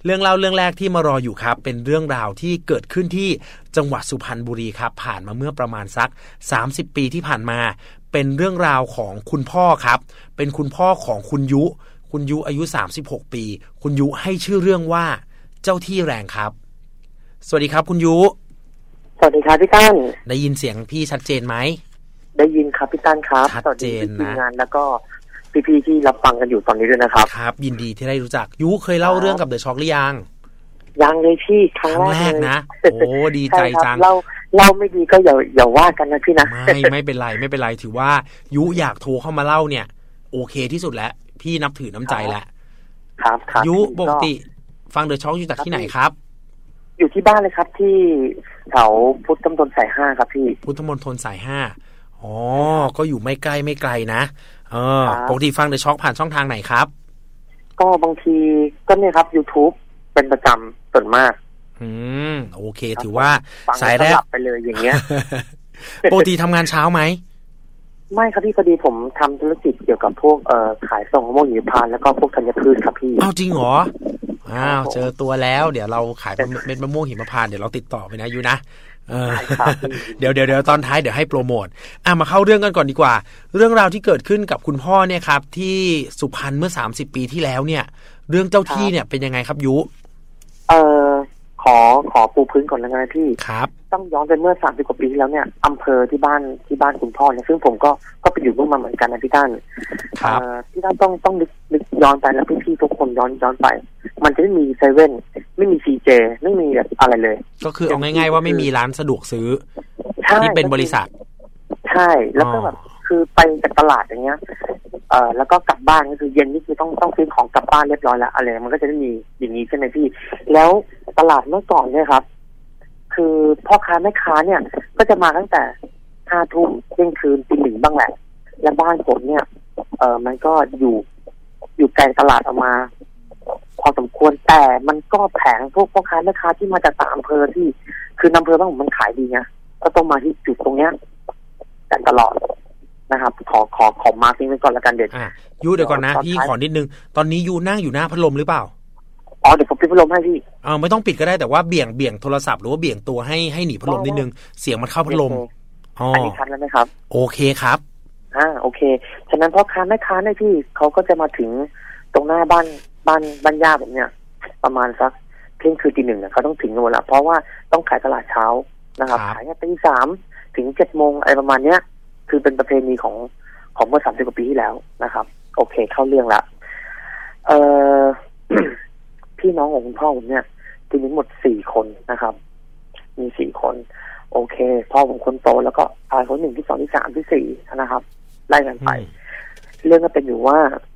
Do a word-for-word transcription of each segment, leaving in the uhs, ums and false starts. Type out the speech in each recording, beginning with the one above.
เรื่องเล่าเรื่องแรกที่มารออยู่ครับเป็นเรื่องราวที่เกิดขึ้นที่จังหวัดสุพรรณบุรีครับผ่านมาเมื่อประมาณสักสามสิบปีที่ผ่านมาเป็นเรื่องราวของคุณพ่อครับเป็นคุณพ่อของคุณยุคุณยุอายุสามสิบหกปีคุณยุให้ชื่อเรื่องว่าเจ้าที่แรงครับสวัสดีครับคุณยุสวัสดีครับพี่ตั้นได้ยินเสียงพี่ชัดเจนไหมได้ยินครับพี่ตั้นครับชัดเจนนะงานแล้วก็พี่ๆที่รับฟังกันอยู่ตอนนี้ด้วยนะครับครับยินดีที่ได้รู้จักยุเคยเล่าเรื่องกับเดอะช็อคหรือยังยังเลยพี่ครั้งแรกนะโอ้ดีใจจังเราเราไม่ดีก็อย่าอย่าว่ากันนะพี่นะไม่ไม่เป็นไรไม่เป็นไรถือว่ายุอยากโทรเข้ามาเล่าเนี่ยโอเคที่สุดแล้วพี่นับถือน้ำใจแล้วครับครับยุปกติฟังเดอะช็อคอยู่จากที่ไหนครับอยู่ที่บ้านเลยครับที่แถวพุทธมณฑลสายห้าครับพี่พุทธมณฑลสายห้าอ๋อก็อยู่ไม่ใกล้ไม่ไกลนะเออปกติฟังเดอะช็อคผ่านช่องทางไหนครับก็บางทีก็เนี่ยครับ YouTube เป็นประจำส่วนมากอืมโอเคถือว่าสายแรกไปเลยอย่างเงี้ยปกติทำงานเช้าไหมไม่ครับพี่พอดีผมทำธุรกิจเกี่ยวกับพวกเอ่อขายส่งมะม่วงหิมพานต์แล้วก็พวกธัญพืชครับพี่อ้าวจริงเหรออ้าวเจอตัวแล้วเดี๋ยวเราขายเม็ดมะม่วงหิมพานต์เดี๋ยวเราติดต่อไปนะยูนะเออเดี๋ยวเดี๋ยวเดี๋ยวตอนท้ายเดี๋ยวให้โปรโมทอ่ะมาเข้าเรื่องกันก่อนดีกว่าเรื่องราวที่เกิดขึ้นกับคุณพ่อเนี่ยครับที่สุพรรณเมื่อสามสิบปีที่แล้วเนี่ยเรื่องเจ้าที่เนี่ยเป็นยังไงครับยุเอ่อขอขอปูพื้นก่อนนะพี่ครับต้องย้อนไปเมื่อสามสิบกว่าปีที่แล้วเนี่ยอำเภอที่บ้านที่บ้านคุณพ่อเนี่ยซึ่งผมก็ก็ไปอยู่นู่นมาเหมือนกันนะพี่ท่านครับพี่ท่านต้องต้องนึกนึกย้อนไปแล้วพี่ๆทุกคนย้อนย้อนไปมันจะไม่มีเซเว่นไม่มีซีเจไม่มีอะไรเลยก็คือเอาง่ายๆว่าไม่มีร้านสะดวกซื้อที่เป็นบริษัทใช่แล้วก็แบบคือไปจากตลาดอย่างเงี้ยเอ่อแล้วก็กลับบ้านก็คือเย็นนี่คือต้องต้องซื้อของกลับบ้านเรียบร้อยแล้วอะไรมันก็จะไม่มีอย่างนี้ใช่ไหมพี่แล้วตลาดเมื่อก่อนเนี่ยครับคือพ่อค้าแม่ค้าเนี่ยก็จะมาตั้งแต่ห้าทุ่มเที่ยงคืนตีหนึ่งบ้างแหละและบ้านผมเนี่ยเออมันก็อยู่อยู่ไกลตลาดออกมาพอสมควรแต่มันก็แผงพวกพ่อค้าแม่ค้าที่มาจากต่างอำเภอที่คืออำเภอบ้านผมมันขายดีไงก็ต้องมาที่จุดตรงเนี้ยกันตลอดนะครับขอขอขอมาร์คนี้ไว้ก่อนละกันเด็ดอ่ะยูเดี๋ยวก่อนนะพี่ขอนิดนึงตอนนี้ยูนั่งอยู่หน้าพัดลมหรือเปล่าอ๋อเดี๋ยวผมปิดพัดลมให้พี่เออไม่ต้องปิดก็ได้แต่ว่าเบี่ยงเบี่ยงโทรศัพท์หรือว่าเบี่ยงตัวให้ให้หนีพัดลมนิดนึงเสียงมันเข้าพัดลมอ๋ออันนี้ชัดแล้วไหมครับโอเคครับอ่าโอเคฉะนั้นพ่อค้าแม่ค้าเนี่ยพี่เขาก็จะมาถึงตรงหน้าบ้านบ้านบ้านย่าผมเนี่ยประมาณสักเที่ยงคืนตีหนึ่งเนี่ยเขาต้องถึงกันหมดละเพราะว่าต้องขายตลาดเช้านะครับขายตีสามถึงเจ็ดโมงอะไรประมาณเนี้ยคือเป็นประเพณีของของเมื่อสามสิบกว่าปีที่แล้วนะครับโอเคเข้าเรื่องละเอ่อ พี่น้องของคุณพ่อผมเนี่ยมีทั้งหมดสี่คนนะครับมีสี่คนโอเคพ่อผมคนโตแล้วก็ชายคนหนึ่งที่สองที่สามที่สี่นะครับไล่กันไปเรื่องก็เป็นอยู่ว่า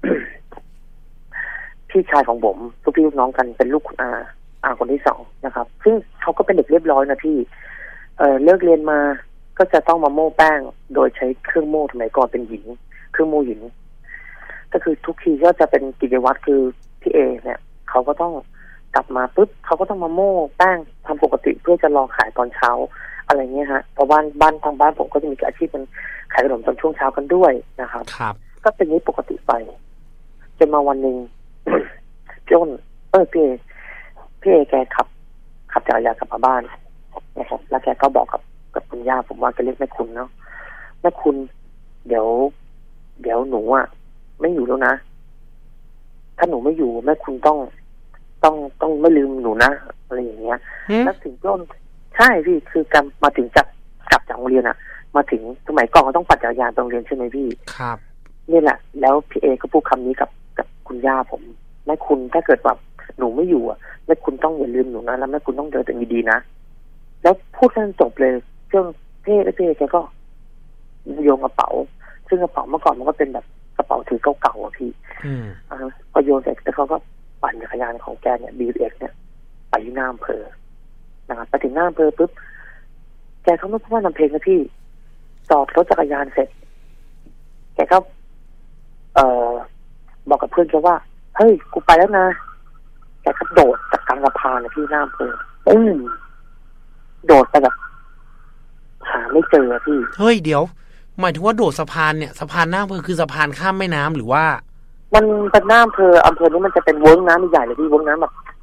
พี่ชายของผมทุกพี่ลูกน้องกันเป็นลูกคุณอาอาคนที่สองนะครับซึ่งเขาก็เป็นเด็กเรียบร้อยนะพี่เออเลิกเรียนมาก็จะต้องมาโม่แป้งโดยใช้เครื่องโม่สมัยก่อนเป็นหินเครื่องโม่หินก็คือทุกทีก็จะเป็นกิจวัตรคือพี่เอเนี่ยเขาก็ต้องกลับมาปุ๊บเขาก็ต้องมาโม่แป้งทำปกติเพื่อจะรอขายตอนเช้าอะไรเงี้ยฮะเพราะบ้านบ้านทางบ้านผมก็จะมีอาชีพเป็นขายขนมตอนช่วงเช้ากันด้วยนะครับครับก็เป็นนี้ปกติไปจนมาวันหนึ่ง พี่อ้นเออพี่พี่เอแกขับขับจักรยานกลับมาบ้านนะครับแล้วแกก็บอกกับกับคุณย่าผมว่าแกเรียกแม่คุณเนาะแม่คุณเดี๋ยวเดี๋ยวหนูอ่ะไม่อยู่แล้วนะถ้าหนูไม่อยู่แม่คุณต้องต้องต้องไม่ลืมหนูนะอะไรอย่างเงี้ยแล้วถึงต้นใช่พี่คือการมาถึงจากกลับจากโรงเรียนอ่ะมาถึงสมัยก่อนเขาต้องปั่นจักรยานไปโรงเรียนใช่ไหมพี่ครับนี่แหละแล้วพี่เอก็พูดคำนี้กับกับคุณย่าผมแม่คุณถ้าเกิดแบบหนูไม่อยู่อ่ะแม่คุณต้องอย่าลืมหนูนะแล้วแม่คุณต้องเดินแต่ดีๆนะแล้วพูดแค่นั้นจบเลยเรื่องพี่และพี่แกก็โยงกระเป๋าซึ่งกระเป๋าเมื่อก่อนมันก็เป็นแบบกระเป๋าถือเก่าๆอ่ะพี่อืมอ่าพอโยนเสร็จแล้วเขาก็ปั่นจักรยานของแกเนี่ยบีเอ็กเนี่ยไปที่หน้าอำเภอนะครับไปถึงหน้าอำเภอปุ๊บแกเขาไม่พูดว่านำเพลงนะพี่จอดรถจักรยานเสร็จแกก็เอ่อบอกกับเพื่อนแกว่าเฮ้ยกูไปแล้วนะแกก็โดดจากกลางสะพานนะพี่หน้าอำเภออืมโดดไปแบบหาไม่เจอพี่เฮ้ยเดี๋ยวหมายถึงว่าโดดสะพานเนี่ยสะพานหน้าอำเภอคือสะพานข้ามแม่น้ำหรือว่ามันเป็นหน้าอำเภออำเภอนี้มันจะเป็นเวิ้งน้ำใหญ่เลยพี่เวิ้งน้ำแบบ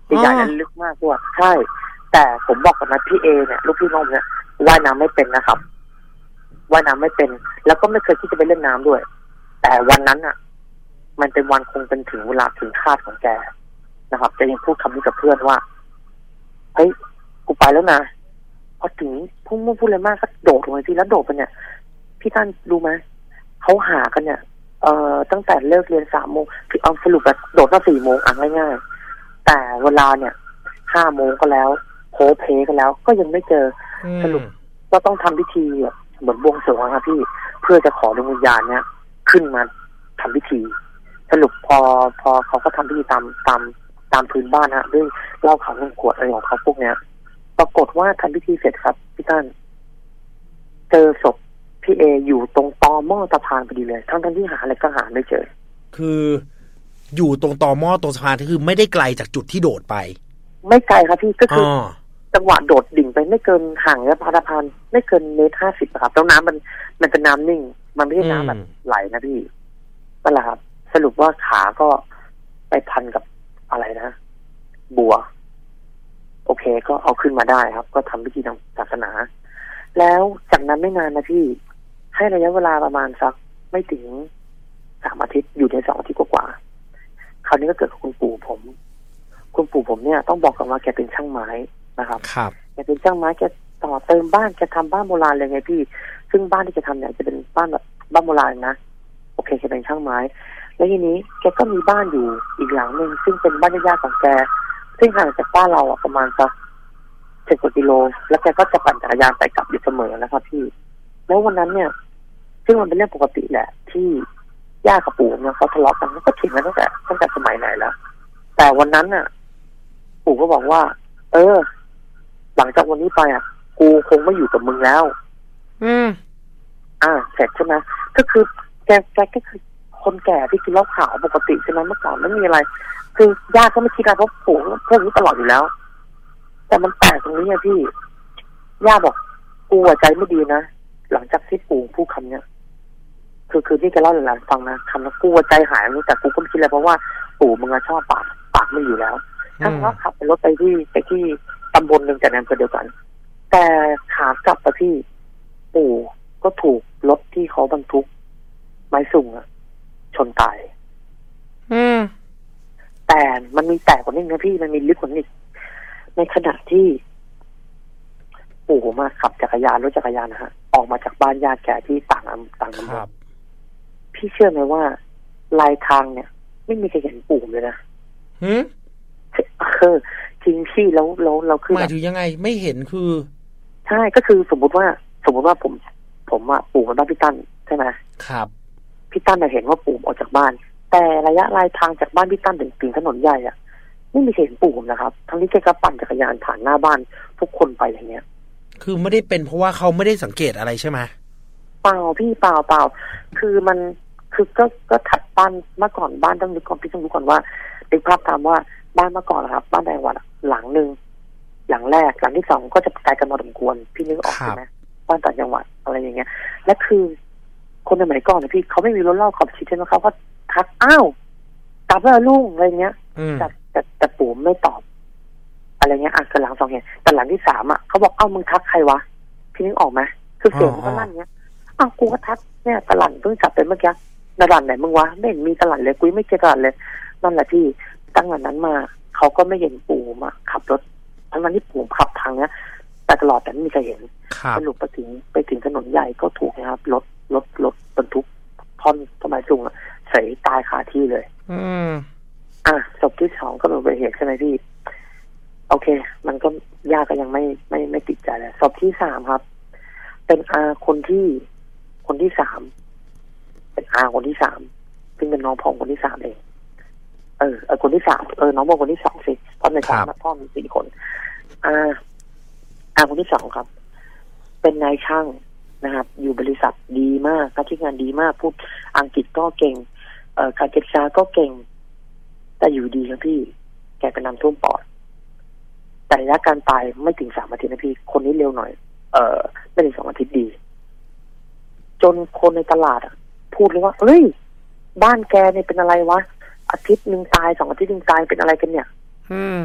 ใหญ่และลึกมากด้วยใช่แต่ผมบอกกับนะพี่เอเนี่ยลูกพี่น้องเนี่ยว่ายน้ำไม่เป็นนะครับว่ายน้ำไม่เป็นแล้วก็ไม่เคยที่จะไปเล่นน้ำด้วยแต่วันนั้นอ่ะมันเป็นวันคงเป็นถึงเวลาถึงคาดของแกนะครับแกยังพูดคำนี้กับเพื่อนว่าเฮ้ยกูไปแล้วนะพอถึงพุ่งมุ่งพูดเลยมากก็โดดลงไปทีแล้วโดดไปเนี่ยพี่ท่านรู้ไหมเขาหากันเนี่ยเอ่อตั้งแต่เลิกเรียนสามโมงคือเอาสรุปแบบโดดมาสี่โมงอ่ะง่ายๆแต่เวลาเนี่ยห้าโมงก็แล้วโพเพก็แล้วก็ยังไม่เจอสรุปก็ต้องทำพิธีแบบเหมือนบวงสรวงครับพี่เพื่อจะขอดวงวิญญาณเนี่ยขึ้นมาทำพิธีสรุปพอพอเขาก็ทำพิธีตามตามตามพื้นบ้านฮะด้วยเหล้าขาวเงินขวดอะไรของเขาพวกเนี้ยปรากฏว่าทำพิธีเสร็จครับพี่ท่านเจอศพพี่เออยู่ตรงตอหม้อสะพานพอดีเลยทั้งทั้งที่หาอะไรก็หาไม่เจอคืออยู่ตรงตอหม้อตรงสะพานที่คือไม่ได้ไกลจากจุดที่โดดไปไม่ไกลครับพี่ก็คือจังหวะโดดดิ่งไปไม่เกินห่างจากสะพานไม่เกินเมตรห้าสิบครับแล้วน้ำมันมันเป็นน้ำนิ่งมันไม่ใช่น้ำแบบไหลนะพี่นั่นแหละครับสรุปว่าขาก็ไปพันกับอะไรนะบัวโอเคก็เอาขึ้นมาได้ครับก็ทำพิธีทางศาสนาแล้วจากนั้นไม่นานนะพี่ให้ระยะเวลาประมาณสักไม่ถึงสามอาทิตย์อยู่ในสองอาทิตย์กว่าคราวนี้ก็เกิดกับคุณปู่ผมคุณปู่ผมเนี่ยต้องบอกกันว่าแกเป็นช่างไม้นะครับครับแกเป็นช่างไม้แกต่อเติมบ้านแกทำบ้านโบราณเลยไงพี่ซึ่งบ้านที่แกทำเนี่ยจะเป็นบ้านแบบบ้านโบราณนะโอเคแกเป็นช่างไม้แล้วทีนี้แกก็มีบ้านอยู่อีกหลังนึงซึ่งเป็นบ้านญาติของแกซึ่งห่างจากบ้านเราอะประมาณสักเจ็ดกว่ากิโลแล้วแกก็จะปั่นจักรยานไปกลับอยู่เสมอนะครับพี่แล้ววันนั้นเนี่ยซึ่งมันเป็นเรื่องปกติแหละที่ย่ากับปู่เนี่ยเขาทะเลาะกันก็ทิ้งมาตั้งแต่ตั้งแต่สมัยไหนแล้วแต่วันนั้นน่ะปู่ก็บอกว่าเออหลังจากวันนี้ไปอ่ะกูคงไม่อยู่กับมึงแล้วอืมอ่าเสร็จใช่ไหมก็คือแกแกก็คือคนแก่ที่กินเหล้าขาวปกติใช่ไหมเมื่อก่อนไม่มีอะไรคือย่าก็ไม่คิดอะไรเพราะปู่พวกนี้ตลอดอยู่แล้วแต่มันแปลกตรงนี้อะพี่ย่าบอกกูใจไม่ดีนะหลังจากที่ปู่พูดคำเนี้ยคือคือที่แกเล่าหลานฟังนะคำนั้นกูใจหายนี่แต่กูก็ไม่คิดอะไรเพราะว่าปู่มึงชอบปากปากไม่อยู่แล้วถ้าเขาขับไปรถไปที่ไปที่ตำบลหนึ่งแต่ในอำเภอเดียวกันแต่ขากลับไปที่ปู่ก็ถูกรถที่เขาบรรทุกไม้สุ่งอะชนตายอืมแต่มันมีแต่กว่านี้นะพี่มันมีลึกกว่านี้ในขณะที่ปู่ผมมาขับจักรยานรถจักรยานนะฮะออกมาจากบ้านญาติแกที่ต่างต่างจังหวัดพี่เชื่อไหมว่าลายทางเนี่ยไม่มีใครเห็นปู่เลยนะฮึเออจริงพี่แล้วแล้วเราคือหมายถึงยังไงไม่เห็นคือใช่ก็คือสมมติว่าสมมติว่าผมผมอะปู่มาบ้านพี่ตั้นใช่ไหมครับพี่ตั้นเห็นว่าปู่ออกจากบ้านแต่ระยะลายทางจากบ้านพี่ตั้นถึงถึงถนนใหญ่อะไม่มีใครเห็นปู่นะครับทั้งที่แกก็ปั่นจักรยานผ่านหน้าบ้านทุกคนไปอย่างเงี้ยคือไม่ได้เป็นเพราะว่าเขาไม่ได้สังเกตอะไรใช่ไหมเปล่าพี่เปล่าเปล่าคือมันคือก็ก็ถัดบ้านเมื่อก่อนบ้านต้องนึกก่อนพี่ต้องรู้ก่อนว่านึกภาพตามว่าบ้านเมื่อก่อนนะครับบ้านในจังหวัดหลังนึงหลังแรกหลังที่สองก็จะไกลกันพอสมควรพี่นึกออกใช่ไหมบ้านต่างจังหวัดอะไรอย่างเงี้ยและคือคนสมัยก่อนนะพี่เขาไม่มีรถเล่าขับชิดใช่ไหมเขาก็ทักอ้าวกลับแล้วลุงอะไรเงี้ยแต่แต่แต่ปู่ไม่ตอบอะไรเงี้ยอ่ะคือหลังสองเห็นแต่หลังที่สามอ่ะเขาบอกเอ้ามึงทักใครวะพี่นึกออกไหมคือเสียงมันก็ลั่นเงี้ยอ้าวกูก็ทักเนี่ยตลาดเพิ่งจับไปเมื่อกี้ตลาดไหนมึงวะไม่เห็นมีตลาดเลยกูไม่เจอตลาดเลยนั่นแหละที่ตั้งแต่นั้นมาเขาก็ไม่เห็นปู่มาขับรถทั้งนั้นที่ปู่ขับทางเนี้ยแต่ตลอดแต่ไม่มีใครเห็นสรุปไปถึงไปถึงถนนใหญ่ก็ถูกนะครับรถรถรถบรรทุกท่อนสมัยสูงอ่ะใส่ตายคาที่เลยอืมอ่ะศพที่สองก็เป็นอุบัติเหตุใช่ไหมพี่โอเคมันก็ยากก็ยังไม่ไม่ไม่ติดใจเลยศพที่สามครับเป็นอาคนที่คนที่สามเป็นอาคนที่สามซึ่งเป็นน้องพ่อคนที่สามเองเออเออคนที่สามเออน้องพ่อคนที่สองสิเพราะในสามพ่อมีสี่คนอาอาคนที่สองครับ เป็นนายช่างนะครับอยู่บริษัทดีมากพนักงานดีมากพูดอังกฤษก็เก่งเอ่อการเก็บชาก็เก่งแต่อยู่ดีครับพี่แกเป็นน้ำท่วมปอดแต่ระยะการตายไม่ถึงสามอาทิตย์นะพี่คนนี้เร็วหน่อยเอ่อไม่ถึงสองอาทิตย์ดีจนคนในตลาดพูดเลยว่าเฮ้ยบ้านแกเนี่ยเป็นอะไรวะอาทิตย์นึงตายสองอาทิตย์นึงตายเป็นอะไรกันเนี่ยอืมเอ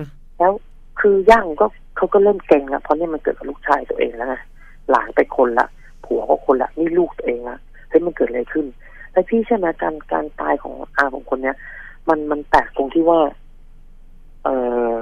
แล้วคือย่างก็เขาก็เริ่มเก่งแล้วเพราะนี่มันเกิดกับลูกชายตัวเองแล้วไงหลานไปคนละผัวก็คนละนี่ลูกตัวเองละเฮ้ยมันเกิดอะไรขึ้นแล้วพี่ใช่ไหมการการตายของอาของคนเนี้ยมันมันแปลกตรงที่ว่าเออ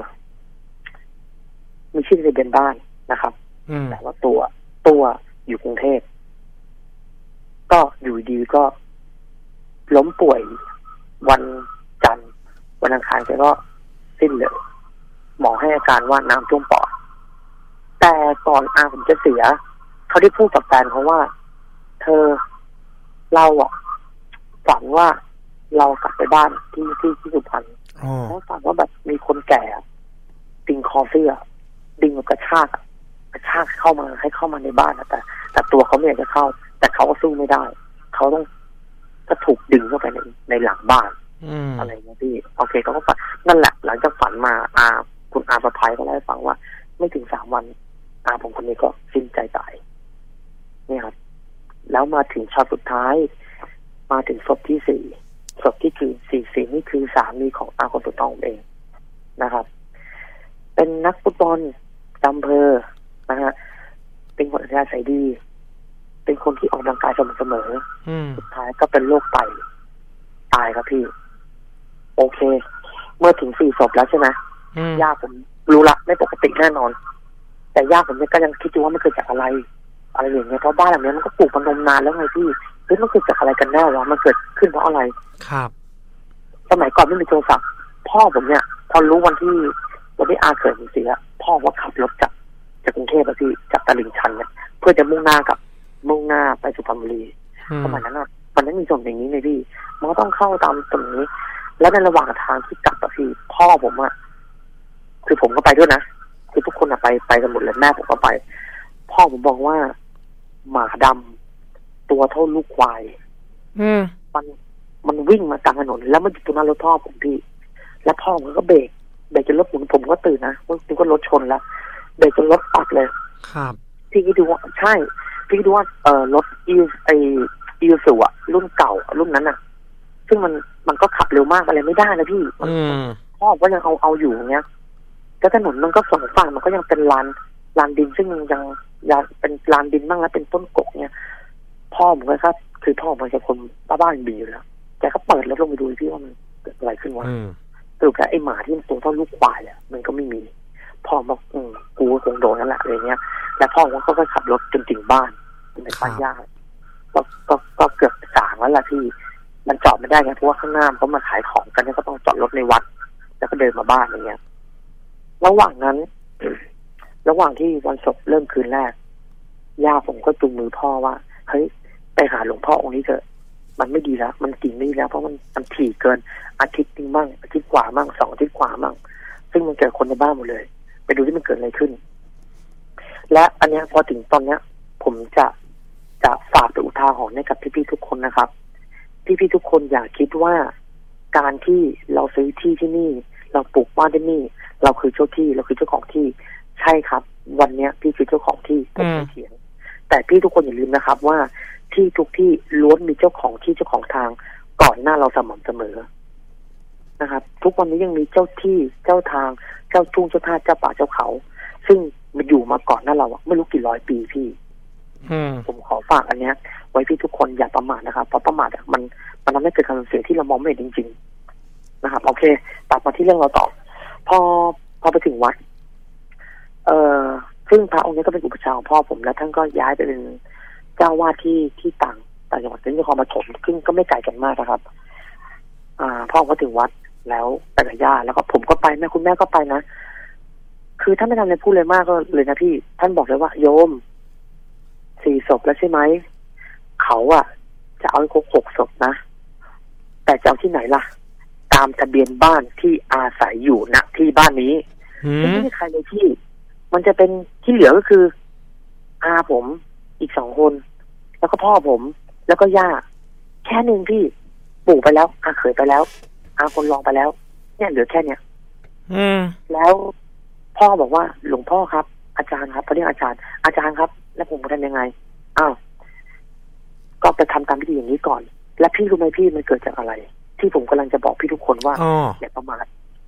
มีชื่อทะเบียนบ้านนะครับแต่ว่าตัวตัวอยู่กรุงเทพก็อยู่ดีก็ล้มป่วยวันจันทร์วันอังคารแกก็สิ้นเลยหมอให้อาการว่าน้ำท่วมปอดแต่ก่อนอาผมจะเสียเขาได้พูดกับแฟนเขาว่าเธอเราอ่ะฝันว่าเรากลับไปบ้านที่ที่ที่สุพรรณแล้วฝันว่าแบบมีคนแก่ดึงคอเสื้อดึงกระชากกระชากเข้ามาให้เข้ามาในบ้านนะแต่แต่ตัวเขาไม่อยากจะเข้าแต่เขาก็สู้ไม่ได้เขาต้องก็ถูกดึงเข้าไปในในหลังบ้านอะไรเงี้ยพี่โอเคเขาก็ฝันนั่นแหละหลังจากฝันมาอาคุณอาประภัยก็เล่าให้ฟังว่าไม่ถึงสามวันอาผมคนนี้ก็สิ้นใจตายนี่ครับแล้วมาถึงช็อตสุดท้ายมาถึงศพที่สี่ศพที่คือสี่สี่นี่คือสามีของอาคนสุดท้องเองนะครับเป็นนักฟุตบอลอำเภอนะฮะเป็นคนอัธยาศัยดีเป็นคนที่ออกกำลังกายสม่ำเสมอสุดท้ายก็เป็นโรคไตตายครับพี่โอเคเมื่อถึงสี่ศพแล้วใช่ไหมญาติผมรู้ละไม่ปกติแน่นอนแต่ญาติผมเนี่ยก็ยังคิดอยู่ว่ามันเกิดจากอะไรอะไรอย่างเงี้ยเพราะบ้านหลังนี้มันก็ปลูกมานมนานแล้วไงพี่เฮ้ยมันเกิดจากอะไรกันแน่วะมันเกิดขึ้นเพราะอะไรครับสมัยก่อนไม่มีโทรศัพท์พ่อผมเนี่ยพอรู้วันที่วันที่อาเกิดเสียพ่อว่าขับรถจากจากกรุงเทพไปที่จากตลิ่งชันเนี่ยเพื่อจะมุ่งหน้ากับมุ่งหน้าไปสุพรรณบุรีสมัยนั้นอ่ะมันไม่มีส่วนอย่างนี้เลยพี่มันก็ต้องเข้าตามตรงนี้แล้วในระหว่างทางที่กลับอะพี่พ่อผมอะคือผมก็ไปด้วยนะคือทุกคนอะไปไปกันหมดเลยแม่ผมก็ไปพ่อผมบอกว่าหมาดำตัวเท่าลูกควายมันมันวิ่งมากลางถนนแล้วมันอยู่ตรงหน้ารถพ่อผมพี่แล้วพ่อผมก็เบรกเบรกจนรถหมุนผมก็ตื่นนะว่าจนก็รถชนแล้วเบรกจนรถปัดเลยครับพี่คิดดูว่าใช่พี่คิดดูว่าเออรถอีไออีซูอะรุ่นเก่ารุ่นนั้นอะซึ่งมันมันก็ขับเร็วมากอะไรไม่ได้นะพี่พ่อก็ยังเอาเอาอยู่อย่างเงี้ยแล้วถนนมันก็สองฝั่งมันก็ยังเป็นลานลานดินซึ่งยังยังเป็นลานดินบ้างแล้วเป็นต้นกกเนี่ยพ่อผมก็ครับคือพ่อผมจะคนบ้านๆบีอยู่แล้วแกก็เปิดรถลงไปดูพี่ว่ามันเกิดอะไรขึ้นวะสรุปแล้วไอ้หมาที่มันตัวเท่าลูกควายอ่ะมันก็ไม่มีพ่อบอกอืมกูคงโดนนั่นแหละอะไรเงี้ยแล้วพ่อผมก็ขับรถจนถึงบ้านในบ้านญาติก็ก็ก็เกือบสางแล้วล่ะพี่มันจอดไม่ได้ไงเพราะว่าข้างหน้าเขามาขายของกันเนี่ยก็ต้องจอดรถในวัดแล้วก็เดินมาบ้านอย่างเงี้ยระหว่างนั้น ระหว่างที่วันศพเริ่มคืนแรกย่าผมก็จูงมือพ่อว่าเฮ้ยไปหาหลวงพ่อองค์นี้เถอะมันไม่ดีแล้วมันจริงไม่ดีแล้วเพราะมันมันถี่เกินอาทิตย์นึงบ้างอาทิตย์กว่าบ้างสองอาทิตย์กว่าบ้างซึ่งมันเกิดคนในบ้านหมดเลยไปดูที่มันเกิดอะไรขึ้นและอันนี้พอถึงตอนเนี้ยผมจะจะฝากเป็นอุทาหรณ์ให้กับพี่ๆทุกคนนะครับพี่ๆทุกคนอย่าคิดว่าการที่เราซื้อที่ที่นี่เราปลูกบ้านที่นี่เราคือเจ้าที่เราคือเจ้าของที่ใช่ครับวันนี้พี่คือเจ้าของที่ผมไม่เถียงแต่พี่ทุกคนอย่าลืมนะครับว่าที่ทุกที่ล้วนมีเจ้าของที่เจ้าของทางก่อนหน้าเราสม่ำเสมอนะครับทุกวันนี้ยังมีเจ้าที่เจ้าทางเจ้าทุ่งเจ้าท่าเจ้าป่าเจ้าเขาซึ่งมันอยู่มาก่อนหน้าเราอะไม่รู้กี่ร้อยปีพี่ผมขอฝากอันเนี้ยไว้พี่ทุกคนอย่าประมาทนะครับเพราะประมาทอะมันมันทำให้เกิดการสูญเสียที่เรามองไม่เห็นจริงๆนะครับโอเคตัดมาที่เรื่องเราต่อพอพอไปถึงวัดเอ่อซึ่งพระองค์นี้ก็เป็นอุปชฌาย์ของพ่อผมแล้วท่านก็ย้ายไปเป็นเจ้าวาดที่ที่ต่างต่างจังหวัดซึ่งนครปฐมซึ่งก็ไม่ไกลกันมากนะครับอ่าพ่อก็ถึงวัดแล้วไปกับย่าแล้วก็ผมก็ไปแม่คุณแม่ก็ไปนะคือท่านไม่ทำอะไรพูดเลยมากก็เลยนะพี่ท่านบอกเลยว่าโยมสี่ศพแล้วใช่ไหมเขาอะจะเอาให้ครบหกศพนะแต่จะเอาที่ไหนล่ะตามทะเบียนบ้านที่อาศัยอยู่ณที่บ้านนี้ไม่มีใครเลยที่มันจะเป็นที่เหลือก็คืออาผมอีกสองคนแล้วก็พ่อผมแล้วก็ย่าแค่นึงพี่ปู่ไปแล้วอาเขยไปแล้วอาคนรองไปแล้วเนี่ยเหลือแค่เนี้ยแล้วพ่อบอกว่าหลวงพ่อครับอาจารย์ครับเขาเรียกอาจารย์อาจารย์ครับแล้วผมจะทำยังไงอ้าวก็ไปทำตามพิธีอย่างนี้ก่อนและพี่รู้ไหมพี่มันเกิดจากอะไรที่ผมกำลังจะบอกพี่ทุกคนว่าอย่าประมาทพ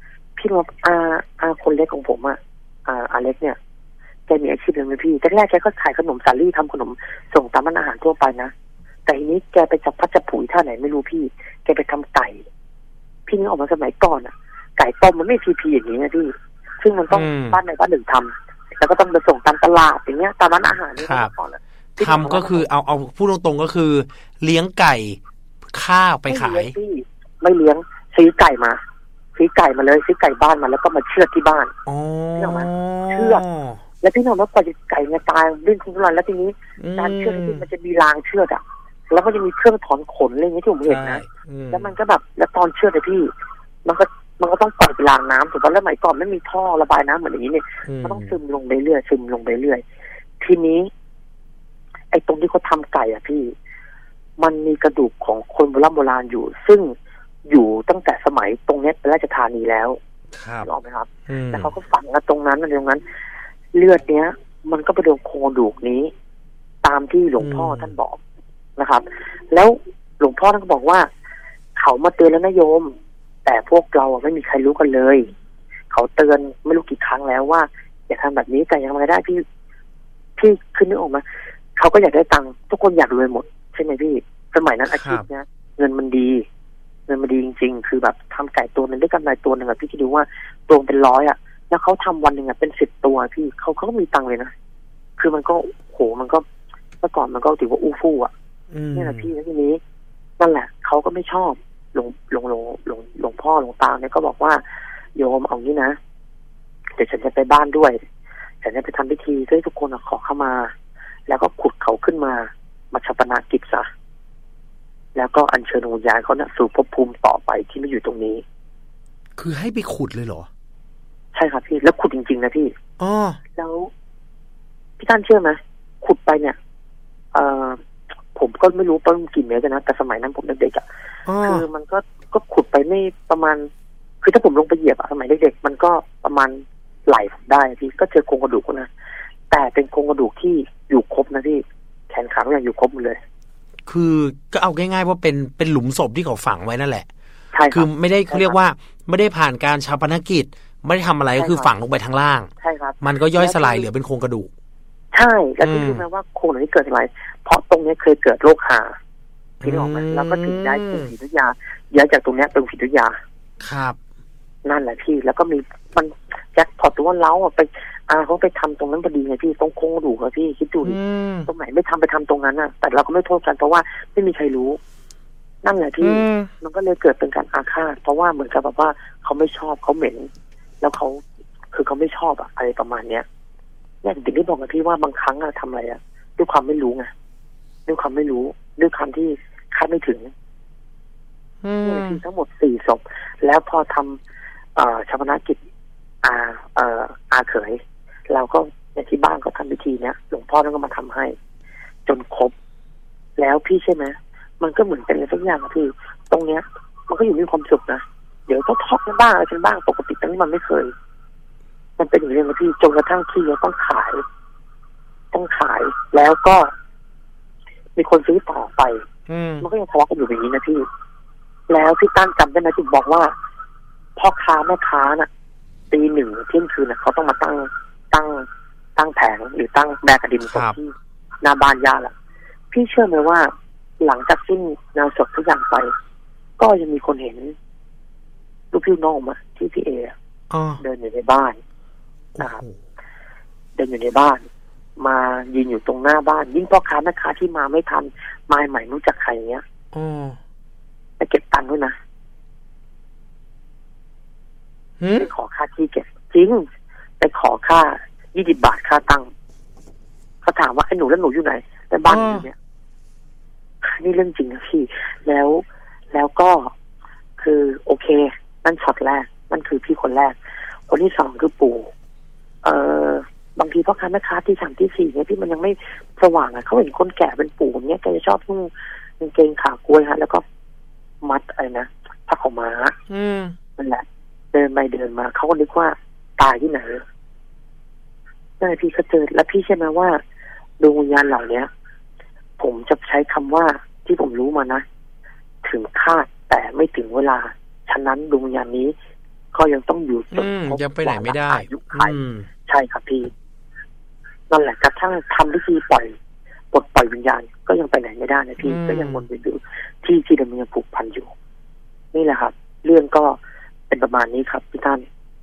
พี่รู้อาอาคนเล็กของผมอ่ะอาอาเล็กเนี่ยแกมีอาชีพเลยไหมพี่แรกๆแกก็ขายขนมสาลี่ทำขนมส่งตามร้านอาหารทั่วไปนะแต่ทีนี้แกไปจับพัดจับผูท่าไหนไม่รู้พี่แกไปทำไก่พี่นึกออกมาสมัยก่อนอ่ะไก่ต้มมันไม่พีพีอย่างนี้นะพี่ซึ่งมันต้องบ้านใดบ้านหนึ่งทำแล้วก็ต้องไปส่งตามตลาดอย่างเงี้ยตามร้านอาหารนี่ก่อนอ่ะทำก็คือเอาเอาพูดตรงๆก็คือเลี้ยงไก่ข้าวไปขายพี่ไม่เลี้ยงซื้อไก่มาซื้อไก่มาเลยซื้อไก่บ้านมาแล้วก็มาเชือดที่บ้านเชื่อไหมเชือดแล้วพี่น้องว่ากว่าจะไก่เนี่ยตายดิ้นทุรนแล้วทีนี้การเชือดที่มันจะมีรางเชือดอ่ะแล้วก็จะมีเครื่องถอนขนอะไรอย่างเงี้ยที่ผมเห็นนะแล้วมันก็แบบแล้วตอนเชือดเลยพี่มันก็มันก็ต้องปล่อยไปรางน้ำถูกป่ะแล้วสมัยก่อนไม่มีท่อระบายน้ำเหมือนอย่างนี้เนี่ยมันต้องซึมลงไปเรื่อยซึมลงไปเรื่อยทีนี้ไอ้ตรงที่เขาทำไก่อ่ะพี่มันมีกระดูกของคนโบราณโบราณอยู่ซึ่งอยู่ตั้งแต่สมัยตรงนี้เป็นราชธานีแล้วครับรู้ไหมครับแล้วเขาก็ฝังกันตรงนั้นตรงนั้นเลือดเนี้ยมันก็ไปโดนโครงกระดูกนี้ตามที่หลวงพ่อท่านบอกนะครับ แล้วหลวงพ่อท่านก็บอกว่าเขามาเตือนแล้วนะโยมแต่พวกเราไม่มีใครรู้กันเลยเขาเตือนไม่รู้กี่ครั้งแล้วว่าอย่าทำแบบนี้แต่ยังไงได้พี่พี่ขึ้นนึกออกมาเขาก็อยากได้ตังค์ทุกคนอยากรวยหมดใช่ไหมพี่สมัยนั้นอาชีพเนี้ยเงินมันดีเงินมันดีจริงๆคือแบบทำไก่ตัวนึงได้กำไรตัวนึงอะพี่คิดดูว่าตัวเป็นร้อยอะแล้วเขาทำวันหนึ่งอะเป็นสิบตัวพี่เขาเขาก็มีตังค์เลยนะคือมันก็โหมันก็เมื่อก่อนมันก็ถือว่าอู้ฟู่อะนี่แหละพี่แล้วทีนี้นั่นแหละเขาก็ไม่ชอบหลวงหลวงหลวงหลวงหลวงพ่อหลวงตาเนี่ยก็บอกว่าโยมเอางี้นะเดี๋ยวฉันจะไปบ้านด้วยฉันจะไปทำพิธีให้ทุกคนขอเข้ามาแล้วก็ขุดเขาขึ้นมามาชาปนกิจซะแล้วก็อัญเชิญวิญญาณเขาเนี่ยสู่ภพภูมิต่อไปที่ไม่อยู่ตรงนี้คือให้ไปขุดเลยเหรอใช่ครับพี่แล้วขุดจริงๆนะพี่อ๋อแล้วพี่ท่านเชื่อไหมขุดไปเนี่ยเอ่อผมก็ไม่รู้ต้นกี่เมตรนะแต่สมัยนั้นผมเด็กๆอ่ะคือมันก็ก็ขุดไปไม่ประมาณคือถ้าผมลงไปเหยียบอ่ะสมัยเด็กๆมันก็ประมาณไหล่ผมได้พี่ก็เจอโครงกระดูกนะแต่เป็นโครงกระดูกที่อยู่ครบนะพี่แขนขาทุกอย่างอยู่ครบหมดเลยคือก็เอาง่ายๆว่าเป็นเป็นหลุมศพที่เขาฝังไว้นั่นแหละใช่คือไม่ได้เขาเรียกว่าไม่ได้ผ่านการชาปนกิจไม่ได้ทำอะไรก็คือฝังลงไปทางล่างใช่ครับมันก็ย่อยสลายเหลือเป็นโครงกระดูกใช่แล้วพี่รู้ไหมว่าโครงนี้เกิดอะไรเพราะตรงนี้เคยเกิดโรคหาพี่นึกออกไหมแล้วก็ถึงได้เป็นผีทุกยาย้ายจากตรงนี้เป็นผีทุกยาครับนั่นแหละพี่แล้วก็มีมันแจ็คพอตัวเล้าอ่ะไปอาเขาไปทำตรงนั้นพอดีไงพี่ตรงโครงกระดูกอะพี่คิดดูดิตรงไหนไม่ทำไปทำตรงนั้นอ่ะแต่เราก็ไม่โทษกันเพราะว่าไม่มีใครรู้นั่นแหละพี่มันก็เลยเกิดเป็นการอาฆาตเพราะว่าเหมือนกับแบบว่าเขาไม่ชอบเขาเหม็นแล้วเขาคือเขาไม่ชอบอะอะไรประมาณเนี้ยเนี่ยถึงได้บอกกับพี่ว่าบางครั้งอะทำอะไรอะด้วยความไม่รู้ไงด้วยความไม่รู้ด้วยความที่คาดไม่ถึงนี่พี่ทั้งหมดสี่ศพแล้วพอทำเอ่อชาปนกิจอาเอ่ออาเขยเราก็ในที่บ้านก็ทำพิธีเนี้ยหลวงพ่อท่านก็มาทำให้จนครบแล้วพี่ใช่ไหมมันก็เหมือนเป็นอะไรสักอย่างอะพี่ตรงเนี้ยมันก็อยู่มีความสุขนะเดี๋ยวก็ทอกกันบ้างอะไรกันบ้างปกติตั้งนี้มันไม่เคยมันเป็นอย่างนี้นะพี่จนกระทั่งที่เราต้องขายต้องขายแล้วก็มีคนซื้อต่อไปมันก็ยังทะเลาะกันอยู่อย่างนี้นะพี่แล้วพี่ตั้งจำได้ไหมที่บอกว่าพ่อค้าแม่ค้าน่ะตีหนึ่งเที่ยงคืนน่ะเขาต้องมาตั้งตั้งตั้งแผงหรือตั้งแบกกระดินตรงที่หน้าบ้านย่าล่ะพี่เชื่อไหมว่าหลังจากสิ้นงานศพทุกอย่างไปก็ยังมีคนเห็นลูกพี่น้องมาที่พี่เอเดินอยู่ในบ้านนะครับเดินอยู่ในบ้านมายืนอยู่ตรงหน้าบ้านยิ่งพ่อค้าแม่ค้าที่มาไม่ทันมาใหม่รู้จักใครเงี้ยไปเก็บตังค์ด้วยนะไปขอค่าที่เก็บจริงไปขอค่ายี่สิบบาทค่าตังค์เขาถามว่าไอ้หนูแล้วหนูอยู่ไหนในบ้านอยู่เนี่ยนี่เรื่องจริงนะพี่แล้วแล้วก็คือโอเคนั่นช็อตแรกนั่นคือพี่คนแรกคนที่สองคือปู่เอ่อบางทีพ่อค้าแม่ค้าที่สามที่สี่เนี่ยพี่มันยังไม่สว่างอ่ะเขาเห็นคนแก่เป็นปู่เนี่ยแกจะชอบนุ่งกางเกงขากล้วยฮะแล้วก็มัดอะไรนะผ้าขาวม้านั่นแหละเดินไปเดินมาเขาก็นึกว่าตายที่ไหนนั่นพี่ก็เจอแล้วพี่ใช่ไหมว่าดวงวิญญาณเหล่านี้ผมจะใช้คำว่าที่ผมรู้มานะถึงคาดแต่ไม่ถึงเวลาฉะนั้นดวงวิญญาณนี้ก็ยังต้องอยู่จนยังไปไหนไม่ได้อายุไขใช่ครับพี่นั่นแหละกระทั่งทำพิธีปล่อยปลดปล่อยวิญญาณก็ยังไปไหนไม่ได้นะพี่ก็ยังวนเวียนอยู่ที่ที่เดิมยังผูกพันอยู่นี่แหละครับเรื่องก็เป็นประมาณนี้ครับพี่ท่าน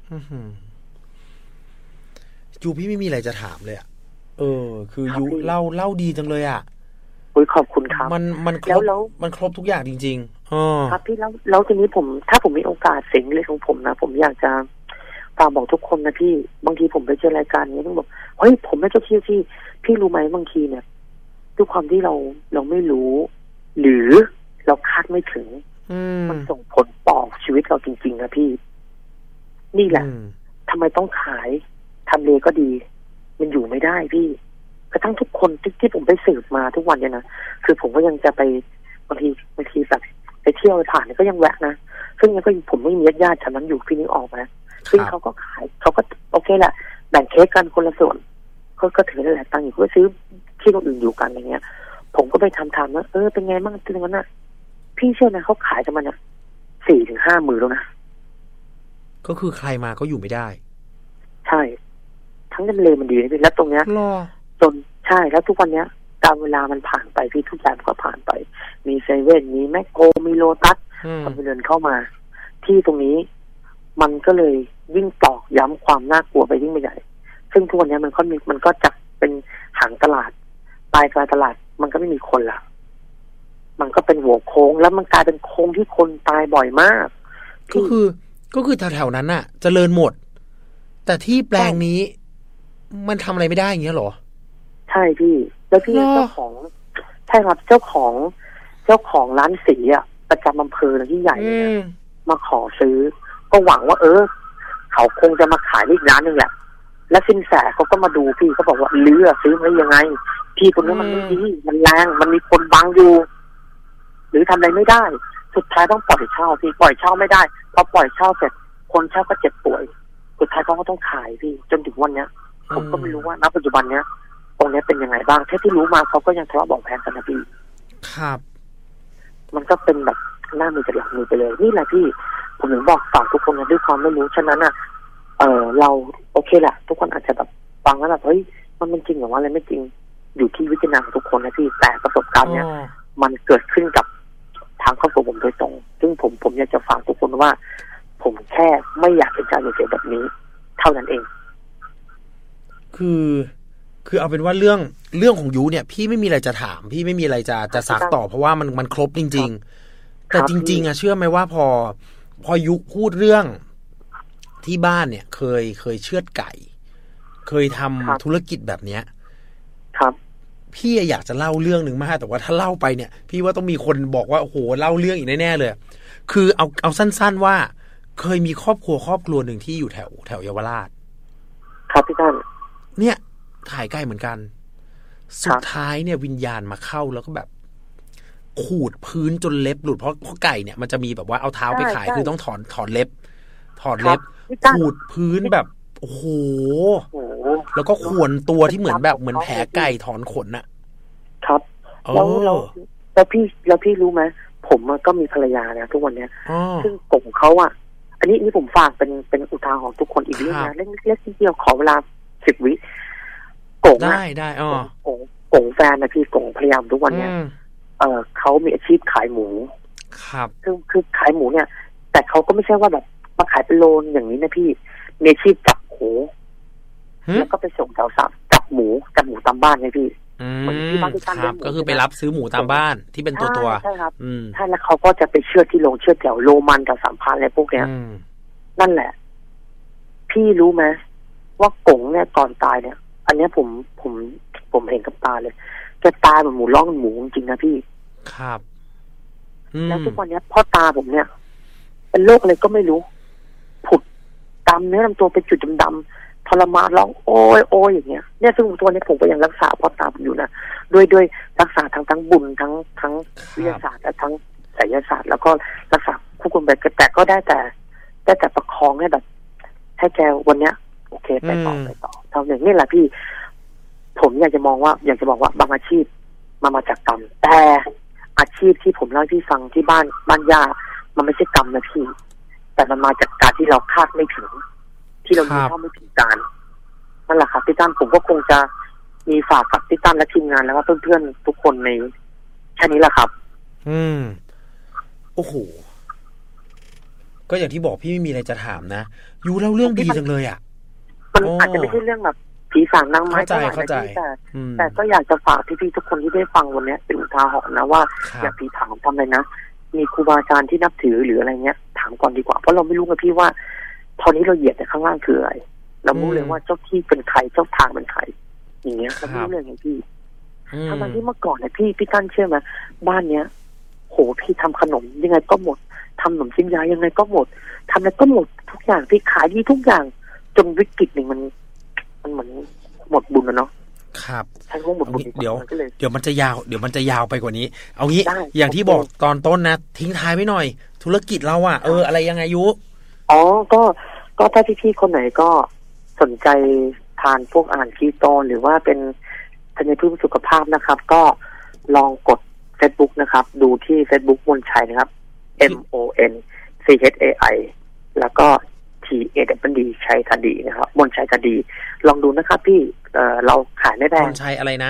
ยูพี่ไม่มีอะไรจะถามเลยอ่ะเออคือยูเล่าเล่าดีจังเลยอ่ะอุ้ยขอบคุณครับมันมันครบมันครบทุกอย่างจริงๆอ๋อครับพี่แล้วแล้วทีนี้ผมถ้าผมมีโอกาสสิ่งเล็กของผมนะผมอยากจะฝากบอกทุกคนนะพี่บางทีผมไปเจอรายการนี้ต้องบอกเฮ้ยผมไม่เจ้าที่ที่พี่รู้ไหมบางทีเนี่ยด้วยความที่เราเราไม่รู้หรือเราคาดไม่ถึงมันส่งผลต่อชีวิตเราจริงๆนะพี่นี่แหละทำไมต้องขายทำเลก็ดีมันอยู่ไม่ได้พี่กระทั่งทุกคนที่ที่ผมไปสืบมาทุกวันเนี่ยนะคือผมก็ยังจะไปบางทีบางทีแบบไปเที่ยวไปผ่านก็ยังแวะนะซึ่งยังก็ผมไม่มีญาติๆฉันนั้นอยู่พี่นึกออกไหมซึ่งเขาก็ขายเขาก็โอเคแหละแบ่งเค้กกันคนละส่วนก็ก็ถือนั่นแหละตังค์อยู่ก็ซื้อที่คนอื่นอยู่กันอย่างเงี้ยผมก็ไปทำทำว่าเออเป็นไงบ้างตรงนั้นน่ะพี่เชื่อนะเขาขายกันมาเนี่ยสี่ถึงห้าหมื่นแล้วนะก็คือใครมาก็อยู่ไม่ได้ใช่ทั้งทำเลมันดีนะพี่แล้วตรงเนี้ยจนใช่แล้วทุกวันเนี้ยการเวลามันผ่านไปพี่ทุกอย่างก็ผ่านไปมีเซเว่นมีแมคโครมีโลตัสทำเดินเข้ามาที่ตรงนี้มันก็เลยยิ่งตอกย้ำความน่ากลัวไปยิ่งไปใหญ่ซึ่งทุกวันนี้มันก็มีมันก็จะเป็นหางตลาดปลายกลายตลาดมันก็ไม่มีคนละมันก็เป็นหัวโค้งแล้วมันกลายเป็นโค้งที่คนตายบ่อยมากก็คือก็คือแถวๆนั้นน่ะเจริญหมดแต่ที่แปลงนี้มันทำอะไรไม่ได้อย่างเงี้ยหรอใช่พี่แล้วพี่เจ้าของใช่ครับเจ้าของเจ้าของร้านสีอ่ะประจำอำเภอที่ใหญ่เลยมาขอซื้อก็หวังว่าเออเขาคงจะมาขายอีกร้านนึงแหละและสินแสเขาก็มาดูพี่เขาบอกว่าเลือซื้อมายังไงพี่คนนี้มันไม่ดีมันแรงมันมีคนบังอยู่หรือทำอะไรไม่ได้สุดท้ายต้องปล่อยเช่าพี่ปล่อยเช่าไม่ได้พอปล่อยเช่าเสร็จคนเช่าก็เจ็บป่วยสุดท้ายเขาก็ต้องขายพี่จนถึงวันเนี้ยผมก็ไม่รู้ว่าณปัจจุบันเนี้ยตรงนี้เป็นยังไงบ้างแค่ที่รู้มาเขาก็ยังทะเลาะเบาะแว้งกันนะพี่ครับมันก็เป็นแบบหน้ามือกับหลังมือไปเลยนี่แหละพี่ผมถึงบอกฝากทุกคนนะด้วยความไม่รู้ฉะนั้นอ่ะเออเราโอเคแหละทุกคนอาจจะแบบฟังแล้วแบบเฮ้ยมันเป็นจริงหรือว่าอะไรไม่จริงอยู่ที่วิจารณญาณของทุกคนนะพี่แต่ประสบการณ์เนี้ยมันเกิดขึ้นกับทางครอบครัวผมโดยตรงซึ่งผมผมอยากจะฝากทุกคนว่าผมแค่ไม่อยากเป็นเจ้าอยู่เฉยแบบนี้เท่านั้นเองคือคือเอาเป็นว่าเรื่องเรื่องของยูเนี่ยพี่ไม่มีอะไรจะถามพี่ไม่มีอะไรจะจะซักต่อเพราะว่ามันมันครบจริงๆแต่จริงๆอะเชื่อไหมว่าพอพอยุพูดเรื่องที่บ้านเนี่ยเคยเคยเชือดไก่เคยทำธุรกิจแบบเนี้ยครับพี่อยากจะเล่าเรื่องหนึ่งมากแต่ว่าถ้าเล่าไปเนี่ยพี่ว่าต้องมีคนบอกว่าโอ้โหเล่าเรื่องอีกแน่ๆเลยคือเอาเอาสั้นๆว่าเคยมีครอบครัวครอบครัวหนึ่งที่อยู่แถวแถวเยาวราชครับพี่ท่านเนี่ยขายไก่เหมือนกันสุดท้ายเนี่ยวิญญาณมาเข้าแล้วก็แบบขูดพื้นจนเล็บหลุดเพราะเพราะไก่เนี่ยมันจะมีแบบว่าเอาเท้าไปขายคือต้องถอนถอนเล็บถอนเล็บขูดพื้นแบบโอ้โหแล้วก็ข่วนตัวที่เหมือนแบบเหมือนแผลไก่ถอนขนน่ะครับแล้วแล้วแล้วพี่แล้วพี่รู้ไหมผมก็มีภรรยานะทุกวันเนี้ยซึ่งกลุ่มเขาอ่ะอันนี้นี่ผมฝากเป็นเป็นอุทาหรณ์ทุกคนอีกเรื่องนะเล็กๆเดียวขอเวลาสิบวิกงได้ได้อ๋อกงกงแฟนนะพี่กงพยายามทุกวันเนี้ยเออเขามีอาชีพขายหมูครับคือคือขายหมูเนี่ยแต่เขาก็ไม่ใช่ว่าแบบมาขายเป็นโลนอย่างนี้นะพี่มีอาชีพจับหมูแล้วก็ไปส่งแถวสับจับหมูจับหมูตามบ้านไงพี่เหมือนที่บ้านที่ตั้งครับก็คือไปรับซื้อหมูตามบ้านที่เป็นตัวตัวใช่ครับใช่แล้วเขาก็จะไปเชือดที่โรงเชือดแถวโรมันกับสามพันอะไรพวกเนี้ยนั่นแหละพี่รู้ไหมว่ากงเนี่ยก่อนตายเนี่ยอันนี้ผมผมผมเห็นกับตาเลยแกตายเหมือนหมูร้องหมูจริงๆนะพี่ครับแล้วทุกวันนี้พ่อตาผมเนี่ยเป็นโรคอะไรก็ไม่รู้ผุดตามเนื้อลำตัวเป็นจุดดำๆทรมานร้องโอ้ยโอ้ยอย่างเงี้ยเนี่ยซึ่งตัวนี้ผมก็ยังรักษาพ่อตาผมอยู่นะด้วยด้วยรักษาทั้งทั้งบุญทั้งทั้งวิทยาศาสตร์และทั้งไสยศาสตร์แล้วก็รักษาคู่กันไปแต่ก็ได้แต่ได้แต่ประคองให้แบบให้แกวันเนี้ยโอเคไปต่อไปต่อเท่านั้นนี่แหละพี่ผมอยากจะมองว่าอยากจะบอกว่าบางอาชีพมามาจากกรรมแต่อาชีพที่ผมเล่าที่ฟังที่บ้านบ้านย่ามันไม่ใช่กรรมนะพี่แต่มันมาจากการที่เราคาดไม่ถึงที่เรารู้เท่าไม่ถึงการนั่นแหละครับพี่ตั้มผมก็คงจะมีฝากกับพี่ตั้มและทีมงานแล้วก็เพื่อนๆทุกคนในแค่นี้แหละครับอืมโอ้โหก็อย่างที่บอกพี่ไม่มีอะไรจะถามนะยูเล่าเรื่องดีจังเลยอ่ะมันอาจจะไม่ใช่เรื่องแบบผีสางนางไม้เข้าใจเข้าใจแต่แต่ก็อยากจะฝากพี่ๆทุกคนที่ได้ฟังวันนี้เป็นอุทาหรณ์นะว่าอย่าผีถามทำเลยนะมีครูบาอาจารย์ที่นับถือหรืออะไรเงี้ยถามก่อนดีกว่าเพราะเราไม่รู้ไงพี่ว่าตอนนี้เราเหยียบแต่ข้างล่างคืออะไรเราไม่รู้เลยว่าเจ้าที่เป็นใครเจ้าทางเป็นใครอย่างเงี้ยเราไม่รู้เลยไงพี่ทั้งที่เมื่อก่อนเนี่ยพี่พี่ตั้นเชื่อไหมบ้านเนี้ยโหพี่ทำขนมยังไงก็หมดทำขนมชิ้นยายังไงก็หมดทำอะไรก็หมดทุกอย่างพี่ขายดีทุกอย่างจนวิกฤตหนึ่งมันมันเหมือนหมดบุญแล้วเนาะครับใช่ว่าหมดบุญเดี๋ยวเดี๋ยวมันจะยาวเดี๋ยวมันจะยาวไปกว่านี้เอางี้อย่างที่บอกตอนต้นนะทิ้งท้ายไว้หน่อยธุรกิจเราอ่ะเอออะไรยังไงยุอ๋อก็ก็ถ้าพี่ๆคนไหนก็สนใจทานพวกอาหารคีโตหรือว่าเป็นธัญพืชสุขภาพนะครับก็ลองกด Facebook นะครับดูที่ Facebook มนชัยนะครับ M O N C H A I แล้วก็ T A W D ชัยธดีนะครับมนชัยธดีลองดูนะครับพี่เอ่อเราขายไม่แพงมนชัยอะไรนะ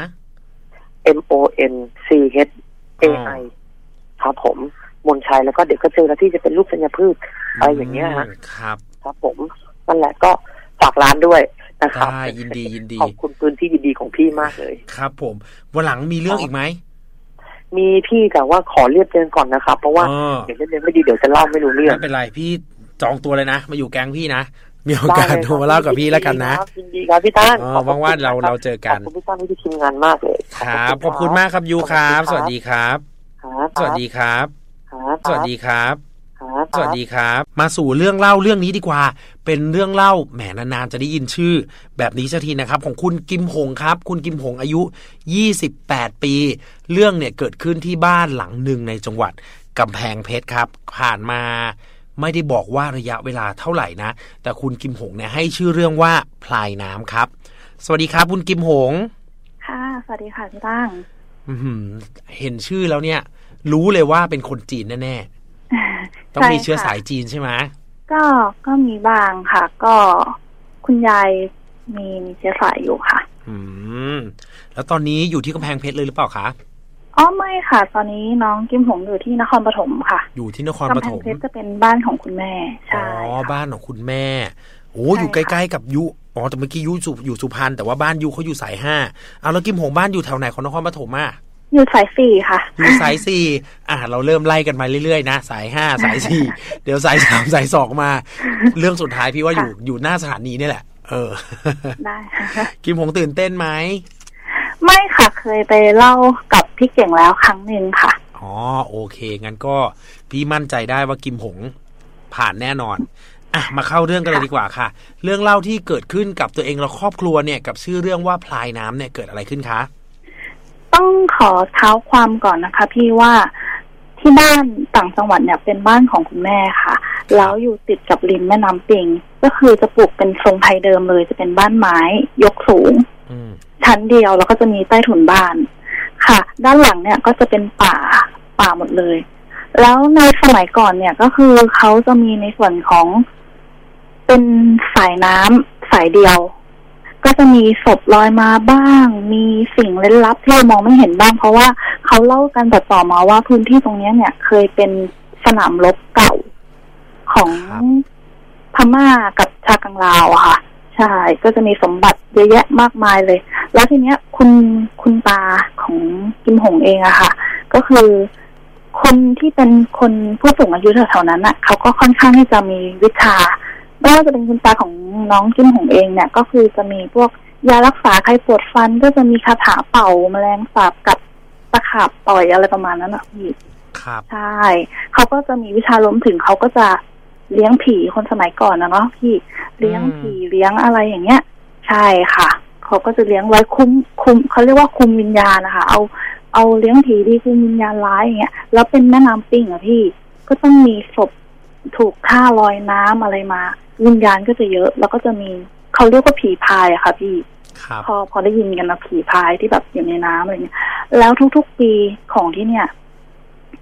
M O N C H A I ครับผมมนชัยแล้วก็เดี๋ยวก็เจอแล้วที่จะเป็นลูกธัญพืชอะไรอย่างเงี้ยฮะครับครับผมนั่นแหละก็ฝากร้านด้วยนะครับได้ยินดียินดีขอบคุณพื้นที่ดีๆของพี่มากเลยครับผมวันหลังมีเรื่องอีกไหมมีพี่แต่ว่าขอเรียบเรียงก่อนนะครับเพราะว่าเดี๋ยวเรียบเรียงไม่ดีเดี๋ยวจะเล่าไม่รู้เรื่องไม่เป็นไรพี่จองตัวเลยนะมาอยู่แก๊งพี่นะมีโอกาสโทรมาเล่ากับพี่แล้วกันนะยินดีครับพี่ตั้นอ๋อว่างๆเราเราเจอกันขอบคุณพี่ตั้นที่ทีมงานมากเลยครับขอบคุณมากครับยูครับสวัสดีครับสวัสดีครับสวัสดีครับสวัสดีครับมาสู่เรื่องเล่าเรื่องนี้ดีกว่าเป็นเรื่องเล่าแหมนานๆจะได้ยินชื่อแบบนี้สักทีนะครับของคุณกิมหงครับคุณกิมหงอายุยี่สิบแปดปีเรื่องเนี่ยเกิดขึ้นที่บ้านหลังหนึ่งในจังหวัดกำแพงเพชรครับผ่านมาไม่ได้บอกว่าระยะเวลาเท่าไหร่นะแต่คุณกิมหงเนี่ยให้ชื่อเรื่องว่าพลายน้ำครับสวัสดีครับคุณกิมหงค่ะสวัสดีค่ะพี่ตั้งเห็นชื่อแล้วเนี่ยรู้เลยว่าเป็นคนจีนแน่ๆต้องมีเชื้อสายจีนใช่ไหมก็ก็มีบ้างค่ะก็คุณยายมีมีเชื้อสายอยู่ค่ะอืมแล้วตอนนี้อยู่ที่กำแพงเพชรเลยหรือเปล่าคะอ๋อไม่ค่ะตอนนี้น้องกิมหงอยู่ที่นครปฐมค่ะอยู่ที่นครปฐมกำแพงเพชรจะเป็นบ้านของคุณแม่ใช่อ๋อบ้านของคุณแม่โอ้อยู่ใกล้ๆกับยุอ๋อแต่เมื่อกี้ยุอยู่สุพรรณแต่ว่าบ้านยุเขาอยู่สายห้าเอาแล้วกิมหงบ้านอยู่แถวไหนของนครปฐมอ่ะอยู่สายสี่ค่ะอยู่สายสี่อ่ะเราเริ่มไล่กันมาเรื่อยๆนะสายห้าสายสี่เดี๋ยวสายสามสายสองมาเรื่องสุดท้ายพี่ว่าอยู่อยู่หน้าสถานีนี่แหละเออได้ค่ะกิมหงตื่นเต้นไหมไม่ค่ะเคยไปเล่ากับพี่เก่งแล้วครั้งหนึ่งค่ะอ๋อโอเคงั้นก็พี่มั่นใจได้ว่ากิมหงผ่านแน่นอนอ่ะมาเข้าเรื่องกันเลยดีกว่าค่ะเรื่องเล่าที่เกิดขึ้นกับตัวเองและครอบครัวเนี่ยกับชื่อเรื่องว่าพลายน้ำเนี่ยเกิดอะไรขึ้นคะต้องขอเท้าความก่อนนะคะพี่ว่าที่บ้านต่างจังหวัดเนี่ยเป็นบ้านของคุณแม่ค่ะแล้วอยู่ติดกับริมแม่น้ำปิงก็คือจะปลูกเป็นทรงไทยเดิมเลยจะเป็นบ้านไม้ยกสูงชั้นเดียวแล้วก็จะมีใต้ถุนบ้านค่ะด้านหลังเนี่ยก็จะเป็นป่าป่าหมดเลยแล้วในสมัยก่อนเนี่ยก็คือเขาจะมีในส่วนของเป็นสายน้ำสายเดียวก็จะมีศพลอยมาบ้างมีสิ่งลึกลับที่เรามองไม่เห็นบ้างเพราะว่าเขาเล่ากันต่อมาว่าพื้นที่ตรงนี้เนี่ยเคยเป็นสนามรบเก่าของพม่ากับชากังลาวอะค่ะใช่ก็จะมีสมบัติเยอะแยะมากมายเลยแล้วทีเนี้ยคุณคุณตาของกิมหงเองอะค่ะก็คือคนที่เป็นคนผู้สูงอายุแถวๆนั้นอะเขาก็ค่อนข้างที่จะมีวิชาไม่ว่าจะเป็นคุณตาของน้องกิมหงเองเนี่ยก็คือจะมีพวกยารักษาใครปวดฟันก็จะมีคาถาเป่าแมลงสาบกับตะขาบต่อยอะไรประมาณนั้นอะพี่ครับใช่เขาก็จะมีวิชาล้มถึงเขาก็จะเลี้ยงผีคนสมัยก่อนนะเนาะพี่เลี้ยงผีเลี้ยงอะไรอย่างเงี้ยใช่ค่ะเขาก็จะเลี้ยงไว้คุ้มคุ้มเขาเรียกว่าคุมวิญญาณนะคะเอาเอาเลี้ยงผีดีคุมวิญญาณร้ายอย่างเงี้ยแล้วเป็นแม่น้ำปิงอะพี่ก็ต้องมีศพถูกฆ่าลอยน้ำอะไรมาวิญญาณก็จะเยอะแล้วก็จะมีเขาเรียกว่าผีพายอะค่ะพี่พอพอได้ยินกันนะผีพายที่แบบอยู่ในน้ำอะไรเงี้ยแล้วทุกๆปีของที่เนี่ย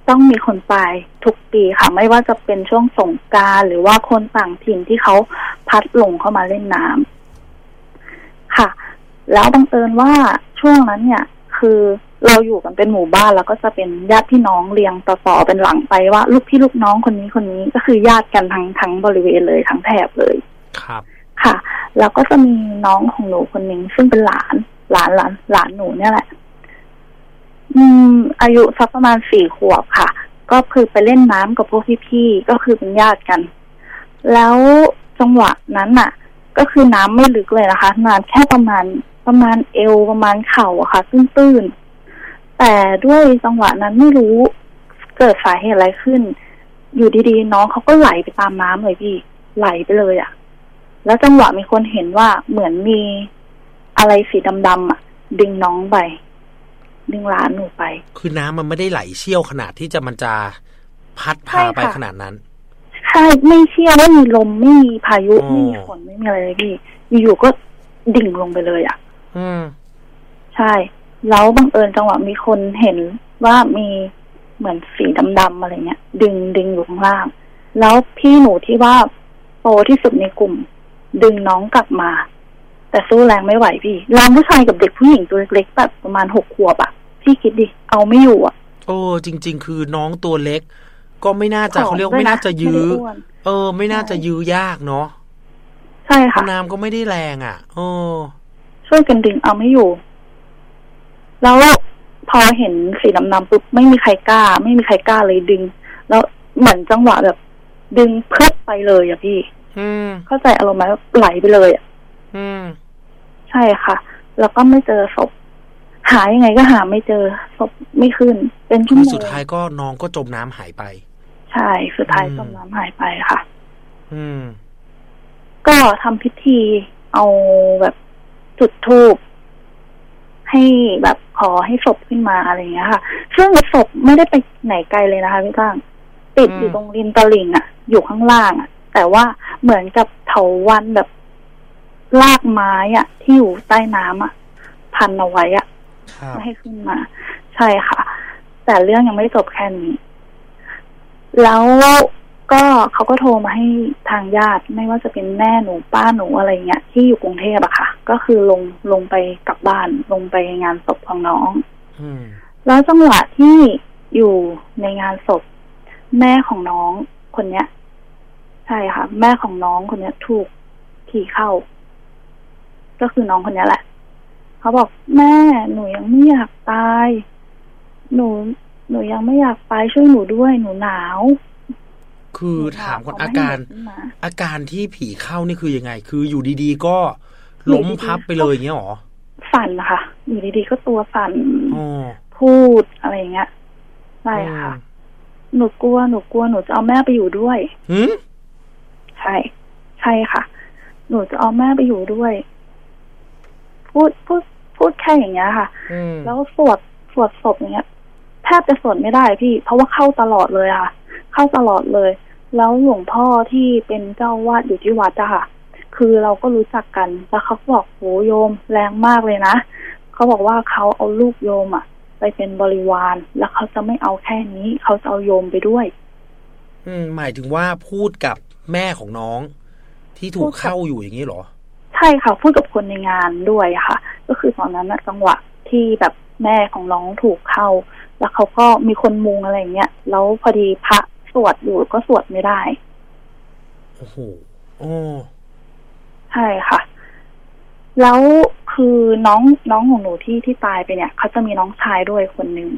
ต้องมีคนตายทุกปีค่ะไม่ว่าจะเป็นช่วงสงกรานต์หรือว่าคนต่างถิ่นที่เขาพัดหลงเข้ามาเล่นน้ำค่ะแล้วบังเอิญว่าช่วงนั้นเนี่ยคือเราอยู่กันเป็นหมู่บ้านแล้วก็จะเป็นญาติพี่น้องเรียงต่อๆเป็นหลังไปว่าลูกพี่ลูกน้องคนนี้คนนี้ก็คือญาติกันทั้งทั้งบริเวณเลยทั้งแถบเลยครับค่ะแล้วก็จะมีน้องของหนูคนหนึ่งซึ่งเป็นหลานหลานหลานหลานหนูเนี่ยแหละอืมอายุสักประมาณสี่ขวบค่ะก็คือไปเล่นน้ำกับพวกพี่ๆก็คือเป็นญาติกันแล้วจังหวะนั้นน่ะก็คือน้ำไม่ลึกเลยนะคะน้ำแค่ประมาณประมาณเอวประมาณเข่าอะค่ะตื้นๆแต่ด้วยจังหวะนั้นไม่รู้เกิดสาเหตุอะไรขึ้นอยู่ดีๆน้องเขาก็ไหลไปตามน้ำเลยพี่ไหลไปเลยอะแล้วจังหวะมีคนเห็นว่าเหมือนมีอะไรสีดำๆอะดึงน้องไปดึงหลานหนูไปคือน้ำมันไม่ได้ไหลเชี่ยวขนาดที่จะมันจะพัดพาไปขนาดนั้นใช่ไม่เชี่ยวไม่มีลมไม่มีพายุไม่มีฝนไม่มีอะไรเลยพี่อยู่ๆก็ดิ่งลงไปเลยอ่ะอืมใช่แล้วบังเอิญจังหวะมีคนเห็นว่ามีเหมือนสีดำๆอะไรเงี้ยดึงดึงอยู่ข้างล่างแล้วพี่หนูที่ว่าโตที่สุดในกลุ่มดึงน้องกลับมาแต่สู้แรงไม่ไหวพี่รามผู้ชายกับเด็กผู้หญิงตัวเล็กๆแบบประมาณหกขวบอ่ะพี่คิดดิเอาไม่อยู่อ่ะโอ้จริงๆคือน้องตัวเล็กก็ไม่น่าจะเขาเรียกไม่น่าจะยื้อเออไม่น่าจะยื้อยากเนาะใช่ค่ะน้ำก็ไม่ได้แรงอ่ะเออช่วยกันดึงเอาไม่อยู่แล้วพอเห็นสีดำๆปุ๊บไม่มีใครกล้าไม่มีใครกล้าเลยดึงแล้วเหมือนจังหวะแบบดึงเพิ่มไปเลยอ่ะพี่เข้าใจอารมณ์ไหมไหลไปเลยอ่ะใช่ค่ะแล้วก็ไม่เจอศพหายังไงก็หาไม่เจอศพไม่ขึ้นเป็นชั่วโมงสุดท้ายก็น้องก็จมน้ำหายไปใช่สุดท้ายจมน้ำหายไปค่ะอืมก็ทำพิธีเอาแบบจุดธูปให้แบบขอให้ศพขึ้นมาอะไรอย่างเงี้ยค่ะซึ่งศพไม่ได้ไปไหนไกลเลยนะคะพี่ก้างติดอยู่ตรงริมตลิ่งอ่ะอยู่ข้างล่างอ่ะแต่ว่าเหมือนกับเถาวัลย์แบบรากไม้อ่ะที่อยู่ใต้น้ำอ่ะพันเอาไว้อ่ะไม่ให้ขึ้นมาใช่ค่ะแต่เรื่องยังไม่จบแค่นี้แล้วก็เขาก็โทรมาให้ทางญาติไม่ว่าจะเป็นแม่หนูป้าหนูอะไรเงี้ยที่อยู่กรุงเทพอะค่ะก็คือลงลงไปกลับบ้านลงไปงานศพของน้องแล้วจังหวะที่อยู่ในงานศพแม่ของน้องคนเนี้ยใช่ค่ะแม่ของน้องคนเนี้ยถูกผีเข้าก็คือน้องคนนี้แหละเขาบอกแม่หนูยังไม่อยากตายหนูหนูยังไม่อยากไปช่วยหนูด้วยหนูหนาวคือถามก่อนอาการอาการที่ผีเข้านี่คือยังไงคืออยู่ดีๆก็ล้มพับไปเลยอย่างเงี้ยหรอสั่นค่ะอยู่ดีๆก็ตัวสั่นพูดอะไรอย่างเงี้ยใช่ค่ะหนูกลัวหนูกลัวหนูจะเอาแม่ไปอยู่ด้วยหืมใช่ใช่ค่ะหนูจะเอาแม่ไปอยู่ด้วยพูดพูดพูดแค่อย่างเงี้ยค่ะแล้วสวดสวดศพอย่างเงี้ยแทบจะสวดไม่ได้พี่เพราะว่าเข้าตลอดเลยค่ะเข้าตลอดเลยแล้วหลวงพ่อที่เป็นเจ้าวาดอยู่ที่วัดอะค่ะคือเราก็รู้จักกันแล้วเขาบอกโหโยมแรงมากเลยนะเขาบอกว่าเขาเอาลูกโยมอะไปเป็นบริวารแล้วเขาจะไม่เอาแค่นี้เขาจะเอาโยมไปด้วยอืมหมายถึงว่าพูดกับแม่ของน้องที่ถูกเข้าอยู่อย่างนี้เหรอใช่ค่ะพูดกับคนในงานด้วยค่ะก็คือตอนนั้นนะจังหวะที่แบบแม่ของน้องถูกเข้าแล้วเขาก็มีคนมุงอะไรเงี้ยแล้วพอดีพระสวดอยู่ก็สวดไม่ได้โอ้โหโอ้ใช่ค่ะแล้วคือน้องน้องของหนูที่ที่ตายไปเนี่ยเขาจะมีน้องชายด้วยคนหนึ่ง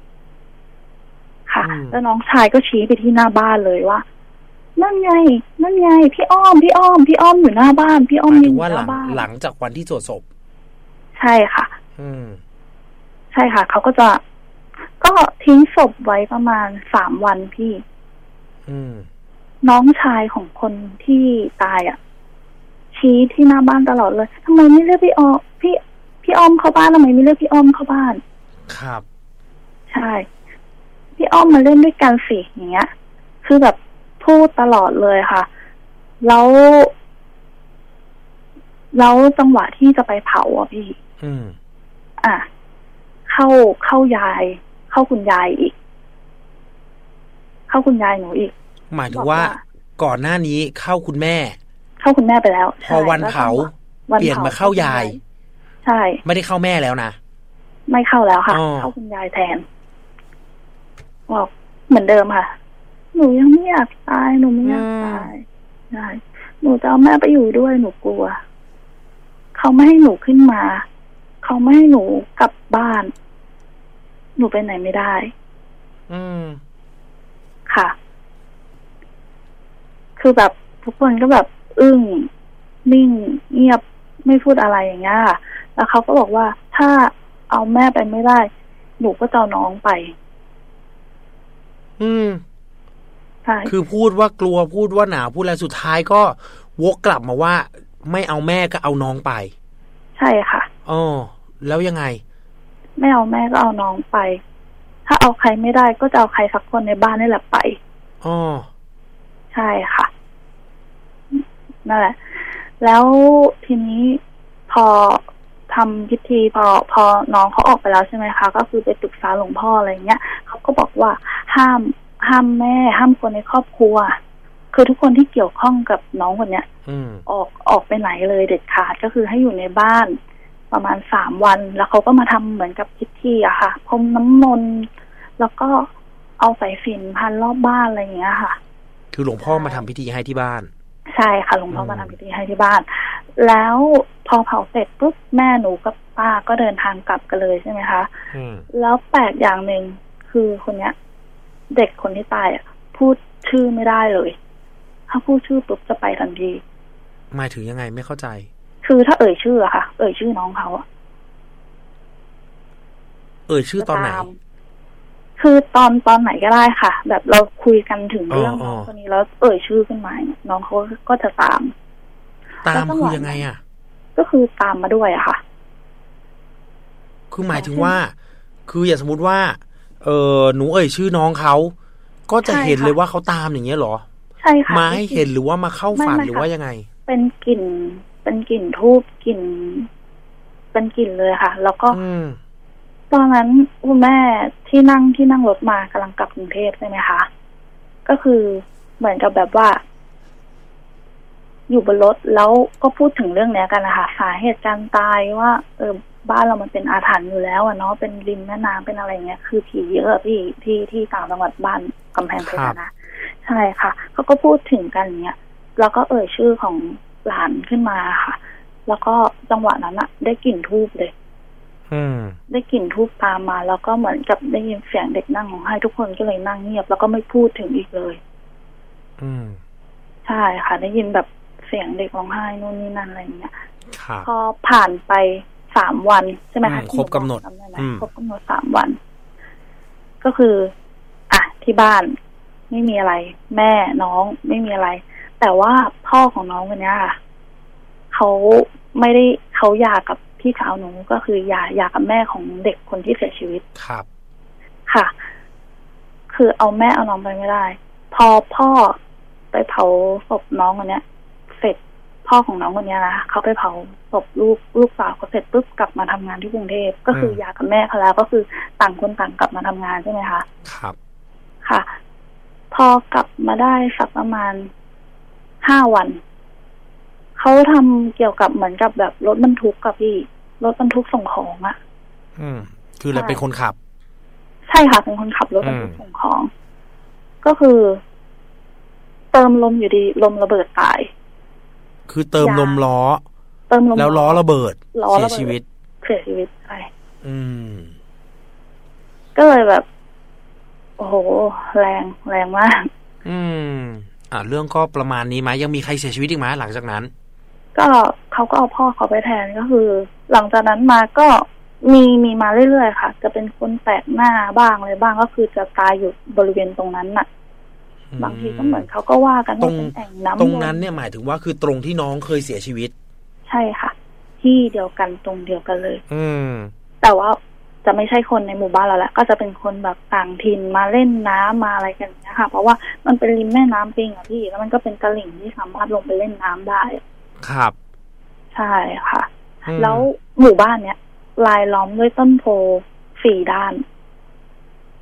ค่ะแล้วน้องชายก็ชี้ไปที่หน้าบ้านเลยว่านั่นไงนั่นไงพี่อ้อมพี่อ้อมพี่อ้อมอยู่หน้าบ้านพี่อ้อมอยู่หน้าบ้านหลังจากวันที่สวดศพใช่ค่ะอืมใช่ค่ะเขาก็จะก็ทิ้งศพไว้ประมาณสามวันพี่อืมน้องชายของคนที่ตายอ่ะชี้ที่หน้าบ้านตลอดเลยทำไมไม่เรียกพี่อ้อมพี่พี่อ้อมเข้าบ้านทำไมไม่เรียกพี่อ้อมเข้าบ้านครับใช่พี่อ้อมมาเล่นด้วยกันสิอย่างเงี้ยคือแบบพูดตลอดเลยค่ะแล้วแล้วจังหวะที่จะไปเผาอ่ะพี่อืมอ่ะเข้าเข้ายายเข้าคุณยายอีกเข้าคุณยายหนูอีกหมายถึงว่าก่อนหน้านี้เข้าคุณแม่เข้าคุณแม่ไปแล้วพอวันเผาเปลี่ยนมาเข้ายายใช่ไม่ได้เข้าแม่แล้วนะไม่เข้าแล้วค่ะเข้าคุณยายแทนบอกเหมือนเดิมค่ะหนูยังไม่อยากตายหนูไม่อยากตายใช่หนูจะเอาแม่ไปอยู่ด้วยหนูกลัวเขาไม่ให้หนูขึ้นมาเขาไม่ให้หนูกลับบ้านหนูไปไหนไม่ได้อืมค่ะคือแบบทุกคนก็แบบอึ้งนิ่งเงียบไม่พูดอะไรอย่างเงี้ยค่ะแล้วเขาก็บอกว่าถ้าเอาแม่ไปไม่ได้หนูก็จะเอาน้องไปอืมใช่คือพูดว่ากลัวพูดว่าหนาวพูดอะไรสุดท้ายก็วกกลับมาว่าไม่เอาแม่ก็เอาน้องไปใช่ค่ะอ๋อแล้วยังไงไม่เอาแม่ก็เอาน้องไปถ้าเอาใครไม่ได้ก็จะเอาใครสักคนในบ้านนี่แหละไปอ๋อใช่ค่ะนั่นแหละแล้วทีนี้พอทำพิธีพอพอน้องเขาออกไปแล้วใช่ไหมคะก็คือไปปรึกษาหลวงพ่ออะไรเงี้ยเขาก็บอกว่าห้ามห้ามแม่ห้ามคนในครอบครัวคือทุกคนที่เกี่ยวข้องกับน้องคนเนี้ยออกออกไปไหนเลยเด็ดขาดก็คือให้อยู่ในบ้านประมาณสามวันแล้วเขาก็มาทำเหมือนกับพิธีอะค่ะพรมน้ำมนต์แล้วก็เอาสายสิญจน์พันรอบบ้านอะไรอย่างเงี้ยค่ะคือหลวงพ่อมาทำพิธีให้ที่บ้านใช่ค่ะหลวงพ่อมาทำพิธีให้ที่บ้านแล้วพอเผาเสร็จปุ๊บแม่หนูกับป้าก็เดินทางกลับกันเลยใช่ไหมคะแล้วแปลกอย่างหนึ่งคือคนเนี้ยเด็กคนที่ตายอ่ะพูดชื่อไม่ได้เลยถ้าพูดชื่อปุ๊บจะไปทันทีหมายถึงยังไงไม่เข้าใจคือถ้าเอ่ยชื่ออะค่ะเอ่ยชื่อน้องเขาอะเอ่ยชื่อตอนไหนคือตอนตอนไหนก็ได้ค่ะแบบเราคุยกันถึงเรื่องน้องคนนี้แล้วเอ่ยชื่อขึ้นมาน้องเขาก็จะตามตามคือยังไงอะก็คือตามมาด้วยอะค่ะคือหมายถึงว่าคืออย่าสมมติว่าเออหนูเอ่ยชื่อน้องเขาก็จะเห็นเลยว่าเขาตามอย่างเงี้ยหรอใช่ค่ะมาให้เห็นหรือว่ามาเข้าฝันหรือว่ายังไงเป็นกลิ่นเป็นกลิ่นทูบกลิ่นเป็นกลิ่นเลยค่ะแล้วก็ตอนนั้นคุณแม่ที่นั่งที่นั่งรถมากำลังกลับกรุงเทพใช่ไหมคะก็คือเหมือนกับแบบว่าอยู่บนรถแล้วก็พูดถึงเรื่องนี้กันนะคะสาเหตุการตายว่าเออบ้านเรามันเป็นอาถรรพ์อยู่แล้วอะเนาะเป็นริมแม่น้ำเป็นอะไรเงี้ยคือผีเยอะพี่ที่ที่ต่างจังหวัดบ้านกำแพงเพชรนะใช่ค่ะเขาก็พูดถึงกันเนี้ยแล้วก็เอ่ยชื่อของหลานขึ้นมาค่ะแล้วก็จังหวะนั้นอะได้กลิ่นทูบเลยได้กลิ่นทูบตามมาแล้วก็เหมือนกับได้ยินเสียงเด็กนั่งร้องไห้ทุกคนก็เลยนั่งเงียบแล้วก็ไม่พูดถึงอีกเลยอืมใช่ค่ะได้ยินแบบเสียงเด็กร้องไห้นู่นนี่นั่นอะไรอย่างเงี้ยพอผ่านไปสามวันใช่ไหมคะครบกำหนดครบกำหนดสามวันก็คืออ่ะที่บ้านไม่มีอะไรแม่น้องไม่มีอะไรแต่ว่าพ่อของน้องคนนี้ค่ะเขาไม่ได้เขาหย่ากับพี่สาวหนูก็คือหย่าหย่ากับแม่ของเด็กคนที่เสียชีวิตครับค่ะคือเอาแม่เอาน้องไปไม่ได้พอพ่อไปเผาศพน้องคนนี้เสร็จพ่อของน้องคนนี้นะเขาไปเผาศพลูกลูกสาวเขาเสร็จปุ๊บกลับมาทำงานที่กรุงเทพก็คือหย่ากับแม่เขาแล้วก็คือต่างคนต่างกลับมาทำงานใช่ไหมคะครับค่ะพอกลับมาได้สักประมาณห้าวันเขาทำเกี่ยวกับเหมือนกับแบบรถบรรทุกกับพี่รถบรรทุกส่งของอ่ะอืมคืออะไรเป็นคนขับใช่ค่ะเป็นคนขับรถบรรทุกส่งของก็คือเติมลมอยู่ดีลมระเบิดตายคือเติมลมล้อเติมลมแล้วล้อระเบิดเสียชีวิตเสียชีวิตใช่อืมก็เลยแบบโอ้โหแรงแรงมากอืมอ่าเรื่องก็ประมาณนี้ไหมยังมีใครเสียชีวิตอีกไหมหลังจากนั้นก็เขาก็เอาพ่อเขาไปแทนก็คือหลังจากนั้นมาก็มีมีมาเรื่อยๆค่ะจะเป็นคนแปลกหน้าบ้างอะไรบ้างก็คือจะตายอยู่บริเวณตรงนั้นน่ะบางทีก็เหมือนเขาก็ว่ากันว่าเป็นแอ่งน้ำตรงนั้นเนี่ยหมายถึงว่าคือตรงที่น้องเคยเสียชีวิตใช่ค่ะที่เดียวกันตรงเดียวกันเลยอืมแต่ว่าจะไม่ใช่คนในหมู่บ้านเราแล้วก็จะเป็นคนแบบต่างถิ่นมาเล่นน้ำมาอะไรกันนะคะเพราะว่ามันเป็นริมแม่น้ำปิงอ่ะพี่แล้วมันก็เป็นตลิ่งที่สามารถลงไปเล่นน้ำได้ครับใช่ค่ะแล้วหมู่บ้านเนี้ยรายล้อมด้วยต้นโพสี่ด้าน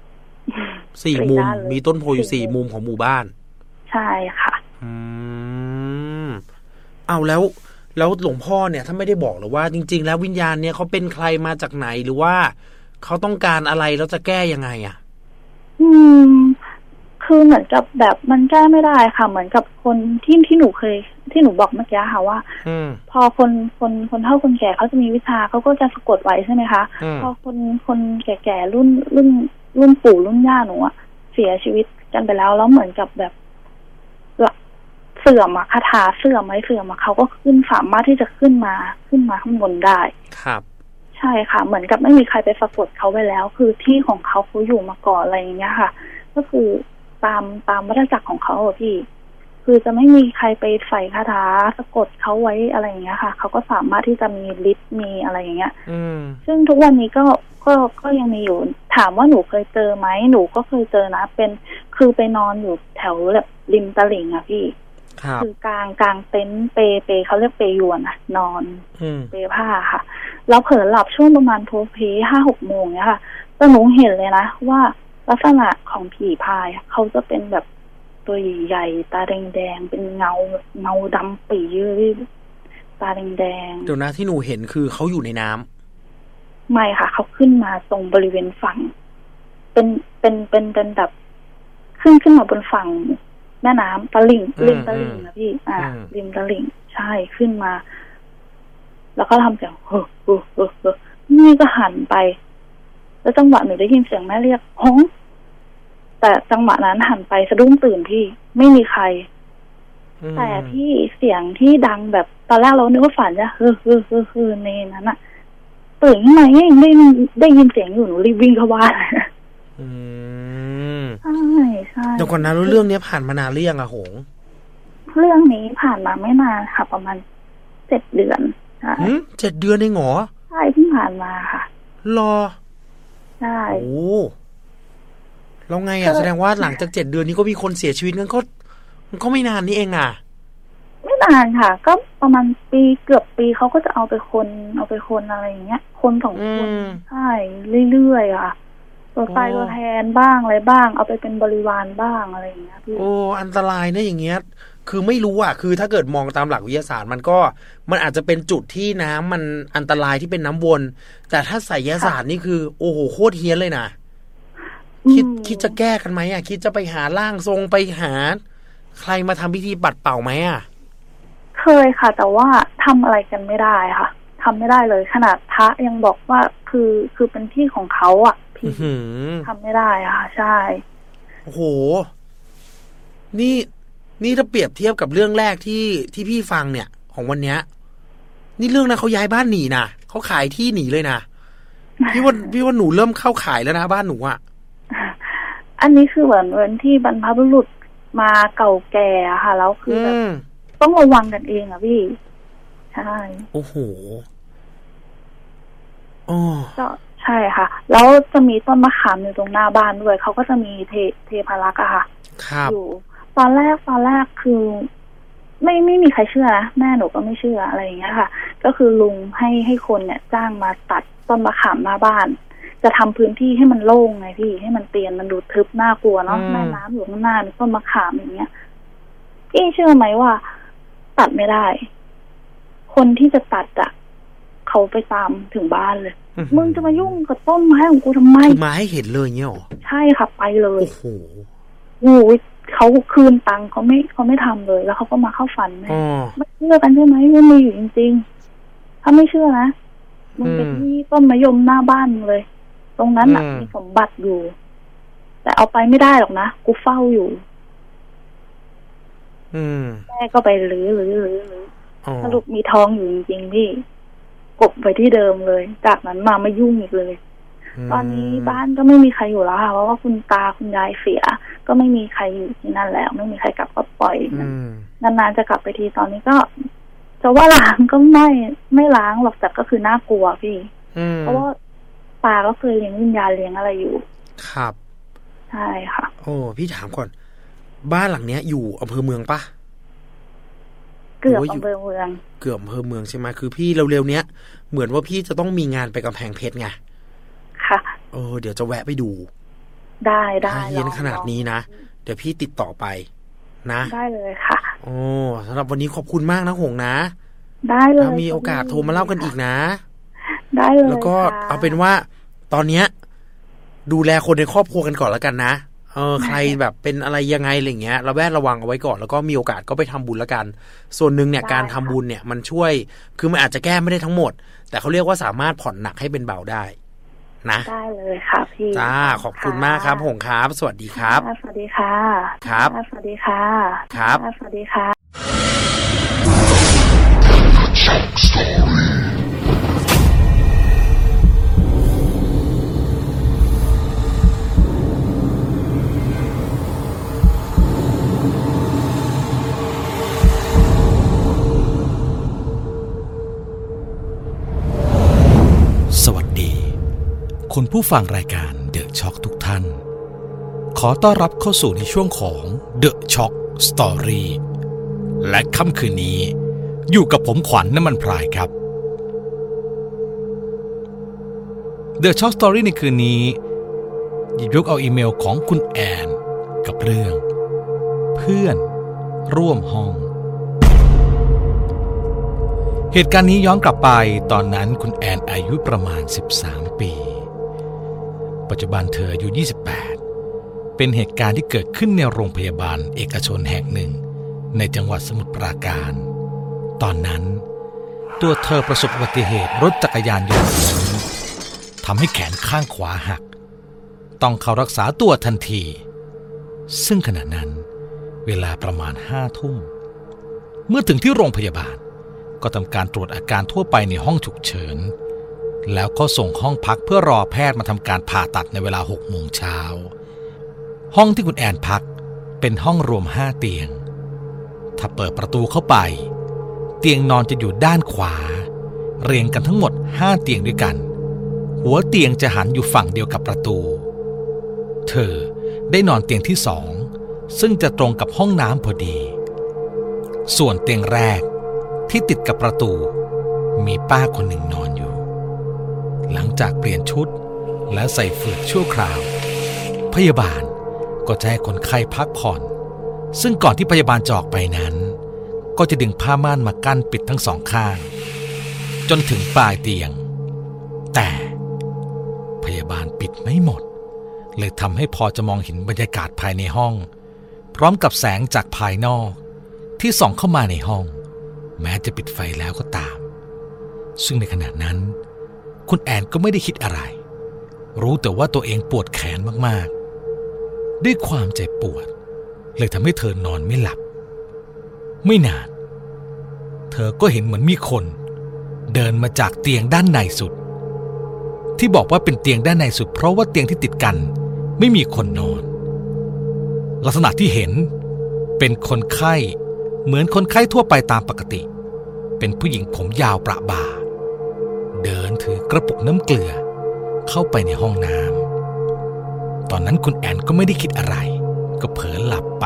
สี่มุมมีต้นโพอยู่สี่มุมของหมู่บ้านใช่ค่ะอืมเอาแล้วแล้วหลวงพ่อเนี่ยถ้าไม่ได้บอกหรือว่าจริงๆแล้ววิญญาณเนี่ยเขาเป็นใครมาจากไหนหรือว่าเขาต้องการอะไรแล้วจะแก้ยังไงอ่ะอืมคือเหมือนกับแบบมันแก้ไม่ได้ค่ะเหมือนกับคนที่ที่หนูเคยที่หนูบอกเมื่อกี้ค่ะว่าพอคนคนคนเฒ่าคนแก่เขาจะมีวิชาเขาก็จะสะกดไว้ใช่ไหมคะพอคนคนแก่ๆรุ่นรุ่นรุ่นปู่รุ่นย่าหนูอะเสียชีวิตกันไปแล้วแล้วเหมือนกับแบบเสื่อมอะคาถาเสื่อมไหมเสื่อมอะเขาก็ขึ้นสามารถที่จะขึ้นมาขึ้นมาข้างบนได้ครับใช่ค่ะเหมือนกับไม่มีใครไปสะกดเขาไว้แล้วคือที่ของเขาเขาอยู่มาก่อนอะไรอย่างเงี้ยค่ะก็คือตามตามวัฏจักรของเขาอะพี่คือจะไม่มีใครไปใส่คาถาสะกดเขาไว้อะไรอย่างเงี้ยค่ะเขาก็สามารถที่จะมีฤทธิ์มีอะไรอย่างเงี้ยซึ่งทุกวันนี้ก็ก็ก็ยังมีอยู่ถามว่าหนูเคยเจอไหมหนูก็เคยเจอนะเป็นคือไปนอนอยู่แถวแบบริมตลิ่งอะพี่คือกลางกลางเต็นท์เปเปเขาเรียกเปยวนอะนอนเปผ้าค่ะแล้วเผลอหลับช่วงประมาณโพเพห้าหกโมงเนี้ยค่ะแต่หนูเห็นเลยนะว่าลักษณะของผีพายเขาจะเป็นแบบตัวใหญ่ตาแดงๆเป็นเงาเงาดำปีตาแดงๆเดี๋ยวนะที่หนูเห็นคือเขาอยู่ในน้ำไม่ค่ะเขาขึ้นมาตรงบริเวณฝั่งเป็นเป็นเป็นเป็นแบบขึ้นขึ้นมาบนฝั่งแม่น้ำตะลิ่งริมตะลิ่งนะพี่อ่าริมตะลิ่งใช่ขึ้นมาแล้วก็ทำเสียงเฮ้อเฮ้อเฮ้อเฮ้อนี่ก็หันไปแล้วจังหวะหนูได้ยินเสียงแม่เรียกฮ้องแต่จังหวะนั้นหันไปสะดุ้งตื่นพี่ไม่มีใครแต่ที่เสียงที่ดังแบบตอนแรกเรานึกว่าฝันจะเฮ้อเฮ้อเฮ้อเฮ้อในนั้นอะตื่นขึ้นมายังได้ได้ยินเสียงอยู่หนูรีบวิ่งเข้าบ้านอืมใช่ใช่เดี๋ยวก่อนนะเรื่องนี้ผ่านมานานหรือยังอะหงเรื่องนี้ผ่านมาไม่นานค่ะประมาณเจ็ดเดือนอืมเจ็ดเดือนเองเหรอใช่เพิ่งผ่านมาค่ะรอใช่โอ้แล้วไงอ่ะแสดงว่าหลังจากเจ็ดเดือนนี้ก็มีคนเสียชีวิตกันก็มันก็ไม่นานนี่เองอ่ะไม่นานค่ะก็ประมาณปีเกือบปีเขาก็จะเอาไปคนเอาไปคนอะไรอย่างเงี้ยคนสองคนใช่เรื่อยๆค่ะตัวตายตัวแทนบ้างอะไรบ้างเอาไปเป็นบริวารบ้างอะไรอย่างเงี้ยพี่โอ้อันตรายนะอย่างเงี้ยคือไม่รู้อ่ะคือถ้าเกิดมองตามหลักวิทยาศาสตร์มันก็มันอาจจะเป็นจุดที่น้ำมันอันตรายที่เป็นน้ำวนแต่ถ้าไสยศาสตร์นี่คือโอ้โหโคตรเฮี้ยนเลยนะคิดคิดจะแก้กันไหมอ่ะคิดจะไปหาร่างทรงไปหาใครมาทำพิธีปัดเป่าไหมอ่ะเคยค่ะแต่ว่าทำอะไรกันไม่ได้ค่ะทำไม่ได้เลยขนาดพระยังบอกว่าคือคือเป็นที่ของเขาอ่ะพี่ทำไม่ได้อ่ะใช่โอ้โหนี่นี่ถ้าเปรียบเทียบกับเรื่องแรกที่ที่พี่ฟังเนี่ยของวันเนี้ยนี่เรื่องนั้นเขาย้ายบ้านหนีนะเขาขายที่หนีเลยนะพี่ว่าพี่ว่าหนูเริ่มเข้าขายแล้วนะบ้านหนูอ่ะอันนี้คือเหมือนเรื่องที่บรรพบุรุษมาเก่าแก่ค่ะแล้วคือแบบต้องระวังกันเองอ่ะพี่ใช่โอ้โหอ๋อก็ใช่ค่ะแล้วจะมีต้นมะขามอยู่ตรงหน้าบ้านด้วยเขาก็จะมีเทเทพารักษ์อะค่ะอยู่ตอนแรกตอนแรกคือไม่ไม่มีใครเชื่อนะแม่หนูก็ไม่เชื่ออะไรอย่างเงี้ยค่ะก็คือลุงให้ให้คนเนี่ยจ้างมาตัดต้นมะขามหน้าบ้านจะทำพื้นที่ให้มันโล่งไงพี่ให้มันเตียนมันดูทึบน่ากลัวเนาะแม่น้ำอยู่ข้างหน้ามีต้นมะขามอย่างเงี้ยพี่เชื่อไหมว่าตัดไม่ได้คนที่จะตัดอะเขาไปตามถึงบ้านเลยมึงจะมายุ่งกับต้นไม้ของกูทำไมมาให้เห็นเลยเงี้ยหรอใช่ค่ะไปเลยโอ้โหโอ้ยเขาคืนตังค์เขาไม่เขาไม่ทำเลยแล้วเขาก็มาเข้าฝันแม่ไม่เชื่อกันใช่ไหมว่ามีอยู่จริงๆถ้าไม่เชื่อนะมึงไปที่ต้นมะยมหน้าบ้านเลย ตรงนั้นน่ะมีสมบัติอยู่แต่เอาไปไม่ได้หรอกนะกูเฝ้าอยู่แม่ก็ไปรื้อรื้อรื้อรื้อสรุปมีทองอยู่จริงๆพี่กบไว้ที่เดิมเลยจากนั้นมาไม่ยุ่งอีกเลยตอนนี้บ้านก็ไม่มีใครอยู่แล้วค่ะเพราะว่าคุณตาคุณยายเสียก็ไม่มีใครอยู่ที่นั่นแล้วไม่มีใครกลับก็ปล่อยนานๆจะกลับไปทีตอนนี้ก็จะว่าล้างก็ไม่ไม่ล้างหรอกแต่ก็คือน่ากลัวพี่เพราะว่าตาก็เคยเลี้ยงวิญญาณเลี้ยงอะไรอยู่ครับใช่ค่ะโอ้พี่ถามก่อนบ้านหลังเนี้ยอยู่อำเภอเมืองปะเกือบอำเภอเมืองเกือบอำเภอเมืองใช่ไหมคือพี่เร็วๆเนี้ยเหมือนว่าพี่จะต้องมีงานไปกำแพงเพชรไงค่ะเออเดี๋ยวจะแวะไปดูได้ได้เย็นขนาดนี้นะเดี๋ยวพี่ติดต่อไปนะได้เลยค่ะโอ้สำหรับวันนี้ขอบคุณมากนะหงนะได้เลยถ้ามีโอกาสโทรมาเล่ากันอีกนะได้เลยแล้วก็เอาเป็นว่าตอนเนี้ยดูแลคนในครอบครัวกันก่อนแล้วกันนะเออใครแบบเป็นอะไรยังไงอะไรเงี้ยระแวดระวังเอาไว้ก่อนแล้วก็มีโอกาสก็ไปทำบุญแล้วกันส่วนหนึ่งเนี่ยการทำบุญเนี่ยมันช่วยคือมันอาจจะแก้ไม่ได้ทั้งหมดแต่เขาเรียกว่าสามารถผ่อนหนักให้เป็นเบาได้นะได้เลยค่ะพี่จ้าขอบคุณมากครับหงครับสวัสดีครับสวัสดีค่ะครับสวัสดีค่ะครับสวัสดีค่ะสวัสดีคุณผู้ฟังรายการเดอะช็อคทุกท่านขอต้อนรับเข้าสู่ในช่วงของเดอะช็อคสตอรี่และค่ำคืนนี้อยู่กับผมขวัญ น้ำมันพรายครับเดอะช็อคสตอรี่ในคืนนี้หยิบยกเอาอีเมลของคุณแอนกับเรื่องเพื่อนร่วมห้องเหตุการณ์นี้ย้อนกลับไปตอนนั้นคุณแอนอายุประมาณสิบสามปีปัจจุบันเธออายุยี่สิบแปดเป็นเหตุการณ์ที่เกิดขึ้นในโรงพยาบาลเอกชนแห่งหนึ่งในจังหวัดสมุทรปราการตอนนั้นตัวเธอประสบอุบัติเหตุรถจักรยานยนต์ล้มทำให้แขนข้างขวาหักต้องเข้ารักษาตัวทันทีซึ่งขณะนั้นเวลาประมาณห้าทุ่มเมื่อถึงที่โรงพยาบาลก็ทำการตรวจอาการทั่วไปในห้องฉุกเฉินแล้วก็ส่งห้องพักเพื่อรอแพทย์มาทำการผ่าตัดในเวลาหกโมงเช้าห้องที่คุณแอนพักเป็นห้องรวมห้าเตียงถ้าเปิดประตูเข้าไปเตียงนอนจะอยู่ด้านขวาเรียงกันทั้งหมดห้าเตียงด้วยกันหัวเตียงจะหันอยู่ฝั่งเดียวกับประตูเธอได้นอนเตียงที่สองซึ่งจะตรงกับห้องน้ำพอดีส่วนเตียงแรกที่ติดกับประตูมีป้าคนหนึ่งนอนอยู่หลังจากเปลี่ยนชุดและใส่เฟือกชั่วคราวพยาบาลก็จะให้คนไข้พักผ่อนซึ่งก่อนที่พยาบาลจะออกไปนั้นก็จะดึงผ้าม่านมากั้นปิดทั้งสองข้างจนถึงปลายเตียงแต่พยาบาลปิดไม่หมดเลยทำให้พอจะมองเห็นบรรยากาศภายในห้องพร้อมกับแสงจากภายนอกที่ส่องเข้ามาในห้องแม้จะปิดไฟแล้วก็ตามซึ่งในขณะนั้นคุณแอนก็ไม่ได้คิดอะไรรู้แต่ว่าตัวเองปวดแขนมากๆด้วยความเจ็บปวดเลยทำให้เธอนอนไม่หลับไม่นานเธอก็เห็นเหมือนมีคนเดินมาจากเตียงด้านในสุดที่บอกว่าเป็นเตียงด้านในสุดเพราะว่าเตียงที่ติดกันไม่มีคนนอนลักษณะที่เห็นเป็นคนไข้เหมือนคนไข้ทั่วไปตามปกติเป็นผู้หญิงผมยาวประบ่าเดินถือกระปุกน้ำเกลือเข้าไปในห้องน้ำตอนนั้นคุณแอนก็ไม่ได้คิดอะไรก็เผลอหลับไป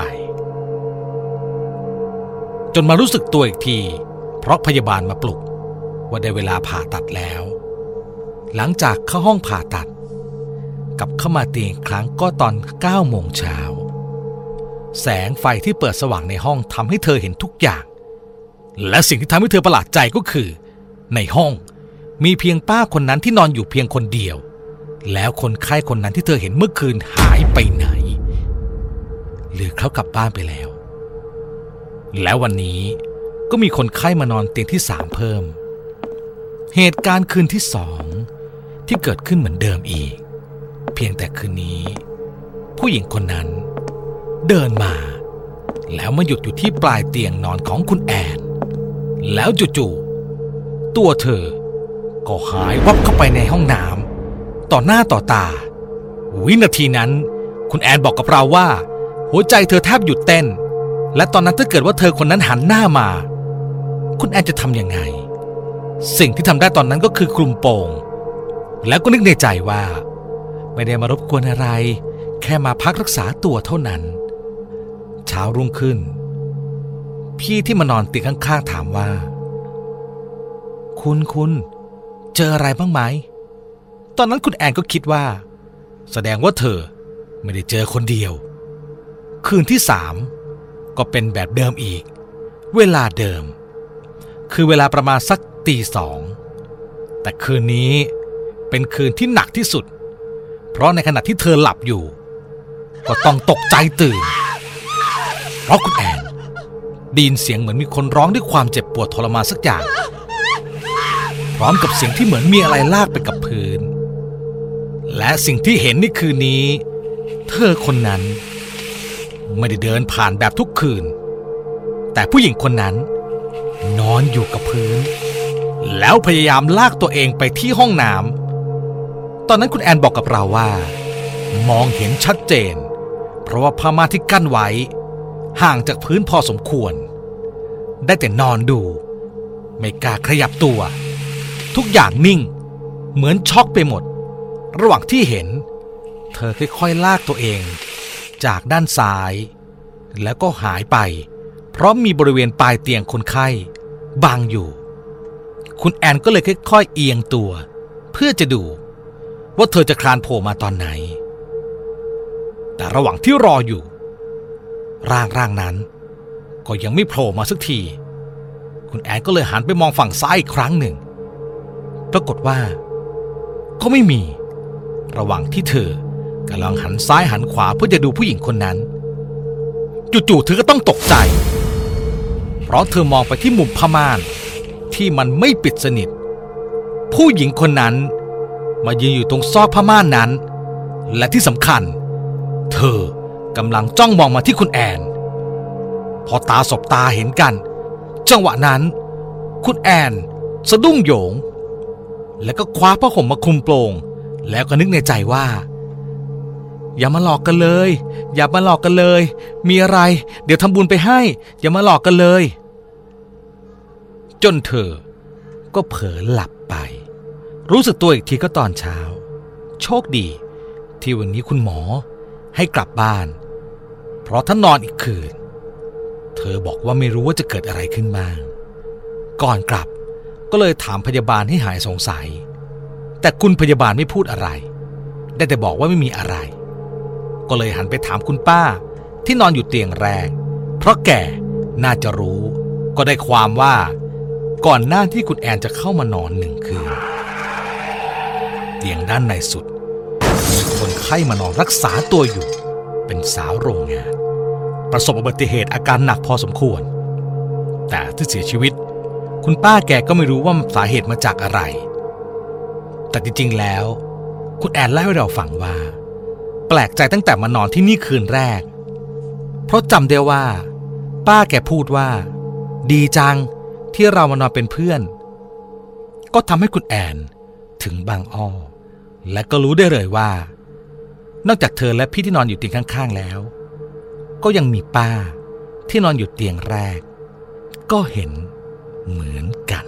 จนมารู้สึกตัวอีกทีเพราะพยาบาลมาปลุกว่าได้เวลาผ่าตัดแล้วหลังจากเข้าห้องผ่าตัดกลับเข้ามาเตียงครั้งก็ตอนเก้าโมงเช้าแสงไฟที่เปิดสว่างในห้องทำให้เธอเห็นทุกอย่างและสิ่งที่ทำให้เธอประหลาดใจก็คือในห้องมีเพียงป้าคนนั้นที่นอนอยู่เพียงคนเดียวแล้วคนไข้คนนั้นที่เธอเห็นเมื่อคืนหายไปไหนหรือเขากลับบ้านไปแล้วแล้ววันนี้ก็มีคนไข้มานอนเตียงที่สามเพิ่มเหตุการณ์คืนที่สองที่เกิดขึ้นเหมือนเดิมอีกเพียงแต่คืนนี้ผู้หญิงคนนั้นเดินมาแล้วมาหยุดอยู่ที่ปลายเตียงนอนของคุณแอนแล้วจู่ๆตัวเธอก็หายวับเข้าไปในห้องน้ำต่อหน้าต่อตาวินาทีนั้นคุณแอนบอกกับเราว่าหัวใจเธอแทบหยุดเต้นและตอนนั้นถ้าเกิดว่าเธอคนนั้นหันหน้ามาคุณแอนจะทำยังไงสิ่งที่ทำได้ตอนนั้นก็คือคลุมโปงแล้วก็นึกในใจว่าไม่ได้มารบกวนอะไรแค่มาพักรักษาตัวเท่านั้นเช้ารุ่งขึ้นพี่ที่มานอนเตียงข้างๆถามว่าคุณคุณเจออะไรบ้างไหมตอนนั้นคุณแอนก็คิดว่าแสดงว่าเธอไม่ได้เจอคนเดียวคืนที่สามก็เป็นแบบเดิมอีกเวลาเดิมคือเวลาประมาณสักตีสองแต่คืนนี้เป็นคืนที่หนักที่สุดเพราะในขณะที่เธอหลับอยู่ก็ต้องตกใจตื่นเพราะคุณแอนได้ยินเสียงเหมือนมีคนร้องด้วยความเจ็บปวดทรมานสักอย่างพร้อมกับเสียงที่เหมือนมีอะไรลากไปกับพื้นและสิ่งที่เห็นในคืนนี้เธอคนนั้นไม่ได้เดินผ่านแบบทุกคืนแต่ผู้หญิงคนนั้นนอนอยู่กับพื้นแล้วพยายามลากตัวเองไปที่ห้องน้ำตอนนั้นคุณแอนบอกกับเราว่ามองเห็นชัดเจนเพราะว่าผ้าม่านที่กั้นไว้ห่างจากพื้นพอสมควรได้แต่นอนดูไม่กล้าขยับตัวทุกอย่างนิ่งเหมือนช็อกไปหมดระหว่างที่เห็นเธอค่อยๆลากตัวเองจากด้านซ้ายแล้วก็หายไปเพราะมีบริเวณปลายเตียงคนไข้บังอยู่คุณแอนก็เลยค่อยๆเอียงตัวเพื่อจะดูว่าเธอจะคลานโผล่มาตอนไหนแต่ระหว่างที่รออยู่ร่างร่างนั้นก็ยังไม่โผล่มาสักทีคุณแอนก็เลยหันไปมองฝั่งซ้ายอีกครั้งหนึ่งปรากฏว่าก็ไม่มีระหว่างที่เธอกำลังหันซ้ายหันขวาเพื่อจะดูผู้หญิงคนนั้นจู่ๆเธอก็ต้องตกใจเพราะเธอมองไปที่มุมผ้าม่านที่มันไม่ปิดสนิทผู้หญิงคนนั้นมายืนอยู่ตรงซอกผ้าม่านนั้นและที่สำคัญเธอกำลังจ้องมองมาที่คุณแอนพอตาสบตาเห็นกันจังหวะนั้นคุณแอนสะดุ้งโหยงแล้วก็คว้าผ้าห่มมาคลุมโปงแล้วก็นึกในใจว่าอย่ามาหลอกกันเลยอย่ามาหลอกกันเลยมีอะไรเดี๋ยวทำบุญไปให้อย่ามาหลอกกันเลยจนเธอก็เผลอหลับไปรู้สึกตัวอีกทีก็ตอนเช้าโชคดีที่วันนี้คุณหมอให้กลับบ้านเพราะถ้านอนอีกคืนเธอบอกว่าไม่รู้ว่าจะเกิดอะไรขึ้นบ้างก่อนกลับก็เลยถามพยาบาลให้หายสงสัยแต่คุณพยาบาลไม่พูดอะไรได้แต่บอกว่าไม่มีอะไรก็เลยหันไปถามคุณป้าที่นอนอยู่เตียงแรกเพราะแกน่าจะรู้ก็ได้ความว่าก่อนหน้าที่คุณแอนจะเข้ามานอนหนึ่งคืนเตียงด้านในสุดมีคนไข้มานอนรักษาตัวอยู่เป็นสาวโรงงานประสบอุบัติเหตุอาการหนักพอสมควรแต่ที่เสียชีวิตคุณป้าแกก็ไม่รู้ว่าสาเหตุมาจากอะไรแต่จริงๆแล้วคุณแอนเล่าให้เราฟังว่าแปลกใจตั้งแต่มานอนที่นี่คืนแรกเพราะจำได้ว่าป้าแกพูดว่าดีจังที่เรามานอนเป็นเพื่อนก็ทำให้คุณแอนถึงบางอ้อและก็รู้ได้เลยว่านอกจากเธอและพี่ที่นอนอยู่เตียงข้างๆแล้วก็ยังมีป้าที่นอนอยู่เตียงแรกก็เห็นเหมือนกัน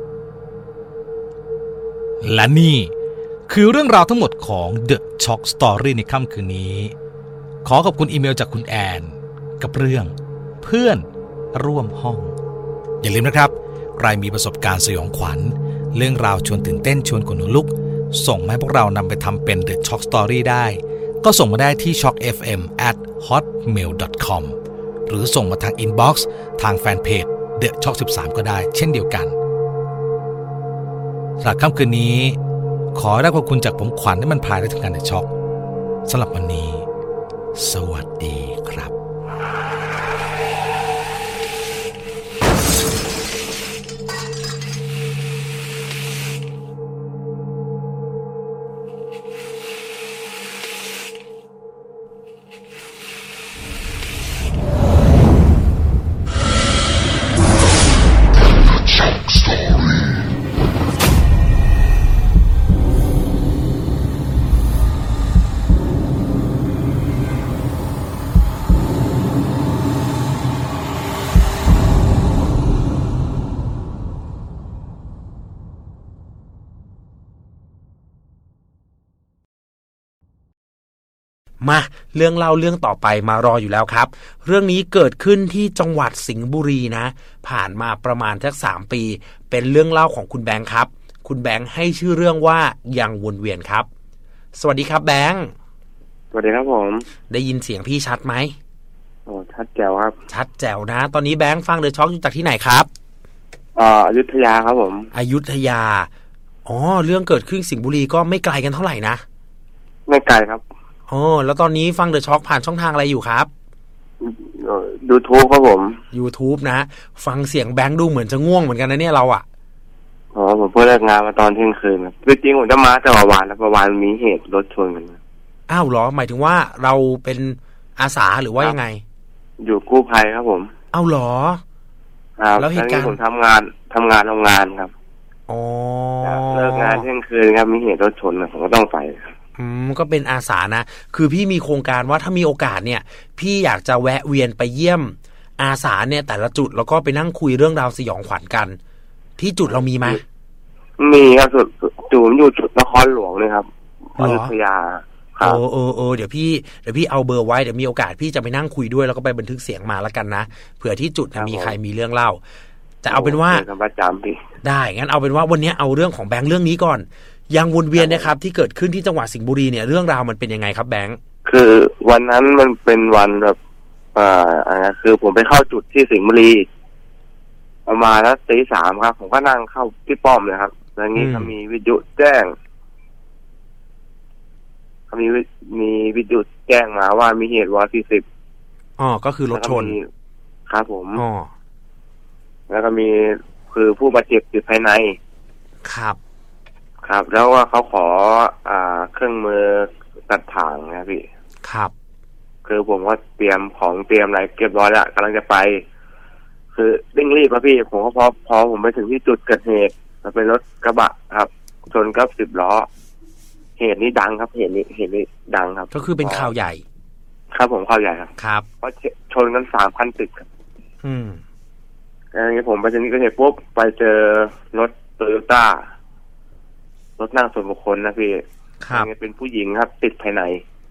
และนี่คือเรื่องราวทั้งหมดของ The Shock Story ในค่ำคืนนี้ขอขอบคุณอีเมลจากคุณแอนกับเรื่องเพื่อนร่วมห้องอย่าลืมนะครับใครมีประสบการณ์สยองขวัญเรื่องราวชวนตื่นเต้นชวนขนลุกส่งมาให้พวกเรานำไปทำเป็น The Shock Story ได้ก็ส่งมาได้ที่ ช็อก เอฟ เอ็ม แอท ฮอตเมล ดอท คอม หรือส่งมาทางอินบ็อกซ์ทางแฟนเพจ The Shock สิบสามก็ได้เช่นเดียวกันสำหรับค่ำคืนนี้ขอได้ขอบคุณจากผมขวัญให้มันพายได้ถึงการ The Shock สำหรับวันนี้สวัสดีครับมาเรื่องเล่าเรื่องต่อไปมารออยู่แล้วครับเรื่องนี้เกิดขึ้นที่จังหวัดสิงห์บุรีนะผ่านมาประมาณสักสามปีเป็นเรื่องเล่าของคุณแบงค์ครับคุณแบงค์ให้ชื่อเรื่องว่ายังวนเวียนครับสวัสดีครับแบงค์สวัสดีครับผมได้ยินเสียงพี่ชัดไหมโอ้ชัดแจ๋วครับชัดแจ๋วนะตอนนี้แบงค์ฟังเดอะช็อคอยู่จากที่ไหนครับอ่าอยุธยาครับผมอยุธยาอ๋อเรื่องเกิดขึ้นสิงห์บุรีก็ไม่ไกลกันเท่าไหร่นะไม่ไกลครับอ๋อแล้วตอนนี้ฟังเดอะช็อคผ่านช่องทางอะไรอยู่ครับยูทูบครับผม YouTube นะฟังเสียงแบงค์ดูเหมือนจะง่วงเหมือนกันนะเนี่ยเราอ่ะอ๋อผมเพิ่งเลิกงานมาตอนเที่ยงคืนครับจริงๆผมจะมาแต่วันวานแล้วประวันมีเหตุรถชนกันอ้าวเหรอหมายถึงว่าเราเป็นอาสาหรือว่ายังไงอยู่กู้ภัยครับผมอ้าวเหรอครับแล้วเหตุการณ์ผมทำงานทำงานโรงงานครับอ๋อเลิกงานเที่ยงคืนครับมีเหตุรถชนผมก็ต้องไปอืมก็เป็นอาสานะคือพี่มีโครงการว่าถ้ามีโอกาสเนี่ยพี่อยากจะแวะเวียนไปเยี่ยมอาสาเนี่ยแต่ละจุดแล้วก็ไปนั่งคุยเรื่องราวสยองขวัญกันที่จุดเรามีไหมมีครับจุดจุดอยู่จุดนครหลวงเลยครับอยุธยาเออเออเออเดี๋ยวพี่เดี๋ยวพี่เอาเบอร์ไว้เดี๋ยวมีโอกาสพี่จะไปนั่งคุยด้วยแล้วก็ไปบันทึกเสียงมาแล้วกันนะเผื่อที่จุดมีใครมีเรื่องเล่าแต่เอาเป็นว่าประจำพี่ได้งั้นเอาเป็นว่าวันนี้เอาเรื่องของแบงค์เรื่องนี้ก่อนยังวนเวียนนะครับที่เกิดขึ้นที่จังหวัดสิงห์บุรีเนี่ยเรื่องราวมันเป็นยังไงครับแบงค์คือวันนั้นมันเป็นวันแบบอ่าคือผมไปเข้าจุดที่สิงห์บุรีประมาณแล้วตีสามครับผมก็นั่งเข้าที่ป้อมเลยครับแล้วนี้เขามีวิทยุแจ้งเขามีมีวิทยุแจ้งมาว่ามีเหตุวอสี่สิบอ๋อก็คือรถชนครับผมอ๋อแล้วก็มีคือผู้บาดเจ็บอยู่ภายในครับครับแล้วว่าเขาขออ่าเครื่องมือตัดถ่างนะพี่ครับคือผมก็เตรียมของเตรียมอะไรเรียบร้อยแล้วกำลังจะไปคือเร่งรีบครับพี่ผมก็พอพอผมไปถึงที่จุดเกิดเหตุมันเป็นรถกระบะครับชนกับสิบล้อเหตุนี้ดังครับเหตุนี้เหตุนี้ดังครับก็คือเป็นข่าวใหญ่ครับผมข่าวใหญ่ครับครับเพราะชนกันสามคันติดครับอืมอันนี้ผมไปถึงที่เกิดเหตุปุ๊บไปเจอรถโตโยต้ารถนั่งส่วนบุคคลนะพี่ครับเป็นผู้หญิงครับติดภายใน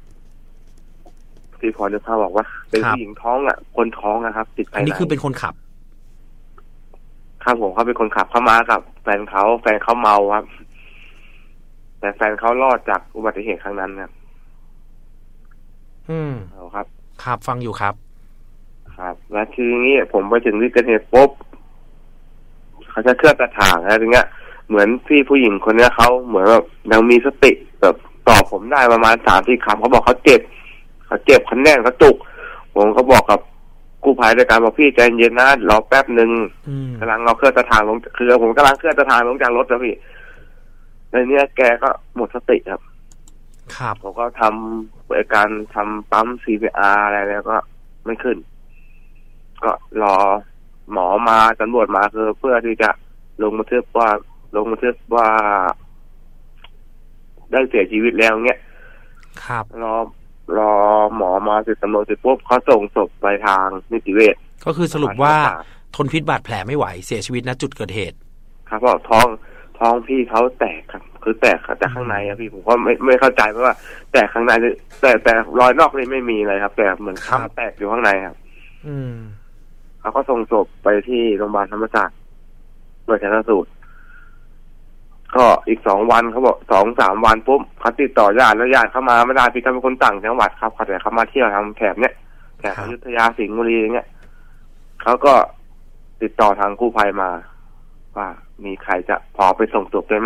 ที่พอจะพาบอกว่าเป็นผู้หญิงท้องอ่ะคนท้องนะครับติดภายในอันนี้คือเป็นคนขับครับผมเขาเป็นคนขับเข้ามากับแฟนเขาแฟนเขาเมาครับแต่แฟนเขารอดจากอุบัติเหตุครั้งนั้นครับอืมเอาครับครับฟังอยู่ครับครับแล้วทีนี้ผมไปถึงที่เกิดเหตุปุ๊บเขาจะเคลื่อนกระถางอะไรอย่างเงี้ยเหมือนพี่ผู้หญิงคนนี้เขาเหมือนแบบยังมีสติแบบตอบผมได้ประมาณสามสี่คำเขาบอกเขาเจ็บเขาเจ็บเขาแน่นเขาจุกผมก็บอกกับกู้ภัยด้วยกันบอกพี่ใจเย็นนะรอแป๊บนึงกำลังเอาเครื่องกระถางลงคือผมกำลังเครื่องกระถางลงจากรถแล้วพี่ในนี้แกก็หมดสติครับครับผมก็ทำบริการทำปั๊ม ซี พี อาร์ อะไรแล้วก็ไม่ขึ้นก็รอหมอมาตำรวจมาคือเพื่อที่จะลงบันทึกว่าลงบันทึกว่าได้เสียชีวิตแล้วเงี้ยครับรอรอหมอมาเสร็จตำรวจเสร็จปุ๊บเขาส่งศพไปทางนิติเวชก็คือสรุปว่าทนพิษบาดแผลไม่ไหวเสียชีวิตณจุดเกิดเหตุครับเพราะท้องท้องพี่เขาแตกครับคือแตกจากข้างในครับพี่ผมก็ไม่ไม่เข้าใจเพราะว่าแตกข้างในแต่แต่รอยนอกนี่ไม่มีเลยครับแต่เหมือนค้ำแตกอยู่ข้างในครับอืมเขาก็ส่งศพไปที่โรงพยาบาลธรรมศาสตร์เพื่อชันสูตรก็อีกสองวันเขาบอกสองสามวันปุ๊บเขาติดต่อญาติแล้วญาติเข้ามาไม่ได้พี่เขาเป็นคนต่างจังหวัดครับเขาแต่เขามาเที่ยวทำแถบเนี้ยแถบอยุธยาสิงห์บุรีอย่างเงี้ยเขาก็ติดต่อทางกู้ภัยมาว่ามีใครจะพอไปส่งศพได้ไหม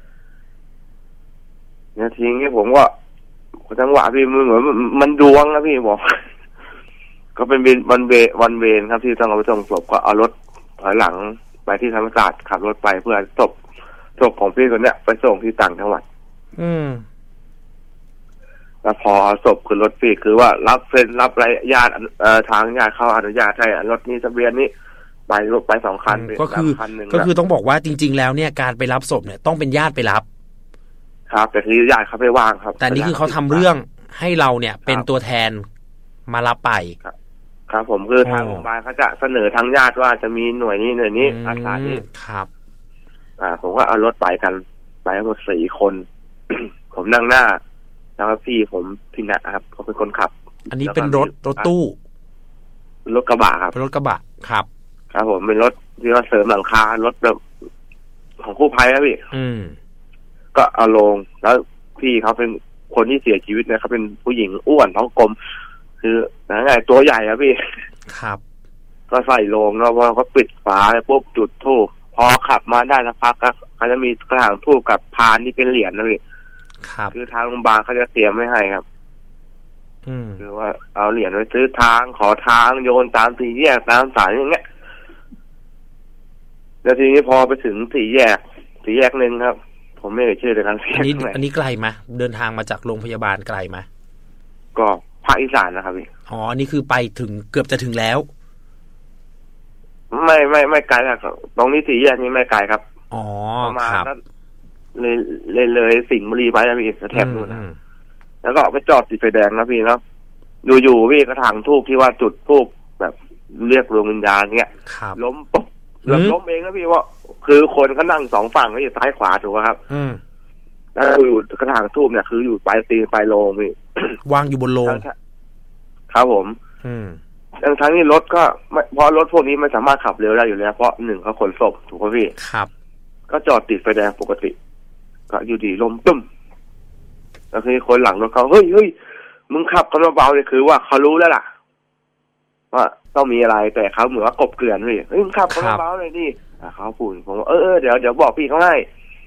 เนี่ยทีนี้ผมก็จังหวะพี่มันเหมือนมันดวงนะพี่บอกก็เป็นวันเววันเวรครับที่ต้องเอาไปส่งศพก็เอารถถอยหลังไปที่ธรรมศาสตร์ขับรถไปเพื่อศพศพของพี่คนเนี้ยไปส่งที่ต่างจังหวัดอืมแล้วพอศพขึ้นรถพี่คือว่ารับเซ็นรับรายญาติเอ่อทางญาติเขาอนุญาตให้รถนี้ทะเบียนนี้ไปรถไปสองคันก็คือก็คือต้องบอกว่าจริงๆแล้วเนี่ยการไปรับศพเนี่ยต้องเป็นญาติไปรับครับแต่ที่ญาติเขาไม่ว่างครับแต่นี่คือเขาทำเรื่องให้เราเนี่ยเป็นตัวแทนมารับไปครับครับผมคือทางโรงพยาบาลเขาจะเสนอทางญาติว่าจะมีหน่วยนี้หน่วยนี้อาสานี้ครับอ่าผมก็เอารถไปกันไปทั้งหมดสี่คน ผมนั่งหน้าแล้วพี่ผมพี่นะครับเขาเป็นคนขับอันนี้เป็นรถรถตู้รถกระบะครับเป็นรถกระบะครับครับผมเป็นรถที่ว่าเสริมหลังคารถแบบของกู้ภัยครับพี่อืมก็เอาลงแล้วพี่เขาเป็นคนที่เสียชีวิตเนี่ยเขาเป็นผู้หญิงอ้วนท้องกลมคือนะไงตัวใหญ่อะพี่ครับก็ใส่โลงแล้วพอเขาปิดฝาปุ๊บจุดธูปพอขับมาได้สักพักก็เขาจะมีกระถางธูปกับพานที่เป็นเหรียญนะพี่ครับคือทางโรงพยาบาลเขาจะเตรียมไม่ให้ครับอืมคือว่าเอาเหรียญไว้ซื้อทางขอทางโยนตามสี่แยกตามสายอย่างเงี้ยแล้วทีนี้พอไปถึงสี่แยกสี่แยกนึงครับผมไม่เอ่ยชื่อเลยครับอันนี้อันนี้ไกลไหมเดินทางมาจากโรงพยาบาลไกลไหมก็ภาคอีสานนะครับพี่อ๋อนี่คือไปถึงเกือบจะถึงแล้วไม่ไม่ไม่ไกลครับตรงนี้สี่แยกนี้ไม่ไกลครับอ๋อประมาณเลยเลยเลยสิงห์บุรีไปนะพี่แถบนู้นนะแล้วก็ไปจอดติดไฟแดงนะพี่เนาะอยู่ๆพี่กระถางทูบที่ว่าจุดทูบแบบเรียกดวงวิญญาณเงี้ยล้มปุ๊บแล้วล้มเองนะพี่ว่าคือคนเขานั่งสองฝั่งก็อยู่ซ้ายขวาถูกไหมครับแล้วอยู่กระถางทูบเนี่ยคืออยู่ปลายตีนปลายโลงพี่วางอยู่บนโลงครับผมทั้งทั้งนี้รถก็เพราะรถพวกนี้ไม่สามารถขับเร็วได้อยู่แล้วเพราะหนึ่งเขาขนศพถูกไหมพี่ครับก็จอดติดไฟแดงปกติก็อยู่ดีลมตึ้มแล้วคือคนหลังรถเขาเฮ้ยเฮ้ยมึงขับกันเบาๆเลยคือว่าเขารู้แล้วล่ะว่าต้องมีอะไรแต่เขาเหมือนว่ากบเกลื่อนเลยเฮ้ยมึงขับกันเบาๆเลยดิเขาพูดผมว่าเออเดี๋ยวเดี๋ยวบอกพี่เขาให้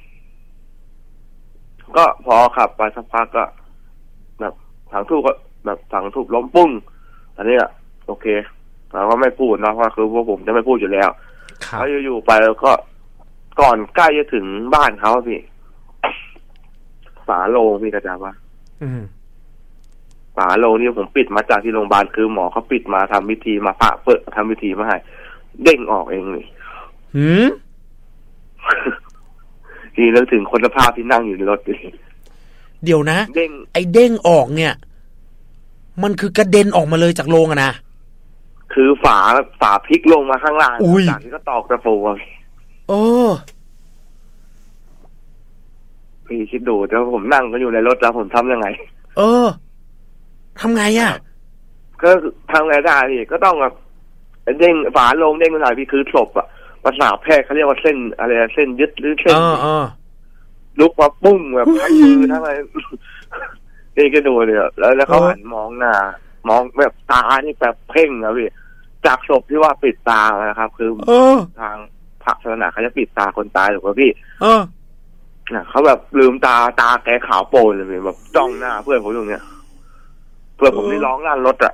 ก็พอขับไปสักพักก็แบบถังทูบก็แบบถังทูบล้มปุ้งอันนี้อะโอเคเราก็ไม่พูดนะเพราะคือพวกผมจะไม่พูดอยู่แล้วเขาอยู่ๆไปแล้วก็ก่อนใกล้จะถึงบ้านเขาพี่ฝาโลงพี่กระจาว่าฝาโลงนี่ผมปิดมาจากที่โรงพยาบาลคือหมอเขาปิดมาทำวิธีมาปะเปิดทำวิธีมาให้เด้งออกเองเลยหืมทีนึกถึงคนภาพที่นั่งอยู่ในรถดิเดี๋ยวนะเด้งไอ้เด้งออกเนี่ยมันคือกระเด็นออกมาเลยจากโรงอะนะคือฝาฝาพลิกลงมาข้างล่างจากที่ก็ตอกตะปูโอ้พี่คิดดูแต่ว่าผมนั่งก็อยู่ในรถแล้วผมทำยังไงเออทำไงอ่ะก็ทำไงได้พี่ก็ต้องแบบเด้งฝาลงเด้งมาหน่อยพี่คือศพอ่ะภาษาแพทย์เขาเรียกว่าเส้นอะไรเส้นยึดหรือเส้นลุกมาปุ้งแบบทั้งมือทั้งอะไรนี่ก็ดูเลยแล้วแล้วเขาหันมองหน้ามองแบบตานี่แบบเพ่งนะพี่จากศพที่ว่าปิดตานะครับคือทางพระศาสนาเขาจะปิดตาคนตายถูกป่ะพี่เออเขาแบบลืมตาตาแกขาวโปนเลยแบบจ้องหน้าเพื่อนผมตรงเนี้ยเพื่อนผมนี่ร้องลั่นรถอ่ะ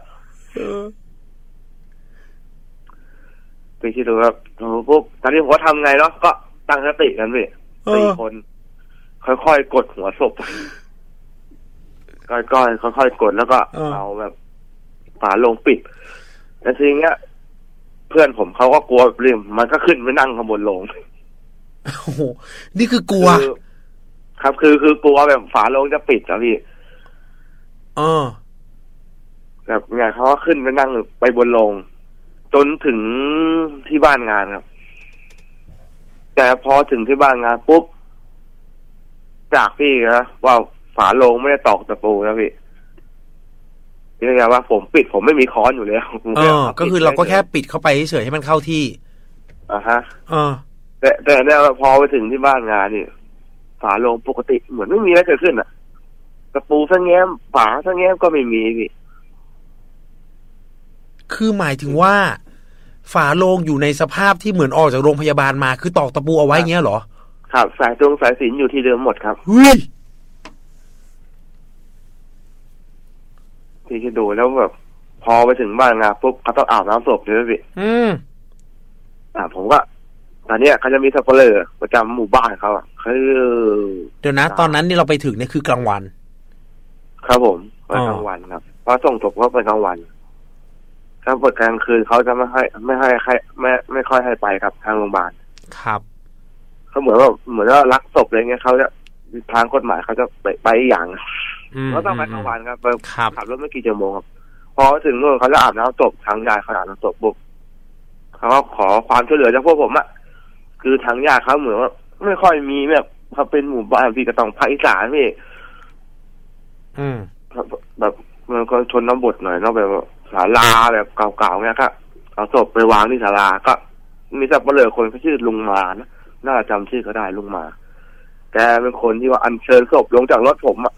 ไปคิดดูครับโอ้ปุ๊บตอนนี้ผมก็ทำไงเนาะก็ตั้งสติกันพี่สี่คนค่อยๆกดหัวศพก้อยๆค่อยๆกดแล้วก็เอาแบบฝาลงปิดแต่ทีเงี้ยเพื่อนผมเขาก็กลัวเรื่องมันก็ขึ้นไปนั่งข้างบนโลงโอ้โหนี่คือกลัวครับคือคือกลัวแบบฝาโลงจะปิดอะพี่เออแบบไงเขาก็ขึ้นไปนั่งไปบนโลงจนถึงที่บ้านงานครับแต่พอถึงที่บ้านงานปุ๊บจากพี่นะว่าฝาโลงไม่ได้ตอกตะปูนะพี่นี่ไงว่าผมปิดผมไม่มีค้อนอยู่แล้วเออก็คือเราก็แค่ปิดเข้าไปเฉยให้มันเข้าที่อ่าฮะเออแต่แต่เนี่ยพอไปถึงที่บ้านงานนี่ฝาโลงปกติเหมือนไม่มีอะไรเกิดขึ้นอ่ะตะปูทั้งแง้มฝาทั้งแง้มก็ไม่มีพี่คือหมายถึงว่าฝาโลงอยู่ในสภาพที่เหมือนออกจากโรงพยาบาลมาคือตอกตะปูเอาไว้เงี้ยเหรอครับสายตรงสายสิญจน์อยู่ที่เดิมหมดครับเฮ้ยพี่คิดดูแล้วแบบพอไปถึงบ้านงานปุ๊บเขาต้องอาบน้ำศพเลยพี่อืมอ่าผมก็ตอนนี้เขาจะมีสับเปลือประจำหมู่บ้านเขาอ่ะคือเดี๋ยวนะตอนนั้นนี่เราไปถึงเนี่ยคือกลางวันครับผมไปกลางวันครับเพราะส่งศพเขาไปกลางวันถ้าเปิดกลางคืนเขาจะไม่ให้ไม่ให้ใครไม่ไม่ค่อยให้ไปครับทางโรงพยาบาลครับเขาเหมือนว่าเหมือนว่ารักศพอะไรเงี้ยเขาจะทางกฎหมายเขาจะไปไปอย่างเขาต้องไปกลางวันครับขับรถไม่กี่ชั่วโมงครับพอถึงนู่นเขาจะอาบน้ำศพทางญาติเขาอาบน้ำศพบุกเขาก็ขอความช่วยเหลือจากพวกผมอ่ะคือทางญาติเขาเหมือนว่าไม่ค่อยมีแบบเขาเป็นหมู่บ้านพี่ก็ต้องภาคอีสานพี่อืมแบบมันก็ชนน้ำบดหน่อยเนาะแบบศาลาแบบเก่าๆเงี้ยครับเอาศพไปวางที่ศาลาก็มีสับปะเลอคนเขาชื่อลุงมานะน่าจำชื่อเขาได้ลุงมาแกเป็นคนที่ว่าอัญเชิญศพลงจากรถผมอ่ะ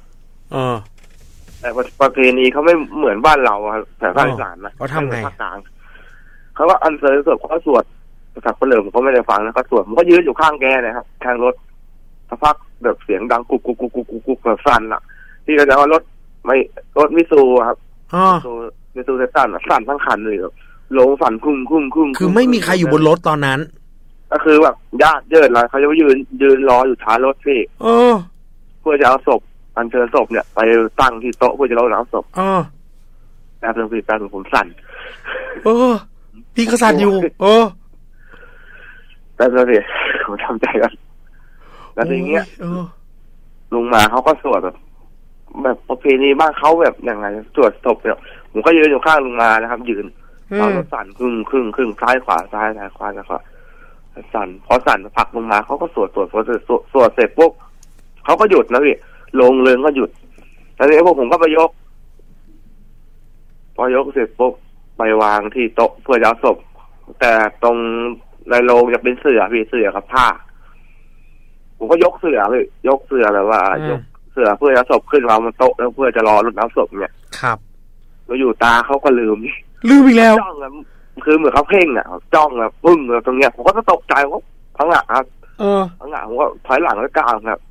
เออแต่ประเพณีเขาไม่เหมือนบ้านเราแถวภาคอีสานนะเขาทำไงภาคกลางเขาก็อันเชิญศพเขาสวดสักเปลือกผมก็ไม่ได้ฟังนะเขาสวดผมก็ยืนอยู่ข้างแกนะครับข้างรถสักพักแบบเสียงดังกุกกุกกุกกุกกุกกุกแบบสั่นอ่ะที่ก็จะว่ารถไม่รถมิซูครับมิซูมิซูเซตันสั่นทั้งคันเลยแบบลงสั่นคุ้มคุ้มคุ้มคือไม่มีใครอยู่บนรถตอนนั้นก็คือแบบญาติเยินอะไรเขาจะยืนยืนรออยู่ท้ายรถพี่เออเพื่อจะเอาศพอันเชิญศพเนี่ยไปตั้งที่โต๊ะเพื่อจะรอรับศพเออแป๊บนึงพี่แป๊บนึงผมสั่นเออพี่ก็สั่นอยู่เออแป๊บนึงพี่ผมทำใจกันแล้วทีเงี้ยลุงมาเขาก็สวดแบบแบบประเพณีบ้านเขาแบบยังไงสวดศพเนี่ยผมก็ยืนอยู่ข้างลุงมานะครับยืนเราสั่นครึ่งครึ่งครึ่งซ้ายขวาซ้ายซ้ายขวาแล้วก็สั่นพอสั่นผักลงมาเขาก็สวดสวดสวดสวดสวดเสร็จปุ๊บเขาก็หยุดนะพี่ลงเรืองก็หยุดแล้วนี้พวกผมก็ไปยกพอยกเสร็จปุ๊บไปวางที่โต๊ะเพื่อจะเอาศพแต่ตรงในโรงจะเป็นเสื่อพี่เสื่อกับผ้าผมก็ยกเสื่อพี่ยกเสื่อแบบว่ายกเสื่อเพื่อจะศพขึ้นวางบนโต๊ะแล้วเพื่อจะรอรดน้ำศพเนี่ยครับแล้วอยู่ตาเขาก็ลืมลืมอีกแล้วจ้องแบบคือเหมือนเขาเพ่งอ่ะจ้องแบบปึ้งแบบตรงเนี้ยผมก็ตกใจว่าพังหะครับเออพังหะผมก็ถอยหลังแล้วกลางครับ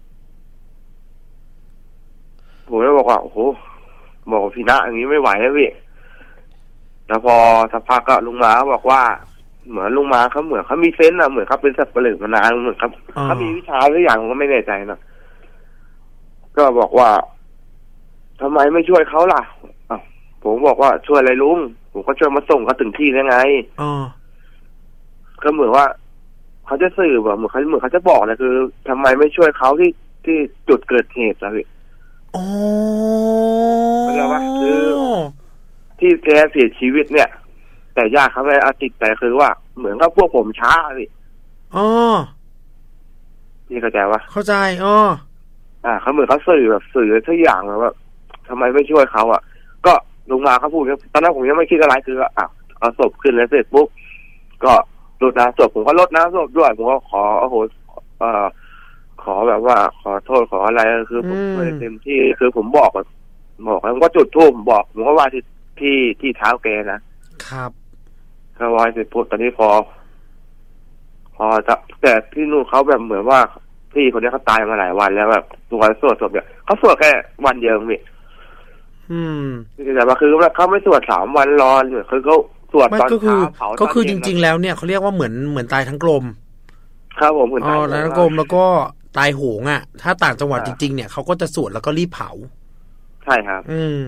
ผมเลยบอกว่าโอ้โหบอกพี่นะอย่างนี้ไม่ไหวแล้วพี่แล้วพอสักพักก็ลุงมาบอกว่าเหมือนลุงมาเขาเหมือนเขามีเซนส์อะเหมือนเขาเป็นสัตว์ประหลาดมานานเหมือนครับเขามีวิชาหรืออย่างผมก็ไม่แน่ใจนะก็บอกว่าทำไมไม่ช่วยเขาล่ะผมบอกว่าช่วยอะไรลุงผมก็ช่วยมาส่งเขาถึงที่ได้ไงอ๋อก็เหมือนว่าเขาจะสื่อแบบเหมือนเขาเหมือนเขาจะบอกนะคือทำไมไม่ช่วยเขาที่ที่จุดเกิดเหตุล่ะพี่อ๋อเข้าใจว่าคือที่แกเสียชีวิตเนี่ยแต่ญาติเขาไม่อาติดแต่คือว่าเหมือนกับพวกผมช้าพี่อ๋อนี่เข้าใจว่าเข้าใจอ๋ออ่าเขาเหมือนเขาสื่อแบบสื่อทุกอย่างแบบว่าทำไมไม่ช่วยเขาอ่ะก็ลงมาเขาพูดตอนนั้นผมยังไม่คิดอะไรคืออ่ะเอาศพขึ้นแล้วเสร็จปุ๊บก็รดน้ำศพผมก็รดน้ำศพด้วยผมก็ขอโอ้โหเอ่อขอแบบว่าขอโทษขออะไรคือผมไม่เต็มที่คือผมบอกบอกแล้วผมก็จุดธูปบอกผมก็ว่าที่ที่ที่เท้าแกนะครับก็วายเสร็จปุ๊บตอนนี้พอพอจะแต่ที่นู่นเขาแบบเหมือนว่าพี่คนนี้เขาตายมาหลายวันแล้วแบบตัวสวดศพเนี่ยเขาสวดแค่วันเดียวนี่อืมแต่ว่าคือเขาไม่สวดสามวันรอเหมือนคือเขาสวดตอนเช้าเผาก็คือจริงๆแล้วเนี่ยเขาเรียกว่าเหมือนเหมือนตายทั้งกลมครับผมเหมือนตายทั้งกลมแล้วก็ตายโหงอ่ะถ้าต่างจังหวัดจริงๆเนี่ยเขาก็จะสวดแล้วก็รีบเผาใช่ครับอืม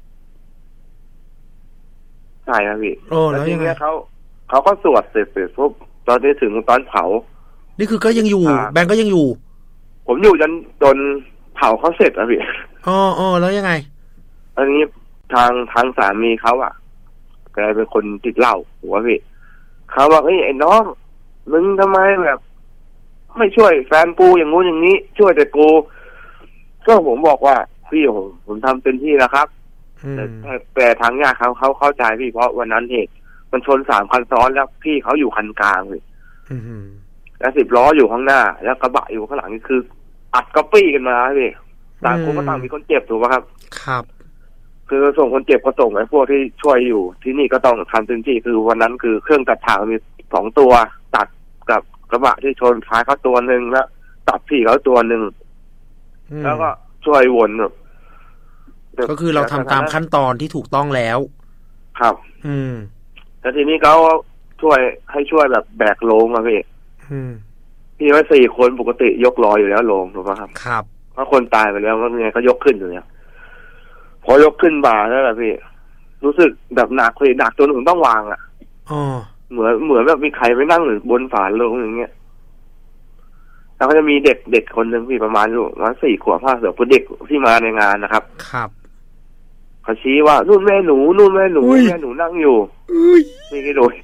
ใช่ครับพี่โอ้แล้วยังไงเขาเขาก็สวดเสร็จเสร็จปุ๊บตอนนี้ถึงตอนเผานี่คือก็ยังอยู่แบงก์ก็ยังอยู่ผมอยู่จนจนเผาเขาเสร็จแล้วพี่อ๋ออ๋อแล้วยังไงอันนี้ทางทางสามีเขาอ่ะแกเป็นคนติดเหล้าหัวพี่เขาบอกเฮ้ยไอ้น้องมึงทำไมแบบไม่ช่วยแฟนกูอย่างงู้นอย่างนี้ช่วยแต่กูก็ผมบอกว่าพี่ผมผมทำเต็มที่แล้วครับแต่แต่ทางญาติเขาเขาเข้าใจพี่เพราะวันนั้นเหตุมันชนสามคันซ้อนแล้วพี่เขาอยู่คันกลางเลยแล้วสิบล้ออยู่ข้างหน้าแล้วกระบะอยู่ข้างหลังนี่คืออัดก๊อปปี้กันมาพี่ต่างคนก็ต่างมีคนเจ็บถูกไหมครับครับคือส่งคนเจ็บก็ส่งไอ้พวกที่ช่วยอยู่ที่นี่ก็ต้องทำเต็มที่คือวันนั้นคือเครื่องตัดถ่างมีสองตัวตัดกับกระบะที่ชนท้ายเขาตัวหนึ่งแล้วตัดพี่เขาตัวหนึ่งแล้วก็ช่วยวนแบบก็คือเราทำตามขั้นตอนที่ถูกต้องแล้วครับอืมแล้วทีนี้เขาช่วยให้ช่วยแบบแบกโลงอะพี่พี่ว่าสี่คนปกติยกลอยอยู่แล้วโลงถูกไหมครับครับเพราะคนตายไปแล้วก็ไงก็ยกขึ้นอยู่แล้วพอยกขึ้นบ่าแล้วแหละพี่รู้สึกแบบหนักเลยหนักจนผมต้องวางอ่ะอ๋อเหมือนเหมือนแบบมีใครไปนั่งหรือบนฝาโลงอย่างเงี้ยแล้วก็จะมีเด็กเด็กคนหนึ่งพี่ประมาณอยู่ประมาณสี่ขวบห้าขวบเด็กที่มาในงานนะครับครับเขาชี้ว่านู่นแม่หนูนู่นแม่หนูแม่หนูนั่งอยู่นี่ก็โดย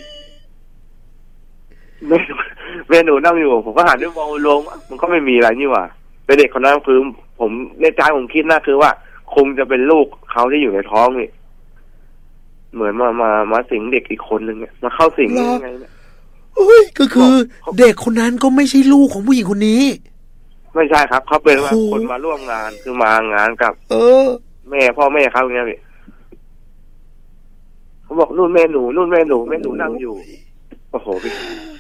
แม่แม่หนูนั่งอยู่ผมก็หันด้วยมองลงมันก็ไม่มีอะไรนี่หว่าเป็นเด็กคนนั้นคือผมในใจผมคิดนะคือว่าคงจะเป็นลูกเขาที่อยู่ในท้องนี่เหมือนมามามาสิงเด็กอีกคนนึงเนี่ยมาเข้าสิงยังไงเนี่ยโอ้ยก็คือเด็กคนนั้นก็ไม่ใช่ลูกของผู้หญิงคนนี้ไม่ใช่ครับเขาเป็นว่าคนมาร่วมงานคือมางานกับเออแม่พ่อแม่เขาอย่างเงี้ยพี่เขาบอกนู่นแม่หนูนู่นแม่หนูแม่หนูนั่งอยู่โอ้โหพี่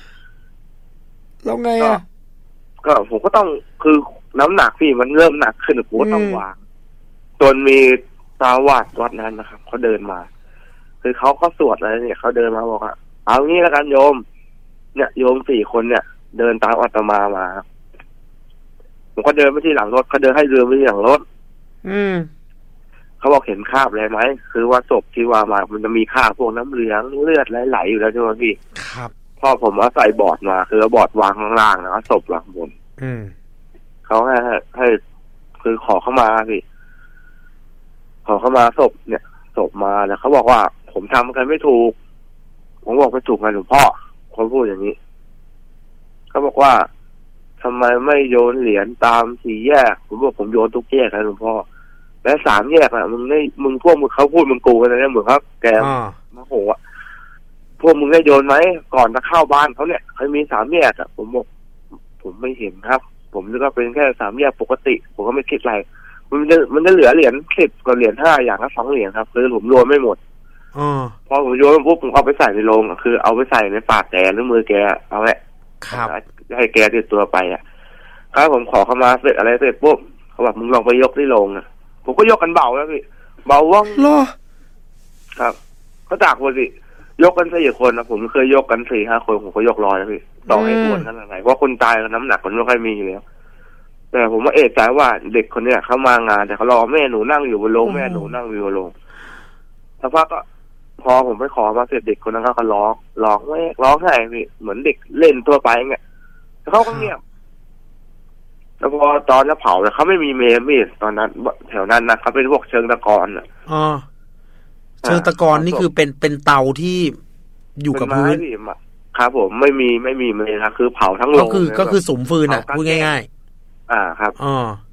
แล้วไงอ่ะก็ผมก็ต้องคือน้ำหนักพี่มันเริ่มหนักขึ้นผมก็ต้องวางจนมีตาวาดวัดนั้นนะครับเขาเดินมาคือเขาเขาสวดอะไรเนี่ยเขาเดินมาบอกว่าเอางี้แล้วกันโยมเนี่ยโยมสี่คนเนี่ยเดินตามอาตมามาผมก็เดินไปที่หลังรถเขาเดินให้เดินไปที่หลังรถอืมเขาบอกเห็นคราบอะไรไหมคือว่าศพที่ว่ามามันจะมีคราบพวกน้ำเหลืองเลือดไหลๆอยู่แล้วใช่ไหมพี่ครับพ่อผมเอาใส่บอร์ดมาคือเอาบอร์ดวางข้างล่างแล้วศพวางบนอืมเขาให้ให้คือขอเข้ามาพี่ขอเข้ามาศพเนี่ยศพมาแล้วเขาบอกว่าผมทำกันไม่ถูกผมบอกไม่ถูกไงหลวงพ่อเขาพูดอย่างนี้เขาบอกว่าทำไมไม่โยนเหรียญตามสี่แยกผมบอกผมโยนทุกแยกนะหลวงพ่อและสามแยกอ่ะมึงได้มึงพวกมึงเขาพูดมึงกูกันนะเหมือนครับแกมาโหอ่ะพวกมึงได้โยนไหมก่อนจะเข้าบ้านเขาเนี่ยเคยมีสามแยกอ่ะผมบอกผมไม่เห็นครับผมนึกว่าเป็นแค่สามแยกปกติผมก็ไม่คิดอะไรมันจะมันจะเหลือเหรียญสิบกับเหรียญห้าอย่างละสองเหรียญครับคือผมโยนไม่หมดอพอผมโยนปุ๊บผมเอาไปใส่ในโรงคือเอาไปใส่ในปากแกหรือมือแกเอาแหละครับให้แกติดตัวไปอ่ะครับผมขอเข้ามาเสร็จอะไรเสร็จปุ๊บเขาบอกมึงลองไปยกที่โรงนะผมก็ยกกันเบาแล้วพี่เบาว่องครับก็จากคนสิยกกันสี่คนนะผมเคยยกกันสี่ห้าคนผมก็ยกร้อยแล้วพี่ต่อให้อ้วนขนาดไหนเพราะคนตายน้ำหนักมันไม่ค่อยมีอยู่แล้วแต่ผมว่าเอะใจว่าเด็กคนเนี้ยเขามางานแต่เขารอแม่หนูนั่งอยู่บนโรงแม่หนูนั่งอยู่บนโรงสักพักก็พอผมไปขอมาเสร็จเด็กคนนั้นเขาร้องร้องไม่ร้องไห้พี่เหมือนเด็กเล่นตัวไปเงี้ยแล้วเขาก็เงียบแล้วพอตอนจะเผาเนี่ยเขาไม่มีเมมมีตอนนั้นแถวนั้นนะเขาเป็นพวกเชิงตะกอนอ่ะอ๋อเชิงตะกอนนี่คือเป็นเป็นเตาที่อยู่กับพื้นครับผมไม่มีไม่มีเมนครับคือเผาทั้งโรงก็คือก็คือสุมฟืนอ่ะพูดง่ายๆอ่าครับอ๋อ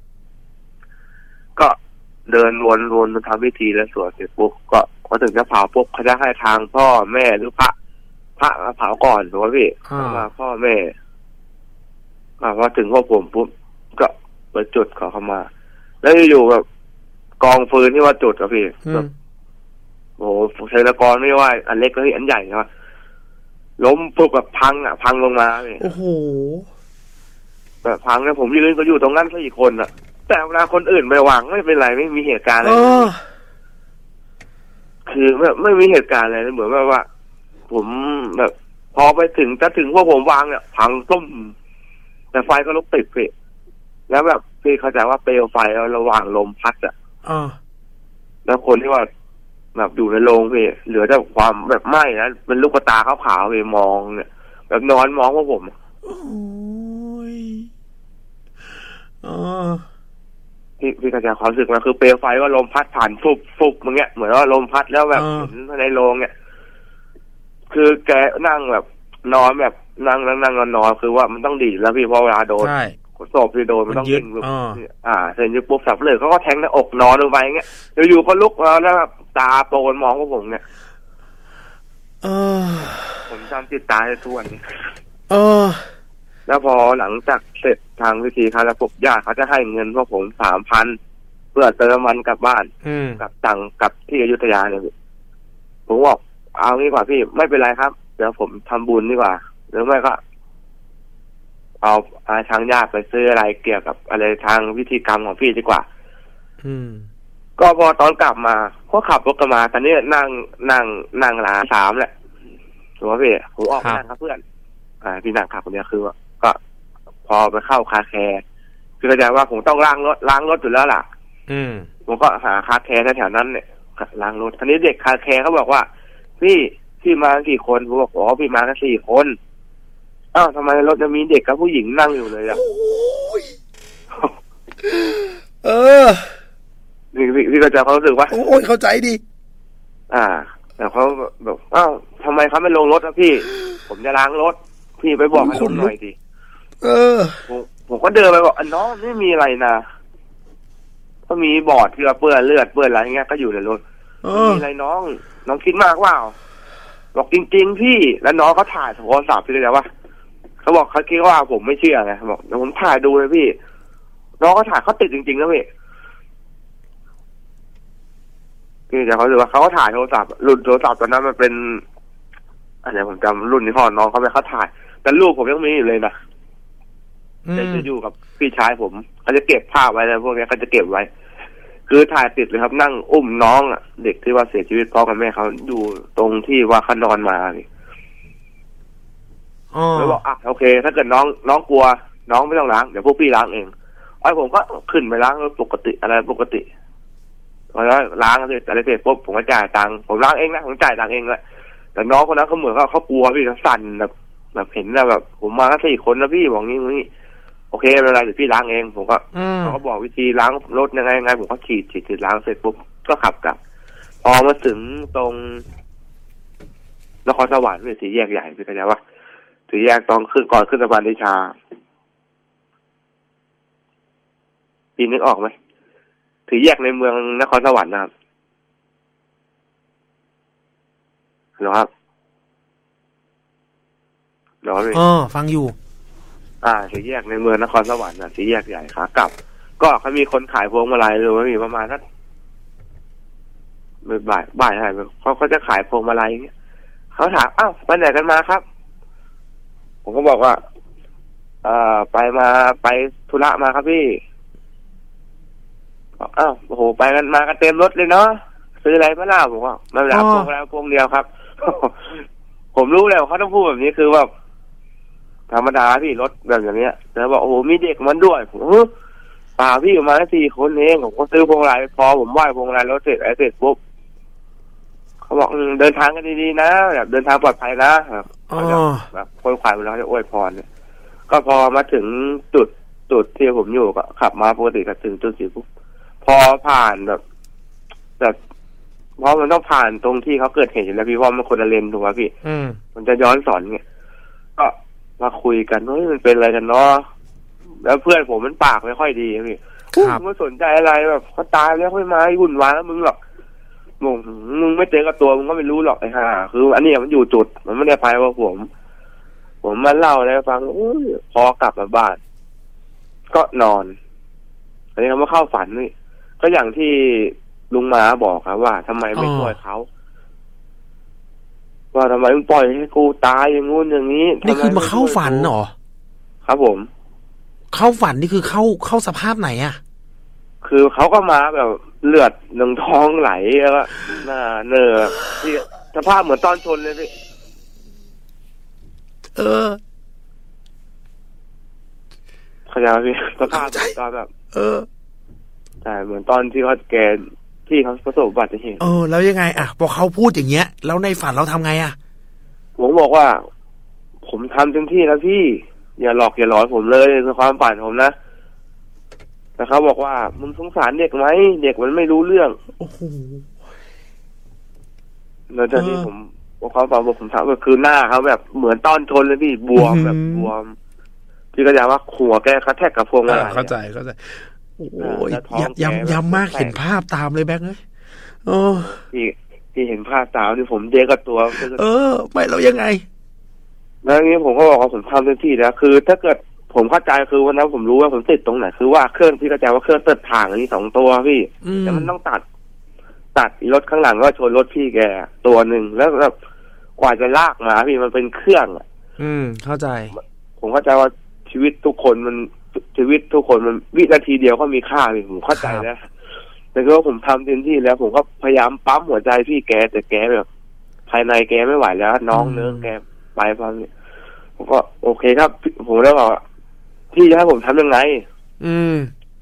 ก็เดินวนวนทำพิธีแล้วสวดเสร็จปุ๊บก็พอถึงจะเผาปุ๊บเขาจะให้ทางพ่อแม่หรือพระพระมาเผาก่อนถูกไหมพี่มาพ่อแม่อ่าพอถึงพ่อผมปุ๊บก็ไปจุดขอเข้ามาแล้วอยู่แบบกองฟืนที่ว่าจุดอะพี่แบบโอ้โหเชิงตะกอนไม่ว่าอันเล็กเลยอันใหญ่ใช่ไหมล้มปุ๊บแบบพังอ่ะพังลงมาเลยโอ้โหแบบพังแล้วผมยืนก็อยู่ตรงนั้นสี่คนอ่ะแต่เวลาคนอื่นไปวางไม่เป็นไรไม่มีเหตุการณ์อะไรคือแบบไม่มีเหตุการณ์อะไรเหมือนแบบว่าผมแบบพอไปถึงจะถึงพวกผมวางเนี่ยพังต้มแต่ไฟก็ลุกติดพี่แล้วแบบพี่เข้าใจว่าเปลวไฟแล้วระหว่างลมพัดอ่ะแล้วคนที่ว่าแบบอยู่ในโรงพี่เหลือแต่ความแบบไหม้นะเป็นลูกตาขาวๆไปมองเนี่ยแบบนอนมองพวกผมโอ้ยอ๋อพี่พี่กระจายความรู้สึกมาคือเปลวไฟว่าลมพัดผ่านฟุบฟุบอย่างเงี้ยเหมือนว่าลมพัดแล้วแบบเห็นในโรงเนี่ยคือแกนั่งแบบนอนแบบนั่งนั่งนั่งนอนคือว่ามันต้องดีแล้วพี่เพราะเวลาโดนศพที่โดนมันต้องยิงอ่าเสร็จยุบปุ๊บสับเลยเขาก็แทงในอกนอนลงไปเงี้ยอยู่ๆก็ลุกมาแล้วแบบตาโปนมองพวกผมเนี่ยผมจำติดตาในทุกวันนี้แล้วพอหลังจากเสร็จทางวิธีการระบบญาติเขาจะให้เงินพวกผมสามพันเพื่อเติมมันกลับบ้านกับตังกับที่อยุธยาเนี่ยผมบอกเอางี้กว่าพี่ไม่เป็นไรครับเดี๋ยวผมทำบุญดีกว่าหรือไม่ก็เอาทางญาติไปซื้ออะไรเกี่ยวกับอะไรทางพิธีกรรมของพี่ดีกว่าอืมก็พอตอนกลับมาก็ขับรถกลับมาตอนนี้นั่งนั่งนั่งหลาสามแหละถูกไหมพี่ผมออกนั่งกับเพื่อนอ่าพี่นั่งขับคนเนี้ยคือว่าก็พอไปเข้าคาแคร์คือเข้าใจว่าผมต้องล้างรถล้างรถอยู่แล้วล่ะอืมผมก็หาคาแคร์แถวๆนั้นเนี่ยล้างรถทีนี้เด็กคาแคร์เขาบอกว่าพี่พี่มากี่คนผมบอกอ๋อพี่มาแค่สี่คนอ้าวทำไมรถจะมีเด็กกับผู้หญิงนั่งอยู่เลยอ่ะเออพี่พี่ก็จะเขารู้สึกว่าโอ้ยเข้าใจดีอ่าแต่เขาแบบอ้าวทำไมเขาไม่ลงรถนะพี่ผมจะล้างรถพี่ไปบอกให้ลงหน่อยดิเออผมผมก็เดินไปบอกอันน้องไม่มีอะไรนะก็มีบอร์ดที่ว่าเปื้อนเลือดเปื้อนอะไรเงี้ยก็อยู่ในรถมีอะไรน้องน้องคิดมากว่าบอกจริงๆพี่แล้วน้องเขาถ่ายโทรศัพท์พี่เลยว่าเขาบอกเขาคิดว่าผมไม่เชื่อไงบอกเดี๋ยวผมถ่ายดูเลยพี่น้องเขาถ่ายเขาติดจริงๆนะพี่พี่แต่เขาถือว่าเขาถ่ายโทรศัพท์รุ่นโทรศัพท์ตอนนั้นมันเป็นอะไรผมจำรุ่นนี้พ่อน้องเขาไม่เขาถ่ายแต่รูปผมยังมีอยู่เลยนะแต่จะอยู่กับพี่ชายผมเขาจะเก็บภาพไว้แล้วพวกนี้เขาจะเก็บไว้คือถ่ายติดเลยครับนั่งอุ้มน้องอ่ะเด็กที่ว่าเสียชีวิตพร้อมกับแม่เขาอยู่ตรงที่ว่าเขานอนมานี่แล้วบอกอ่ะโอเคถ้าเกิดน้องน้องกลัวน้องไม่ต้องล้างเดี๋ยวพวกพี่ล้างเองไอ้ผมก็ขึ้นไปล้างปกติอะไรปกติพอแล้วล้างเสร็จอะไรเสร็จปุ๊บผมก็จ่ายตังค์ผมล้างเองนะผมจ่ายตังค์เองแหละแต่น้องคนนั้นเขาเหมือนเขาเขากลัวพี่เขาสั่นแบบแบบเห็นแล้วแบบผมมาแค่สี่คนนะพี่บอกงี้งี้โอเคไม่เป็นไรเดี๋ยวพี่ล้างเองผมก็เขาก็บอกวิธีล้างรถยังไงยังไงผมก็ฉีดฉีดฉีดล้างเสร็จปุ๊บก็ขับกลับพอมาถึงตรงนครสวรรค์เป็นสี่แยกใหญ่พี่เข้าใจว่าสี่แยกตอนขึ้นก่อนขึ้นสะพานเดชาปีนึกออกไหมสี่แยกในเมืองนครสวรรค์นะครับเหรอครับเหรอพี่อ๋อฟังอยู่อ่าสี่แยกในเมืองนครสวรรค์นะสี่แยกใหญ่ขากลับก็เขามีคนขายพวงมาลัยหรือว่ามีประมาณนั้นบ่ายบ่ายอะไรเขาเขาจะขายพวงมาลัยเงี้ยเขาถามอ้าวไปไหนกันมาครับผมก็บอกว่าเอ่อไปมาไปธุระมาครับพี่บอกอ้าวโอ้โหไปกันมากันเต็มรถเลยเนาะซื้ออะไรมาล่ะผมว่ามารับพวงมาลัยพวงเดียวครับ ผมรู้แล้วเขาต้องพูดแบบนี้คือว่าธรรมดาพี่รถแบบอย่างเนี้ยแต่บอกโอ้โหมีเด็กมันด้วยผมป่าพี่มาแค่สี่คนเองผมก็ซื้อพวงมาลัยพอผมไหว้พวงมาลัยรถเสร็จอะไรเสร็จปุ๊บเขาบอกเดินทางกันดีๆนะแบบเดินทางปลอดภัยนะครับแบบคนขายเวลาจะอวยพรเนี่ยก็พอมาถึงจุดจุดที่ผมอยู่ก็ขับมาปกติก็ถึงจุดสี่ปุ๊บพอผ่านแบบแบบเพราะมันต้องผ่านตรงที่เขาเกิดเหตุอยู่แล้วพี่ว่ามันคนละเลนถูกไหมพี่มันจะย้อนสอนไงก็มาคุยกันว่ามันเป็นอะไรกันเนาะแล้วเพื่อนผมมันปากไม่ค่อยดีพี่มึงไม่สนใจอะไรแบบเขาตายแล้วค่อยมาวุ่นวายแล้วมึงหรอกมึงมึงไม่เจอกับตัวมึงก็ไม่รู้หรอกไอ้ห่าคืออันนี้มันอยู่จุดมันไม่ได้ไปว่าผมผมมาเล่าอะไรฟังพอกลับมาบ้านก็นอนอันนี้เขามาเข้าฝันนี่ก็อย่างที่ลุงมาบอกครับว่าทำไมไม่ช่วยเขาว่าทำไมมึงปล่อยให้กูตายอย่างงู้นอย่างนี้นี่คือมาเข้าฝันเหรอครับผมเข้าฝันนี่คือเข้าเข้าสภาพไหนอ่ะคือเขาก็มาแบบเลือดหนึ่งท้องไหลแล้วก็หน้าเนื้อที่สภาพเหมือนตอนชนเลยพี่เออเข้าใจไหมพี่สภาพตอนแบบเออใช่เหมือนตอนที่เขาแกที่เขาประสบอุบัติเหตุเออแล้วยังไงอ่ะพอเขาพูดอย่างเงี้ยแล้วในฝันเราทำไงอ่ะผมบอกว่าผมทำเต็มที่แล้วพี่อย่าหลอกอย่าหลอนผมเลยในความฝันผมนะแต่เขาบอกว่ามึงสงสารเด็กไหมเด็กมันไม่รู้เรื่องโอ้โหแล้วตอนนี้ผมความฝันผมถามว่าคือหน้าเขาแบบเหมือนตอนชนเลยพี่บวมแบบบวมพี่ก็อยากว่าหัวแกกระแทกกับพวงมาลัยเข้าใจเข้าใจโอ้ยย้ำย้ำมากเห็นภาพตามเลยแบงค์เลยโอ้พี่พี่เห็นภาพตามที่ผมเจ๊กับตัวเออไม่แล้วยังไงแล้วนี้ผมก็บอกว่าผมทำเต็มที่แล้วคือถ้าเกิดผมเข้าใจคือวันนั้นผมรู้ว่าผมติดตรงไหนคือว่าเครื่องพี่เข้าใจว่าเครื่องตัดถ่างอันนี้สองตัวพี่แต่มันต้องตัดตัดรถข้างหลังก็ชนรถพี่แกตัวหนึ่งแล้วแบบกว่าจะลากมาพี่มันเป็นเครื่องอ่ะอืมเข้าใจผมเข้าใจว่าชีวิตทุกคนมันชีวิตทุกคนมันวินาทีเดียวก็มีค่าพี่ผมเข้าใจแล้วแต่คือว่าผมทำเต็มที่แล้วผมก็พยายามปั๊มหัวใจพี่แกแต่แกแบบภายในแกไม่ไหวแล้วน้องเนื้อแกไปพังผมก็โอเคครับผมแล้วบอกพี่จะให้ผมทำยังไงอืม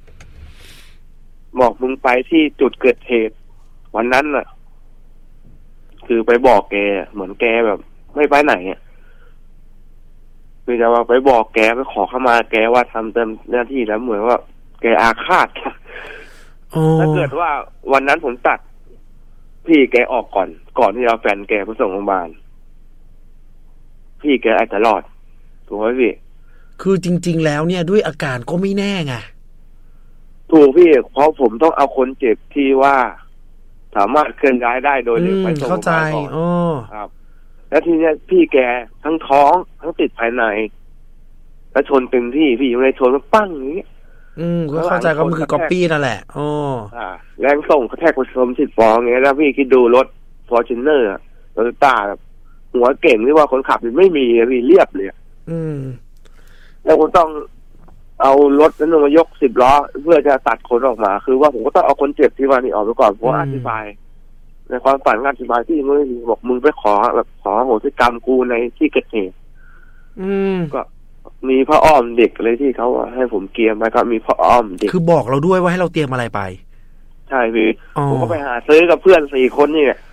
บอกมึงไปที่จุดเกิดเหตุวันนั้นน่ะคือไปบอกแกเหมือนแกแบบไม่ไปไหนอ่ะคือจะว่าไปบอกแกไปขอเข้ามาแกว่าทำเต็มหน้าที่แล้วเหมือนว่าแกอาฆาตถ้าเกิดว่าวันนั้นผมตัดพี่แกออกก่อนก่อนที่เอาแฟนแกไปส่งโรงพยาบาลพี่แกอาจจะรอดถูกไหมพี่คือจริงๆแล้วเนี่ยด้วยอาการก็ไม่แน่ไงถูกพี่เพราะผมต้องเอาคนเจ็บที่ว่าสามารถเคลื่อนย้ายได้โดยเร็วไปส่งโรงพยาบาลก่อนครับแล้วทีนี้พี่แกทั้งท้องทั้งติดภายในแล้วชนเต็มที่พี่อยู่ในชนมันปั้งอย่างนี้อืมก็เข้าใจก็มันคือก๊อปปี้นั่นแหละอ๋ออ่าแรงส่งกระแทกไปชมสิบฟองอย่างเงี้ยแล้วพี่คิดดูรถฟอร์จูเนอร์โตโยต้าแบบหัวเก่งที่ว่าคนขับไม่มีพี่เรียบเลยอืมแล้วผมต้องเอารถนั้นมายกสิบล้อเพื่อจะตัดคนออกมาคือว่าผมก็ต้องเอาคนเจ็บที่ว่านี่ออกไปก่อนเพราะอธิบายในความฝันงานอธิบายที่มึงบอกมึงไปขอแบบขอโหสิกรรมกูในที่เกิดเหตุอืมก็มีพ่ออ้อมเด็กเลยที่เขาให้ผมเตรียมไปก็มีพ่ออ้อมเด็กคือบอกเราด้วยว่าให้เราเตรียมอะไรไปใช่พี่ผมก็ไปหาซื้อกับเพื่อนสี่คนนี่แหละ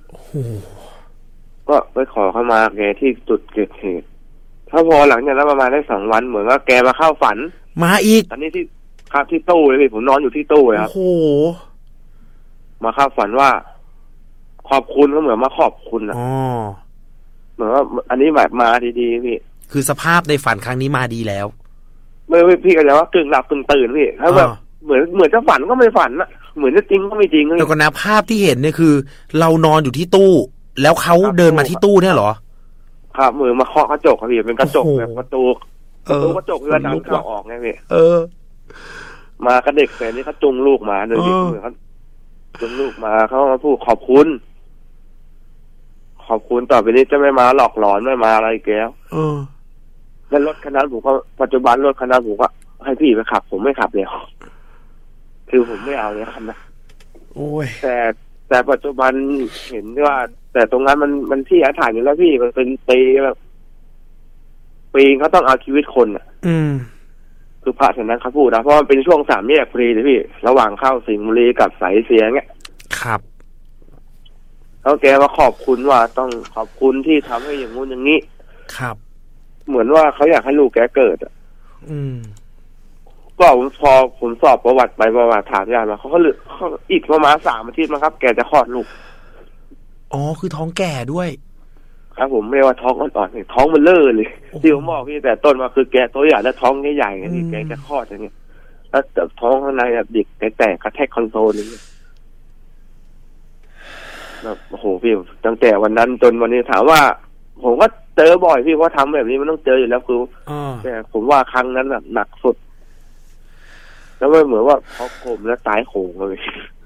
ก็ไปขอเข้ามาแกที่จุดเกิดเหตุถ้าพอหลังจากนั้นประมาณได้สองวันเหมือนว่าแกมาเข้าฝันมาอีกตอนนี้ที่ครับที่ตู้เลยพี่ผมนอนอยู่ที่ตู้เลยครับโอ้โหมาเข้าฝันว่าขอบคุณก็เหมือนมาขอบคุณอ่ะเหมือนว่าอันนี้แบบมาดีๆพี่คือสภาพในฝันครั้งนี้มาดีแล้วไม่พี่ก็จะว่ากึ่งหลับกึ่งตื่นพี่ถ้าแบบเหมือนเหมือนจะฝันก็ไม่ฝันอะเหมือนจะจริงก็ไม่จริงแต่ก็นะภาพที่เห็นเนี่ยคือเรานอนอยู่ที่ตู้แล้วเขาเดินมาที่ตู้เนี่ยเหรอครับมือมาเคาะกระจกครับพี่เป็นกระจกแบบประตูประตูกระจกเวลาดังเข้าออกไงพี่เออมากระเด็กแฟนนี่เขาจุงลูกมาเลยพี่เหมือนเขาจุงลูกมาเขามาพูดขอบคุณขอบคุณต่อไปนี้จะไม่มาหลอกหลอนไม่มาอะไรแก้วเออแล้วรถคันนั้นผมก็ปัจจุบันรถคันนั้นผมก็ให้พี่ไปขับผมไม่ขับแล้วคือผมไม่เอาเลยคันนะโอ้ยแต่แต่ปัจจุบันเห็นว่าแต่ตรงนั้นมันมันที่อาถรรพ์อยู่แล้วพี่มันเป็นปีแบบปีเขาต้องเอาชีวิตคนอ่ะอืมคือพระท่านนั้นเขาพูดนะเพราะมันเป็นช่วงสามแยกพอดีเลยพี่ระหว่างเข้าสิงห์บุรีกับสายเสียงเงี้ยครับเขาแกมาขอบคุณว่าต้องขอบคุณที่ทำให้อย่างงู้นอย่างนี้ครับเหมือนว่าเขาอยากให้ลูกแกเกิดอ่ะอืมก็พอผมสอบประวัติไปประวัติถามญาติมาเขาก็เหลืออีกประมาณสามอาทิตย์มั้งครับแกจะคลอดลูกอ๋อคือท้องแก่ด้วยครับผมเรียกว่าท้องอ่อนๆท้องมันเล่อเลยที่ผมบอกพี่แต่ต้นมาคือแกตัวใหญ่และท้องใหญ่ๆอย่างนี้แกจะคลอดอย่างนี้แล้วแต่ท้องข้างในแบบเด็กแตกกระแทกคอนโซลอย่างนี้แบบโอ้โหพี่ตั้งแต่วันนั้นจนวันนี้ถามว่าผมก็เจอบ่อยพี่ว่าทำแบบนี้มันต้องเจออยู่แล้วคือแต่ผมว่าครั้งนั้นแบบหนักสุดแล้วไม่เหมือนว่าเขาโคมแล้วตายโขงเลย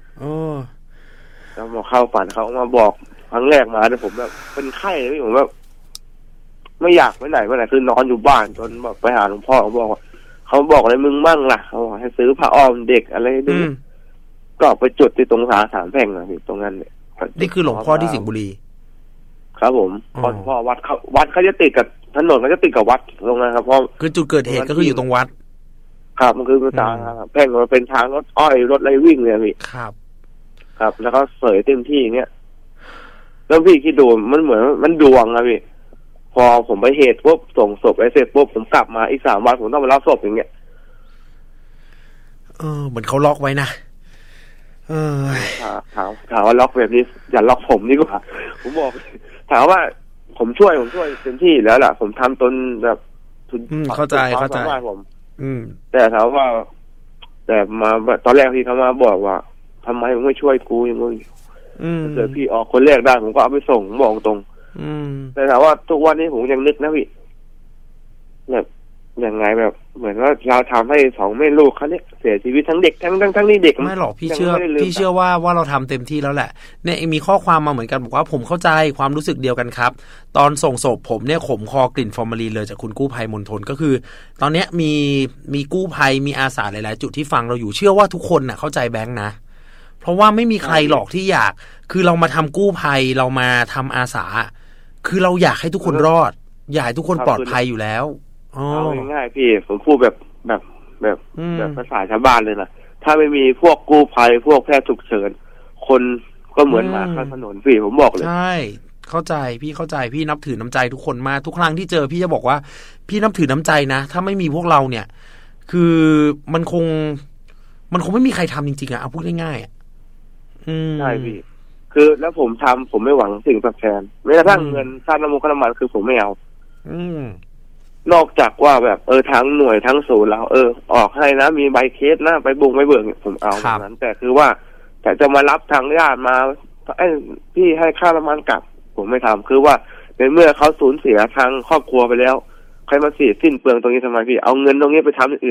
แล้วมาเข้าฝันเขามาบอกครั้งแรกมาเนี่ยผมแบบเป็นไข้เลยผมแบบไม่อยากไปไหนไปไหนคือนอนอยู่บ้านจนแบบไปหาหลวงพ่อเขาบอกเขาบอกอะไรมึงมั่งล่ะเขาบอกให้ซื้อผ้าอ้อมเด็กอะไรดูก็ไปจุดที่ตรงสาสามแพร่งนะพี่ตรงนั้นเนี่ยนี่คือหลวงพ่อที่สิงห์บุรีครับผมพ่อพ่อวัดเขาวัดเขาจะติดกับถนนเขาจะติดกับวัดตรงนั้นครับเพราะคือจุดเกิดเหตุก็คืออยู่ตรงวัดครับมันคือทางแพร่งมันเป็นทางรถอ้อยรถอะไรวิ่งเลยพี่ครับครับแล้วก็เสยเต็มที่อย่างเงี้ยแล้วพี่คิดดูมันเหมือนมันดวงนะพี่พอผมไปเหตุปุ๊บส่งศพไปเสร็จปุ๊บผมกลับมาอีกสามวันผมต้องมารับศพอย่างเงี้ยเออเหมือนเขาล็อกไว้นะเออถามถามว่าล็อกแบบนี้อย่าล็อกผมดีกว่าผมบอกถามว่าผมช่วยผมช่วยเต็มที่แล้วล่ะผมทำตนแบบเข้าใจเข้าใจผมแต่ถามว่าแต่มาตอนแรกที่เขามาบอกว่าทำไมมึงไม่ช่วยกูอย่างงี้เกิดพี่ออกคนแรกได้ผมก็เอาไปส่งบอกตรงแต่ถามว่าทุกวันนี้ผมยังนึกนะพี่แบบยังไงแบบเหมือนว่าเราทำให้สองแม่ลูกเขาเนี่ยเสียชีวิตทั้งเด็กทั้งทั้งทั้งนี่เด็กไม่หรอกพี่เชื่อพี่เชื่อว่าว่าเราทำเต็มที่แล้วแหละเนี่ยมีข้อความมาเหมือนกันบอกว่าผมเข้าใจความรู้สึกเดียวกันครับตอนส่งศพผมเนี่ยขมคอกลิ่นฟอร์มาลีนเลยจากคุณกู้ภัยมณฑลก็คือตอนเนี้ยมีมีกู้ภัยมีอาสาหลายๆจุดที่ฟังเราอยู่เชื่อว่าทุกคนน่ะเข้าใจแบงค์นะเพราะว่าไม่มีใครหรอกที่อยากคือเรามาทำกู้ภัยเรามาทำอาสาคือเราอยากให้ทุกคนรอดอยากให้ทุกคนปลอดภัยอยู่แล้วเอาง่ายๆพี่ผมพูดแบบแบบแบบแบบภาษาชาวบ้านเลยนะถ้าไม่มีพวกกู้ภัยพวกแพทย์ฉุกเฉินคนก็เหมือนหมาข้างถนนพี่ผมบอกเลยใช่เข้าใจพี่เข้าใจพี่นับถือน้ำใจทุกคนมากทุกครั้งที่เจอพี่จะบอกว่าพี่นับถือน้ำใจนะถ้าไม่มีพวกเราเนี่ยคือมันคงมันคงไม่มีใครทำจริงๆอ่ะเอาพูดง่ายๆอ่ะใช่พี่คือแล้วผมทำผมไม่หวังสิ่งตอบแทนแม้กระทั่งเงินค่าน้ำมันค่าน้ำมันคือผมไม่เอานอกจากว่าแบบเออทั้งหน่วยทั้งศูนย์เราเออออกให้นะมีใบเคสนะไปบุงไปเบิกผมเอาแบบนั้นแต่คือว่าแต่จะมารับทางญาติมาไอ้พี่ให้ค่าน้ำมันกลับผมไม่ทำคือว่าในเมื่อเขาสูญเสียทางครอบครัวไปแล้วใครมาเสียสิ้นเปลืองตรงนี้ทำไมพี่เอาเงินตรงนี้ไปทำอย่างอื่น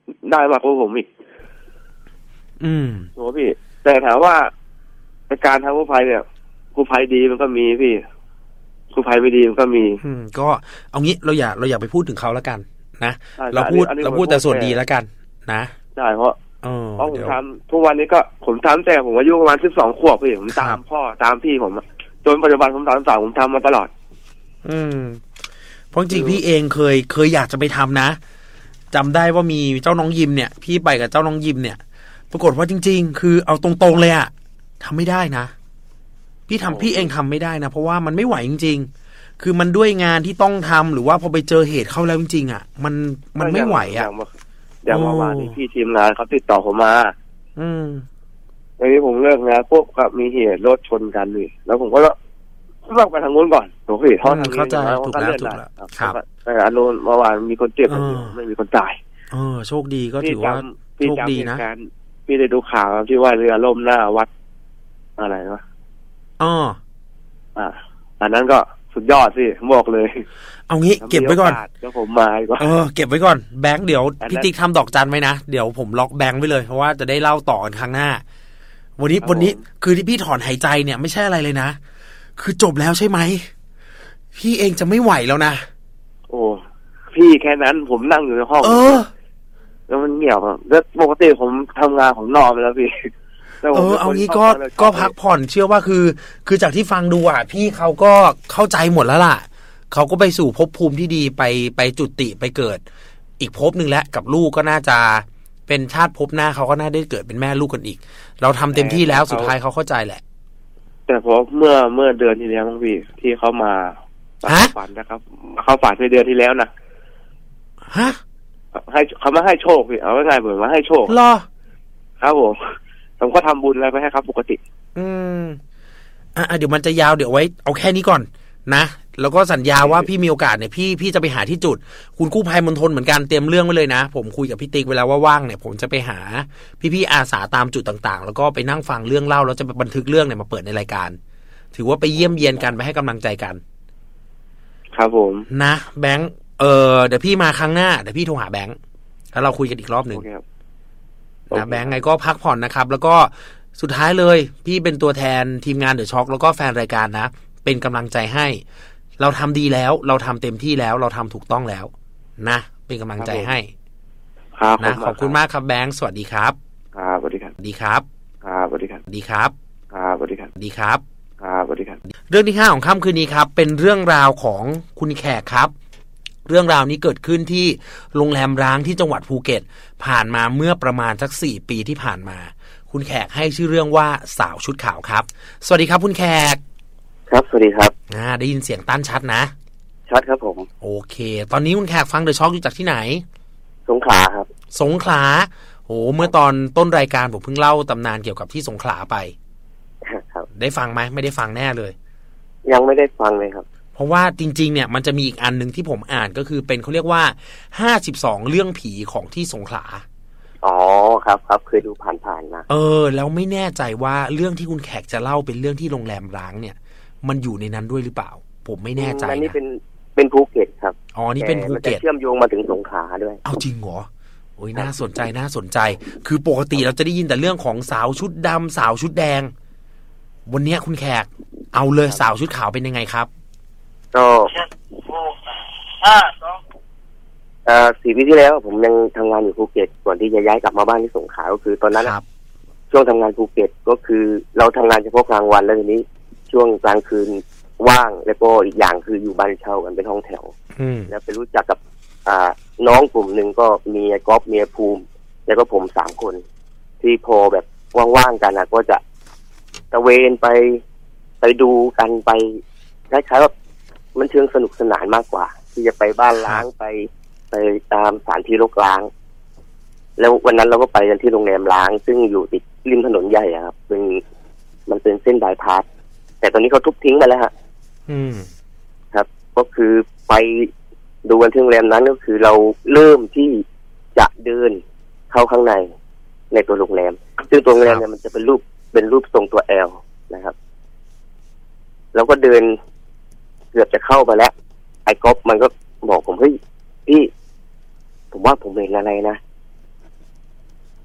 ได้มากกว่าผมอีกอืมโหพี่แต่ถามว่าในการทำกู้ภัยเนี่ยกู้ภัยดีมันก็มีพี่กู้ภัยไม่ดีมันก็มีอืมก็เอางี้เราอย่าเราอย่าไปพูดถึงเขาแล้วกันนะเราพูดเราพูดแต่ส่วนดีแล้วกันนะใช่เพราะเพราะผมทำทุกวันนี้ก็ผมทำแต่ผมอายุประมาณสิบสองขวบพี่ผมตามพ่อตามพี่ผมจนปัจจุบันผมสามสิบสามผมทำมาตลอดอืมเพราะจริงพี่เองเคยเคยอยากจะไปทำนะจำได้ว่ามีเจ้าน้องยิมเนี่ยพี่ไปกับเจ้าน้องยิมเนี่ยปรากฏว่าจริงๆคือเอาตรงๆเลยอะทำไม่ได้นะพี่ทำพี่เองทำไม่ได้นะเพราะว่ามันไม่ไหวจริงๆคือมันด้วยงานที่ต้องทำหรือว่าพอไปเจอเหตุเข้าแล้วจริงๆอ่ะมันมันไม่ไหวอ่ะอย่างเมื่อวานนี้พี่ทีมงานเขาติดต่อผมมาอืมวันนี้ผมเลิกงานปุ๊บก็มีเหตุรถชนกันนี่แล้วผมก็เลิกไปทางนู้นก่อนโอเคเขาทางนี้เข้าใจถูกแล้วถูกแล้วครับแต่อันนู้นเมื่อวานมีคนเจ็บไม่มีคนตายเออโชคดีก็ถือว่าโชคดีนะพี่ได้ดูข่าวที่ว่าเรือล่มหน้าวัดอะไรวะอ๋ออ่าอันนั้นก็สุดยอดสิบอกเลยเอางี้เก็บไว้ก่อนเดี๋ยวผมมาดีกว่าเออเก็บไว้ก่อนแบงค์เดี๋ยวพี่ติ๊กทำดอกจันไว้นะเดี๋ยวผมล็อกแบงค์ไว้เลยเพราะว่าจะได้เล่าต่อกันครั้งหน้าวันนี้วันนี้คือที่พี่ถอนหายใจเนี่ยไม่ใช่อะไรเลยนะคือจบแล้วใช่ไหมพี่เองจะไม่ไหวแล้วนะโอ้พี่แค่นั้นผมนั่งอยู่ในห้องเออแล้วมันเงียบแล้วปกติผมทำงานผมนอนไปแล้วพี่เออเอางี้ก็ก็พักผ่อนเชื่อว่าคือคือจากที่ฟังดูอ่ะพี่เขาก็เข้าใจหมดแล้วล่ะเขาก็ไปสู่ภพภูมิที่ดีไปไปจุติไปเกิดอีกภพนึงแล้วกับลูกก็น่าจะเป็นชาติภพหน้าเขาก็น่าได้เกิดเป็นแม่ลูกกันอีกเราทำเต็มที่แล้วสุดท้ายเขาเข้าใจแหละแต่เพราะเมื่อเมื่อเดือนที่แล้วมั้งพี่ที่เขามาฝันนะครับเขาฝันในเดือนที่แล้วนะฮะให้เขามาให้โชคพี่เอาง่ายๆเหมือนมาให้โชคหรอครับผมผมก็ทำบุญอะไรไปให้ครับปกติอืมอ่ะเดี๋ยวมันจะยาวเดี๋ยวไว้เอาแค่นี้ก่อนนะแล้วก็สัญญาว่าพี่มีโอกาสเนี่ยพี่พี่จะไปหาที่จุดคุณกู้ภัยมณฑลเหมือนกันเตรียมเรื่องไว้เลยนะผมคุยกับพี่ติ๊กเวลาว่าว่างเนี่ยผมจะไปหาพี่ๆอาสาตามจุดต่างๆแล้วก็ไปนั่งฟังเรื่องเล่าแล้วจะไปบันทึกเรื่องเนี่ยมาเปิดในรายการถือว่าไปเยี่ยมเยียนกันไปให้กำลังใจกันครับผมนะแบงค์เออเดี๋ยวพี่มาครั้งหน้าเดี๋ยวพี่โทรหาแบงค์แล้วเราคุยกันอีกรอบหนึ่งนะแบงค์ไงก็พักผ่อนนะครับแล้วก็สุดท้ายเลยพี่เป็นตัวแทนทีมงานเดอะช็อคแล้วก็แฟนรายการนะเป็นกำลังใจให้เราทำดีแล้วเราทำเต็มที่แล้วเราทำถูกต้องแล้วนะเป็นกำลังใจให้นะขอบคุณมากครับแบงค์สวัสดีครับครับสวัสดีครับสวัสดีครับครับสวัสดีครับสวัสดีครับครับสวัสดีครับสวัสดีครับครับสวัสดีครับเรื่องที่ห้าของค่ำคืนนี้ครับเป็นเรื่องราวของคุณแขกครับเรื่องราวนี้เกิดขึ้นที่โรงแรมร้างที่จังหวัดภูเก็ตผ่านมาเมื่อประมาณสักสี่ปีที่ผ่านมาคุณแขกให้ชื่อเรื่องว่าสาวชุดขาวครับสวัสดีครับคุณแขกครับสวัสดีครับอ่าได้ยินเสียงตั้นชัดนะชัดครับผมโอเคตอนนี้คุณแขกฟังเดอะช็อคอยู่จากที่ไหนสงขลาครับสงขลาโอ้เมื่อตอนต้นรายการผมเพิ่งเล่าตำนานเกี่ยวกับที่สงขลาไปครับได้ฟังไหมไม่ได้ฟังแน่เลยยังไม่ได้ฟังเลยครับเพราะว่าจริงๆเนี่ยมันจะมีอีกอันนึงที่ผมอ่านก็คือเป็นเขาเรียกว่าห้าสิบสองเรื่องผีของที่สงขลาอ๋อครับครับเคยดูผ่านๆนะเออแล้วไม่แน่ใจว่าเรื่องที่คุณแขกจะเล่าเป็นเรื่องที่โรงแรมร้างเนี่ยมันอยู่ในนั้นด้วยหรือเปล่าผมไม่แน่ใจนะอันนี้เป็นเป็นภูเก็ตครับอ๋อนี่เป็นภูเก็ตเชื่อมโยงมาถึงสงขลาด้วยเอาจริงเหรอโอ้ยน่าสนใจน่าสนใจคือปกติเราจะได้ยินแต่เรื่องของสาวชุดดำสาวชุดแดงวันนี้คุณแขกเอาเลยสาวชุดขาวเป็นยังไงครับก็ห้าสองเอ่อสี่ปีที่แล้วผมยังทำงานอยู่ภูเก็ตก่อนที่จะย้ายกลับมาบ้านที่สงขลาก็คือตอนนั้นช่วงทำงานภูเก็ตก็คือเราทำงานเฉพาะกลางวันแล้วทีนี้ช่วงกลางคืนว่างแล้วก็อีกอย่างคืออยู่บ้านเช่ากันเป็นห้องแถวแล้วไปรู้จักกับอ่าน้องกลุ่มหนึ่งก็มีไอ้ก๊อฟเมียภูมิแล้วก็ผมสามคนที่พอแบบว่างๆกันนะก็จะตะเวนไปไปดูกันไปคล้ายๆแบบมันเชิงสนุกสนานมากกว่าที่จะไปบ้านล้างไปไปตามสถานที่รกร้างแล้ววันนั้นเราก็ไปกันที่โรงแรมล้างซึ่งอยู่ติดริมถนนใหญ่ครับเป็นมันเป็นเส้นบายพาสแต่ตอนนี้เขาทุบทิ้งไปแล้วฮะอืมครับก็คือไปดูกันที่โรงแรมนั้นก็คือเราเริ่มที่จะเดินเข้าข้างในในตัวโรงแรมซึ่งตัวโรงแรมเนี่ยมันจะเป็นรูปเป็นรูปทรงตัว L นะครับแล้วก็เดินเกือบจะเข้าไปแล้วไอ้ก๊อฟมันก็บอกผมเฮ้ยพี่ผมว่าผมเห็นอะไรนะ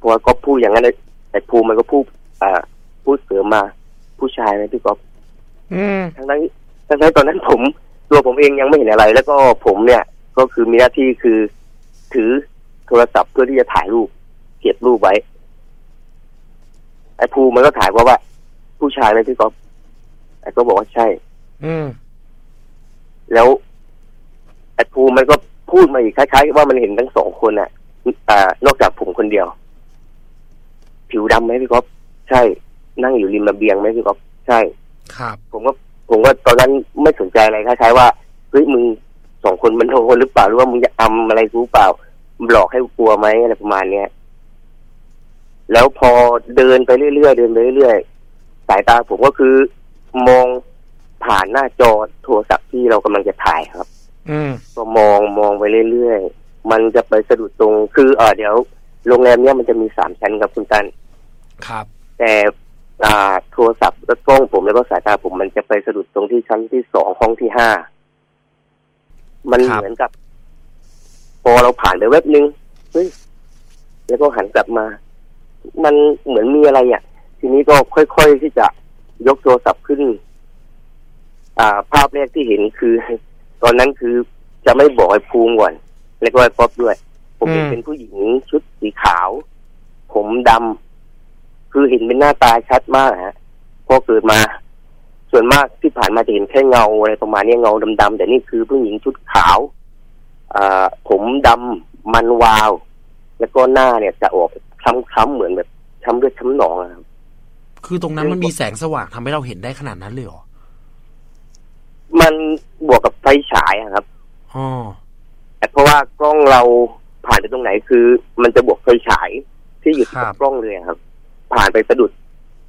ราะว่าก็พูดอย่างนั้นแต่ภูมิมันก็พูดอ่าพูดเสริมมาผู้ชายนะพี่ก๊อฟทั้งนั้นทั้งนั้นตอนนั้นผมตัวผมเองยังไม่เห็นอะไรแล้วก็ผมเนี่ยก็คือมีหน้าที่คือถือโทรศัพท์เพื่อที่จะถ่ายรูปเก็บรูปไว้ไอ้ภูมิมันก็ถ่ายว่าว่าผู้ชายไหมพี่ก๊อฟไอ้ก็บอกว่าใช่อืมแล้วไอ้ภูมิมันก็พูดมาอีกคล้ายๆว่ามันเห็นทั้งสองคนอ่ะอ่านอกจากผมคนเดียวผิวดำไหมพี่ก๊อฟใช่นั่งอยู่ริมระเบียงไหมพี่ก๊อฟใช่ครับผมก็ผมก็ตอนนั้นไม่สนใจอะไรคล้ายๆว่าเฮ้ยมึงสองคนมันโทรคนหรือเปล่าหรือว่ามึงจะอำอะไรกูเปล่าหลอกให้กลัวไหมอะไรประมาณเนี้ยแล้วพอเดินไปเรื่อยๆเดินไปเรื่อยๆสายตาผมก็คือมองผ่านหน้าจอโทรศัพท์ที่เรากำลังจะถ่ายครับอืมก็มองมองไปเรื่อยๆมันจะไปสะดุดตรงคือเออเดี๋ยวโรงแรมเนี้ยมันจะมีสามชั้นครับคุณตันครับแต่อ่าโทรศัพท์และกล้องผมแล้วก็สายตาผมมันจะไปสะดุดตรงที่ชั้นที่สองห้องที่ห้ามันเหมือนกับพอเราผ่านไปแวบนึงเฮ้ยแล้วก็หันกลับมามันเหมือนมีอะไรอ่ะทีนี้ก็ค่อยๆที่จะยกโทรศัพท์ขึ้นอ่าภาพแรกที่เห็นคือตอนนั้นคือจะไม่บอกไอ้ภูมิก่อนแล้วก็ไอ้ป๊อปด้วยผมเห็นเป็นผู้หญิงชุดสีขาวผมดำคือเห็นเป็นหน้าตาชัดมากฮะพอเกิดมาส่วนมากที่ผ่านมาจะเห็นแค่เงาอะไรประมาณนี้เงาดำๆแต่นี่คือผู้หญิงชุดขาวอ่าผมดำมันวาวแล้วก็หน้าเนี่ยจะออกช้ำๆเหมือนแบบช้ำเลือดช้ำหนองครับคือตรงนั้นมันมีแสงสว่างทำให้เราเห็นได้ขนาดนั้นเลยเหรอมันบวกกับไฟฉายครับอ๋อแต่เพราะว่ากล้องเราผ่านไปตรงไหนคือมันจะบวกไฟฉายที่อยู่กับกล้องเลยครับผ่านไปสะดุด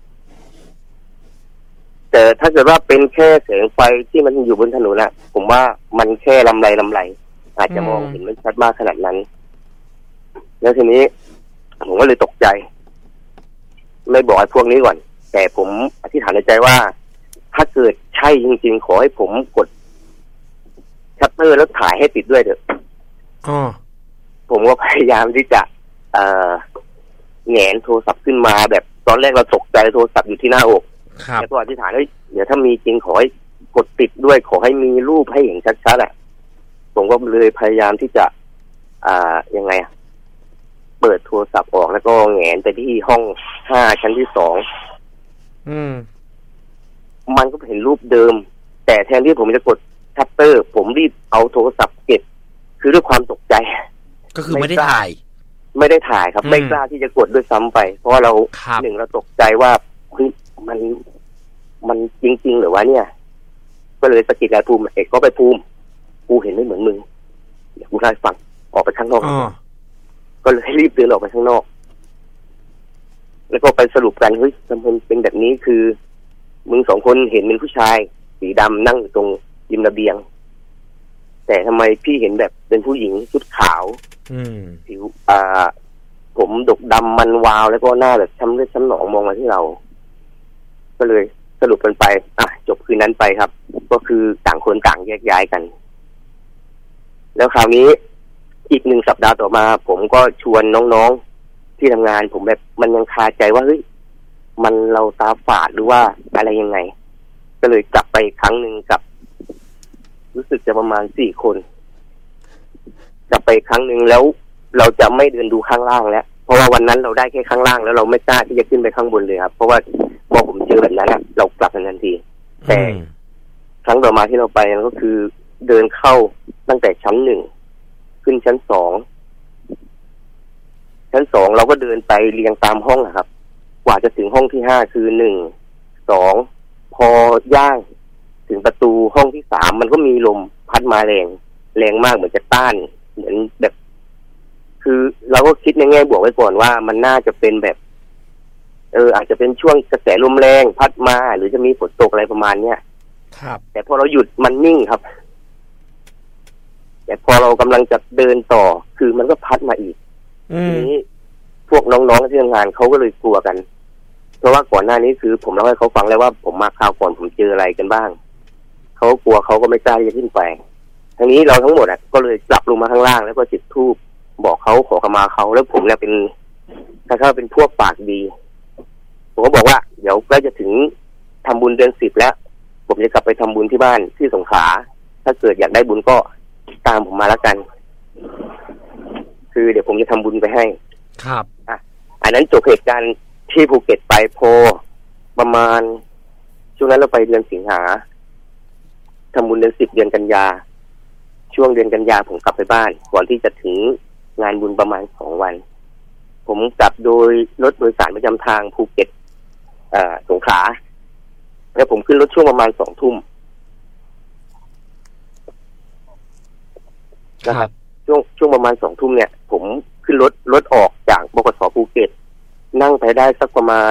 แต่ถ้าเกิดว่าเป็นแค่แสงไฟที่มันอยู่บนถนนน่ะผมว่ามันแค่ลำไรลำไรอาจจะมองเห็นไม่ชัดมากขนาดนั้นแล้วทีนี้ผมก็เลยตกใจไม่บอกไอ้พวกนี้ก่อนแต่ผมอธิษฐานในใจว่าถ้าเกิดใช่จริงๆขอให้ผมกดชัตเตอร์แล้วถ่ายให้ติดด้วยเถอะอ๋อผมก็พยายามที่จะเอ่อแหงนโทรศัพท์ขึ้นมาแบบตอนแรกเราตกใจโทรศัพท์อยู่ที่หน้าอกแล้วก็อธิษฐานว่าเดี๋ยวถ้ามีจริงขอให้กดติดด้วยขอให้มีรูปให้เห็นชัดๆอ่ะผมก็เลยพยายามที่จะอ่ายังไงอ่ะเปิดโทรศัพท์ออกแล้วก็แหงนไปที่ห้องห้าชั้นที่สองอืมมันก็เห็นรูปเดิมแต่แทนที่ผมจะกดชัตเตอร์ผมรีบเอาโทรศัพท์เก็บคือด้วยความตกใจก็คือไม่ได้ถ่ายไม่ได้ถ่ายครับไม่กล้าที่จะกดด้วยซ้ำไปเพราะว่าเราหนึ่งเราตกใจว่าเฮ้ยมันมันจริงๆหรือวะเนี่ยก็เลยสะกิดไอ้ภูมิเอกก็ไปภูมิกูเห็นไม่เหมือนมึงเดี๋ยวกูได้ฟังออกไปข้างนอกก็เลยรีบเดินออกไปข้างนอกแล้วก็ไปสรุปกันเฮ้ยจำเป็นเป็นแบบนี้คือมึงสองคนเห็นเป็นผู้ชายสีดำนั่งอยู่ตรงริมระเบียงแต่ทำไมพี่เห็นแบบเป็นผู้หญิงชุดขาวผิวอ่าผมดกดำมันวาวแล้วก็หน้าแบบช้ำเลือดช้ำหนองมองมาที่เราก็เลยสรุปกันไปอ่ะจบคืนนั้นไปครับก็คือต่างคนต่างแยกย้ายกันแล้วคราวนี้อีกหนึ่งสัปดาห์ต่อมาผมก็ชวนน้องๆที่ทำงานผมแบบมันยังคาใจว่าเฮ้ยมันเราตาฝาดหรือว่าอะไรยังไงก็เลยกลับไปอีกครั้งหนึ่งกับรู้สึกจะประมาณสี่คนกลับไปอีกครั้งหนึ่งแล้วเราจะไม่เดินดูข้างล่างแล้วเพราะว่าวันนั้นเราได้แค่ข้างล่างแล้วเราไม่กล้าที่จะขึ้นไปข้างบนเลยครับเพราะว่าพอผมเจอแบบนั้นอ่ะเรากลับทันทีแต่ครั้งต่อมาที่เราไปก็คือเดินเข้าตั้งแต่ชั้นหนึ่งขึ้นชั้นสองชั้นสองเราก็เดินไปเรียงตามห้องนะครับกว่าจะถึงห้องที่ห้าคือหนึ่งสองพอย่างถึงประตูห้องที่สามมันก็มีลมพัดมาแรงแรงมากเหมือนจะต้านเหมือนแบบคือเราก็คิดในแง่บวกไว้ก่อนว่ามันน่าจะเป็นแบบเอออาจจะเป็นช่วงกระแสลมแรงพัดมาหรือจะมีฝนตกอะไรประมาณเนี้ยครับแต่พอเราหยุดมันนิ่งครับแต่พอเรากำลังจะเดินต่อคือมันก็พัดมาอีกทีนี้พวกน้องๆที่ทำงานเขาก็เลยกลัวกันเพราะว่าก่อนหน้านี้คือผมเล่าให้เขาฟังแล้วว่าผมมาคราวก่อนผมเจออะไรกันบ้างเขากลัวเขาก็ไม่กล้าจะขึ้นไปทั้งนี้เราทั้งหมดอ่ะก็เลยกลับลงมาข้างล่างแล้วก็จุดธูปบอกเขาขอขมาเขาแล้วผมเนี่ยเป็นถ้าเขาเป็นพวกปากดีผมก็บอกว่าเดี๋ยวใกล้จะถึงทำบุญเดือนสิบแล้วผมจะกลับไปทำบุญที่บ้านที่สงขลาถ้าเกิดอยากได้บุญก็ตามผมมาแล้วกันคือเดี๋ยวผมจะทำบุญไปให้ครับอ่ะอันนั้นจบเหตุการณ์ที่ภูเก็ตไปพอประมาณช่วงนั้นเราไปเดือนสิงหาทำบุญเดือนสิบเดือนกันยาช่วงเดือนกันยาผมกลับไปบ้านก่อนที่จะถึงงานบุญประมาณสองวันผมกลับโดยรถโดยสารประจำทางภูเก็ตอ่าสงขลาแล้วผมขึ้นรถช่วงประมาณสองทุ่มนะครับช่วงช่วงประมาณสองทุ่มเนี่ยผมขึ้นรถรถออกจากบขส.ภูเก็ตนั่งไปได้สักประมาณ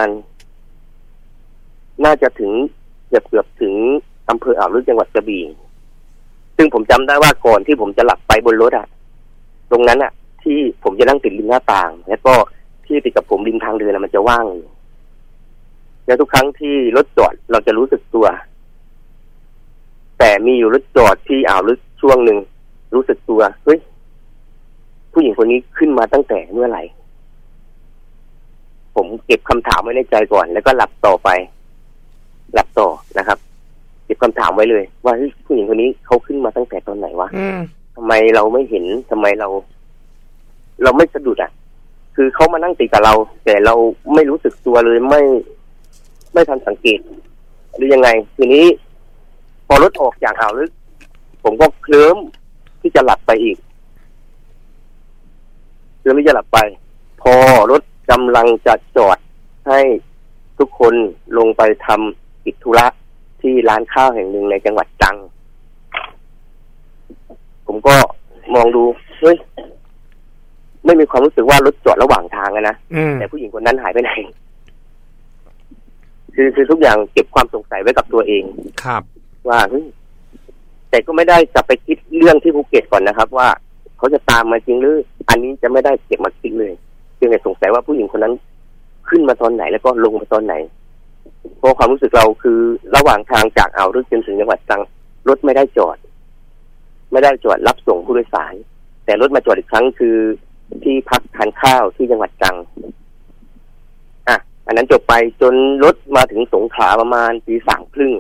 น่าจะถึงเกือบเกือบถึงอำเภออ่าวลึกจังหวัดกระบี่ซึ่งผมจำได้ว่าก่อนที่ผมจะหลับไปบนรถอ่ะตรงนั้นอ่ะที่ผมจะนั่งติดริมหน้าต่างแล้วก็ที่ติดกับผมริมทางเดินมันจะว่างแล้วทุกครั้งที่รถจอดเราจะรู้สึกตัวแต่มีอยู่รถจอดที่อ่าวลึกช่วงหนึ่งรู้สึกตัวเฮ้ยผู้หญิงคนนี้ขึ้นมาตั้งแต่เมื่อไหร่ผมเก็บคำถามไว้ในใจก่อนแล้วก็หลับต่อไปหลับต่อนะครับเก็บคำถามไว้เลยว่าเฮ้ยผู้หญิงคนนี้เขาขึ้นมาตั้งแต่ตอนไหนวะทำไมเราไม่เห็นทำไมเราเราไม่สะดุดอ่ะคือเขามานั่งติดกับเราแต่เราไม่รู้สึกตัวเลยไม่ไม่ทันสังเกตหรือยังไงทีนี้พอรถออกจากอ่าวลึกผมก็เคลิ้มที่จะหลับไปอีกเคลิ้มที่จะหลับไปพอรถกำลังจะจอดให้ทุกคนลงไปทำกิจธุระที่ร้านข้าวแห่งหนึ่งในจังหวัดตรังผมก็มองดูเฮ้ยไม่มีความรู้สึกว่ารถจอดระหว่างทางนะแต่ผู้หญิงคนนั้นหายไปไหนคือคือทุกอย่างเก็บความสงสัยไว้กับตัวเองครับว่าเฮ้ยแต่ก็ไม่ได้กลับไปคิดเรื่องที่ภูเก็ตก่อนนะครับว่าเขาจะตามมาจริงหรืออันนี้จะไม่ได้เก็บมาคิดเลยเพียงแต่สงสัยว่าผู้หญิงคนนั้นขึ้นมาตอนไหนแล้วก็ลงมาตอนไหนเพราะความรู้สึกเราคือระหว่างทางจากอ่าวลึกจนถึงจังหวัดตรังรถไม่ได้จอดไม่ได้จอดรับส่งผู้โดยสารแต่รถมาจอดอีกครั้งคือที่พักทานข้าวที่จังหวัดตรังอ่ะอันนั้นจบไปจนรถมาถึงสงขลาประมาณตีสามครึ่ง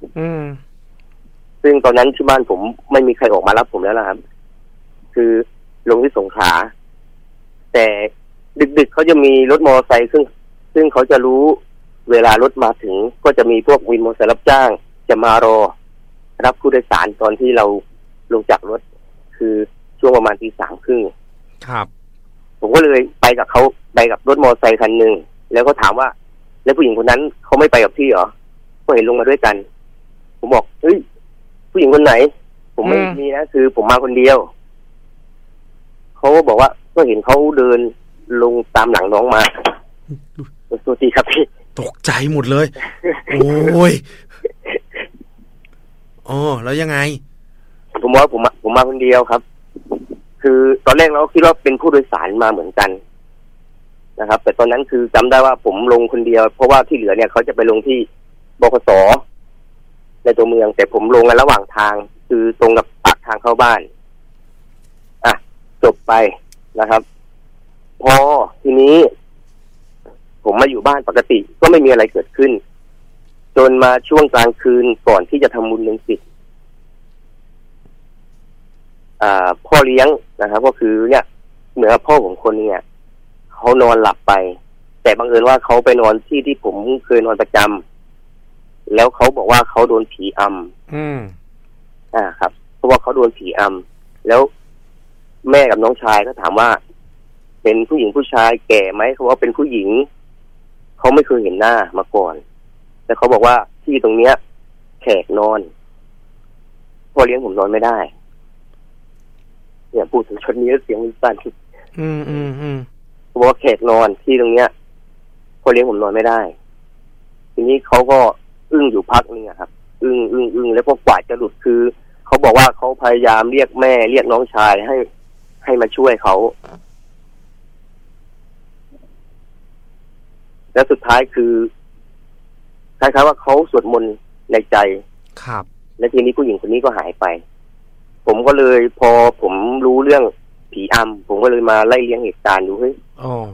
ซึ่งตอนนั้นที่บ้านผมไม่มีใครออกมารับผมแล้วนะครับคือลงที่สงขลาแต่ดึกๆเขาจะมีรถมอเตอร์ไซค์ซึ่งซึ่งเขาจะรู้เวลารถมาถึงก็จะมีพวกวินมอเตอร์ไซค์รับจ้างจะมารอรับผู้โดยสารตอนที่เราลงจากรถคือช่วงประมาณตีสามครึ่งครับผมก็เลยไปกับเขาไปกับรถมอเตอร์ไซค์คันหนึ่งแล้วก็ถามว่าแล้วผู้หญิงคนนั้นเขาไม่ไปกับพี่เหรอก็เห็นลงมาด้วยกันผมบอกเฮ้ยผู้หญิงคนไหนผมไม่มีนะคือผมมาคนเดียวเขาก็บอกว่าก็เห็นเขาเดินลงตามหลังน้องมาตัวทีครับพี่ตกใจหมดเลยโอ้ยอ๋อแล้วยังไงผมว่าผมผมมาคนเดียวครับคือตอนแรกเราคิดว่าเป็นผู้โดยสารมาเหมือนกันนะครับแต่ตอนนั้นคือจำได้ว่าผมลงคนเดียวเพราะว่าที่เหลือเนี่ยเขาจะไปลงที่บขส.ในตัวเมืองแต่ผมลงกันระหว่างทางคือตรงกับปากทางเข้าบ้านอ่ะจบไปนะครับพอทีนี้ผมมาอยู่บ้านปกติก็ไม่มีอะไรเกิดขึ้นจนมาช่วงกลางคืนก่อนที่จะทำบุญเดือนสิบอ่าพ่อเลี้ยงนะครับก็คือเนี่ยเหมือนพ่อของคนเนี่ยเขานอนหลับไปแต่บังเอิญว่าเขาไปนอนที่ที่ผมเคยนอนประจำแล้วเขาบอกว่าเขาโดนผีอำอืมอ่าครับเพราะว่าเขาโดนผีอำแล้วแม่กับน้องชายก็ถามว่าเป็นผู้หญิงผู้ชายแก่ไหมเขาว่าเป็นผู้หญิงเขาไม่เคยเห็นหน้ามาก่อนแต่เขาบอกว่าที่ตรงเนี้ยแขกนอนพ่อเลี้ยงผมนอนไม่ได้เนี่ยพูดถึงชุดนี้แล้วเสียงมันสั่นอืมอืมอืมเขาบอกว่าแขกนอนที่ตรงเนี้ยพ่อเลี้ยงผมนอนไม่ได้ทีนี้เขาก็อึ้งอยู่พักนึงครับอึ้งอึ้งอึ้งแล้วพอกว่าจะหลุดคือเขาบอกว่าเขาพยายามเรียกแม่เรียกน้องชายให้ให้มาช่วยเขาแล้วสุดท้ายคือคล้ายๆว่าเขาสวดมนต์ในใจครับและทีนี้ผู้หญิงคนนี้ก็หายไปผมก็เลยพอผมรู้เรื่องผีอำผมก็เลยมาไล่เลี้ยงเหตุการณ์ดูเฮ้ย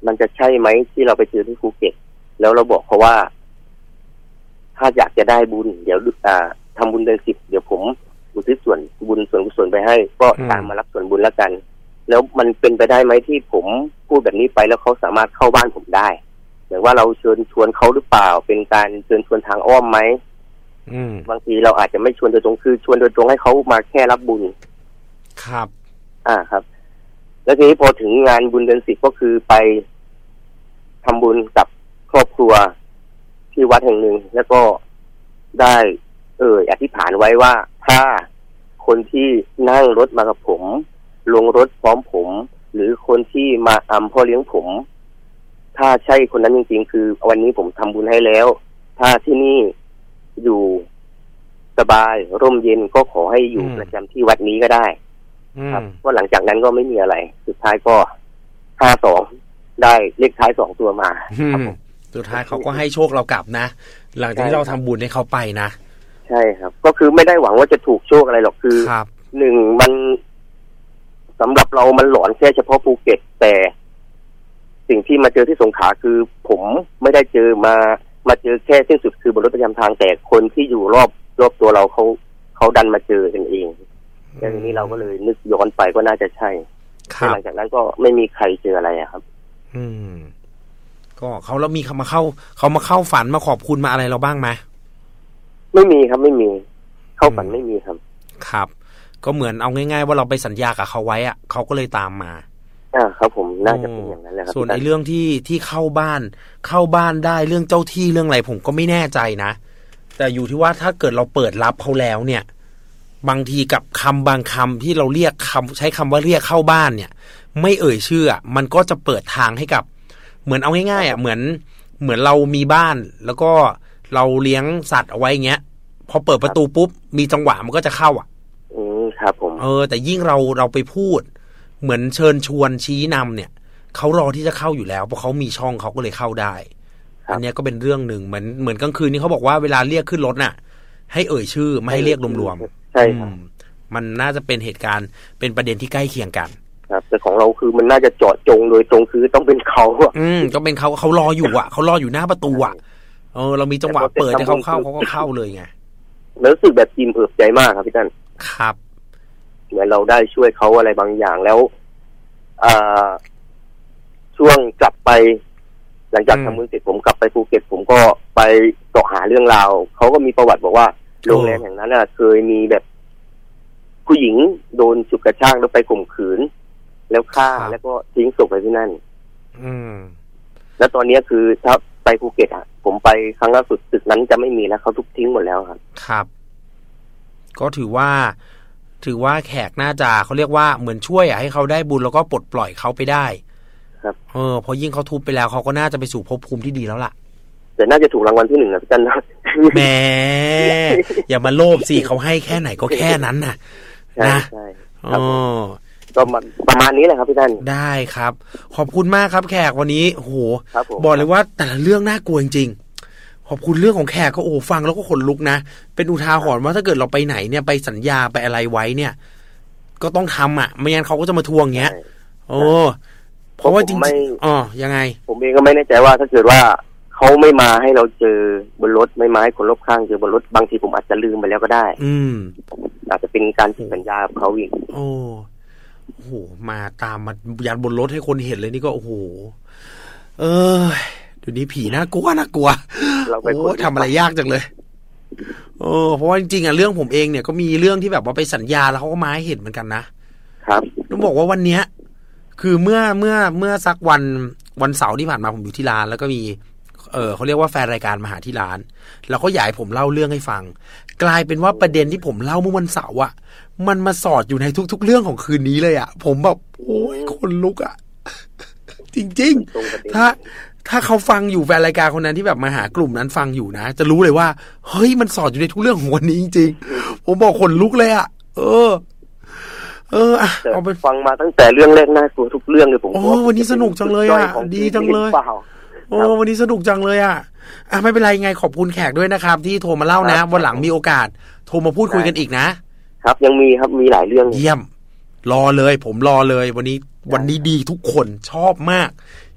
มันจะใช่ไหมที่เราไปเจอที่ภูเก็ตแล้วเราบอกเขาว่าถ้าอยากจะได้บุญเดี๋ยวอ่าทำบุญเดือนสิบเดี๋ยวผมอุทิศส่วนบุญส่วนกุศลไปให้ก็ตามมารับส่วนบุญแล้วกันแล้วมันเป็นไปได้ไหมที่ผมพูดแบบนี้ไปแล้วเขาสามารถเข้าบ้านผมได้หรือว่าเราเชิญชวนเขาหรือเปล่าเป็นการเชิญชวนทางอ้อมไหมบางทีเราอาจจะไม่ชวนโดยตรงคือชวนโดยตรงให้เขามาแค่รับบุญครับอ่าครับแล้วทีนี้พอถึงงานบุญเดือนสิบก็คือไปทำบุญกับครอบครัวที่วัดแห่งหนึ่งแล้วก็ได้เอออธิษฐานไว้ว่าถ้าคนที่นั่งรถมากับผมลงรถพร้อมผมหรือคนที่มาอำพ่อเลี้ยงผมถ้าใช่คนนั้นจริงๆคือวันนี้ผมทำบุญให้แล้วถ้าที่นี่อยู่สบายร่มเย็นก็ขอให้อยู่ประจำที่วัดนี้ก็ได้ครับก็หลังจากนั้นก็ไม่มีอะไรสุดท้ายก็ห้าสองได้เลขท้ายสองตัวมาครับสุดท้ายเขาก็ให้โชคเรากลับนะหลังจากที่เราทำบุญให้เขาไปนะใช่ครับก็คือไม่ได้หวังว่าจะถูกโชคอะไรหรอกคือหนึ่งมันสำหรับเรามันหลอนแค่เฉพาะภูเก็ตแต่สิ่งที่มาเจอที่สงขลาคือผมไม่ได้เจอมามาเจอแค่สิ้นสุดคือบนรถประจำทางแต่คนที่อยู่รอบรอบตัวเราเขาเขาดันมาเจอกันเองแล้วทีนี้เราก็เลยนึกย้อนไปก็น่าจะใช่หลังจากนั้นก็ไม่มีใครเจออะไรอะครับอืมก็เขาแล้วมีเขามาเข้าเขามาเข้าฝันมาขอบคุณมาอะไรเราบ้างไหมไม่มีครับไม่มีเข้าฝันไม่มีครับครับก็เหมือนเอาง่ายๆว่าเราไปสัญญากับเขาไว้อะเขาก็เลยตามมาอ่าครับผมน่าจะเป็นอย่างนั้นแหละครับส่วนในเรื่องที่ที่เข้าบ้านเข้าบ้านได้เรื่องเจ้าที่เรื่องอะไรผมก็ไม่แน่ใจนะแต่อยู่ที่ว่าถ้าเกิดเราเปิดรับเขาแล้วเนี่ยบางทีกับคำบางคำที่เราเรียกคำใช้คำว่าเรียกเข้าบ้านเนี่ยไม่เอ่ยชื่อมันก็จะเปิดทางให้กับเหมือนเอาง่ายๆอ่ะเหมือนเหมือนเรามีบ้านแล้วก็เราเลี้ยงสัตว์เอาไว้อย่างเงี้ยพอเปิดประตูปุ๊บมีจังหวะมันก็จะเข้าอ่ะอืมครับผมเออแต่ยิ่งเราเราไปพูดเหมือนเชิญชวนชี้นำเนี่ยเขารอที่จะเข้าอยู่แล้วเพราะเขามีช่องเขาก็เลยเข้าได้อันนี้ก็เป็นเรื่องหนึ่งเหมือนเหมือนกลางคืนนี้เขาบอกว่าเวลาเรียกขึ้นรถน่ะให้เอ่ยชื่อไม่ให้เรียกรวมๆใช่ครับมันน่าจะเป็นเหตุการณ์เป็นประเด็นที่ใกล้เคียงกันครับแต่ของเราคือมันน่าจะเจาะจงโดยตรงคือต้องเป็นเขาอ่ะอืมก็เป็นเขาเขารออยู่อ่ะเขารออยู่หน้าประตูอ่ะเออเรามีจังหวะเปิดให้เขาเข้าเขาก็เข้าเลยไงรู้สึกแบบอิ่มเอิบใจมากครับพี่ตั้นครับเหมือนเราได้ช่วยเขาอะไรบางอย่างแล้วอ่าช่วงกลับไปหลังจากทำบุญเสร็จผมกลับไปภูเก็ตผมก็ไปเสาะหาเรื่องราวเขาก็มีประวัติบอกว่าโรงแรมแห่งนั้นน่ะเคยมีแบบผู้หญิงโดนฉุดกระชากแล้วไปข่มขืนแล้วฆ่าแล้วก็ทิ้งศพไว้ที่นั่นอืมแล้วตอนนี้คือถ้าไปภูเก็ตอ่ะผมไปครั้งล่าสุดตึกนั้นจะไม่มีแล้วเขาทุบทิ้งหมดแล้วครับครับก็ถือว่าถือว่าแขกน่าจะเขาเรียกว่าเหมือนช่วยอ่ะให้เขาได้บุญแล้วก็ปลดปล่อยเขาไปได้ครับเออพอยิ่งเขาทุบไปแล้วเขาก็น่าจะไปสู่ภพภูมิที่ดีแล้วล่ะแต่น่าจะถูกรางวัลที่หนึ่งนะพี่จันนะแหมอย่ามาโลภสิเขาให้แค่ไหนก็แค่นั้นน่ะนะใช่ครับก็มันประมาณนี้แหละครับพี่จันได้ครับขอบคุณมากครับแขกวันนี้โอ้โหบอกเลยว่าแต่ละเรื่องน่ากลัวจริงๆขอบคุณเรื่องของแขกก็โอ้ฟังแล้วก็ขนลุกนะเป็นอุทาหรณ์ว่าถ้าเกิดเราไปไหนเนี่ยไปสัญญาไปอะไรไว้เนี่ยก็ต้องทำอ่ะไม่งั้นเขาก็จะมาทวงเงี้ยโอ้เพราะว่าจริงๆอ๋อยังไงผมเองก็ไม่แน่ใจว่าถ้าเกิดว่าเขาไม่มาให้เราเจอบนรถไม่มาให้คนรอบข้างเจอบนรถบางทีผมอาจจะลืมไปแล้วก็ได้อืมอาจจะเป็นการผิดสัญญากับเขาอีกโอ้โหมาตามมายันบนรถให้คนเห็นเลยนี่ก็โอ้โหเออเดี๋ยวนี้ผีน่ากลัวน่ากลัวโอ้ทำอะไรยากจังเลยเออเพราะว่าจริงๆอ่ะเรื่องผมเองเนี่ยก็มีเรื่องที่แบบว่าไปสัญญาแล้วเขาก็มาให้เห็นเหมือนกันนะครับต้องบอกว่าวันเนี้ยคือเมื่อเมื่อเมื่อสักวันวันเสาร์ที่ผ่านมาผมอยู่ที่ร้านแล้วก็มีเออเขาเรียกว่าแฟนรายการมาหาที่ร้านแล้วก็อยากให้ผมเล่าเรื่องให้ฟังกลายเป็นว่าประเด็นที่ผมเล่าเมื่อวันเสาร์อ่ะมันมาสอดอยู่ในทุกๆเรื่องของคืนนี้เลยอ่ะผมแบบโอ้ยคนลุกอ่ะจริงๆถ้าถ้าเขาฟังอยู่แฟนรายการคนนั้นที่แบบมาหากลุ่มนั้นฟังอยู่นะจะรู้เลยว่าเฮ้ยมันสอดอยู่ในทุกเรื่องของวันนี้จริงๆผมบอกคนลุกเลยอ่ะเออเอออ่ะเอาไปฟังมาตั้งแต่เรื่องแรกน่ากลัวทุกเรื่องเลยผมโอ้วันนี้สนุกจังเลยอ่ะดีจังเลยโอ้วันนี้สนุกจังเลยอ่ะอ่ะไม่เป็นไรไงขอบคุณแขกด้วยนะครับที่โทรมาเล่านะวันหลังมีโอกาสโทรมาพูดคุยกันอีกนะครับยังมีครับมีหลายเรื่องเยี่ยมรอเลยผมรอเลยวันนี้วันนี้ดีทุกคนชอบมาก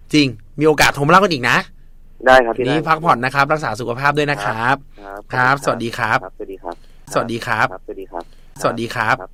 จริงมีโอกาสโทรมาเล่ากันอีกนะได้ครับพี่นี่พักผ่อนนะครับรักษาสุขภาพด้วยนะครับครับสวัสดีครับสวัสดีครับสวัสดีครับสวัสดีครับสวัสดีครับสวัสดีครับ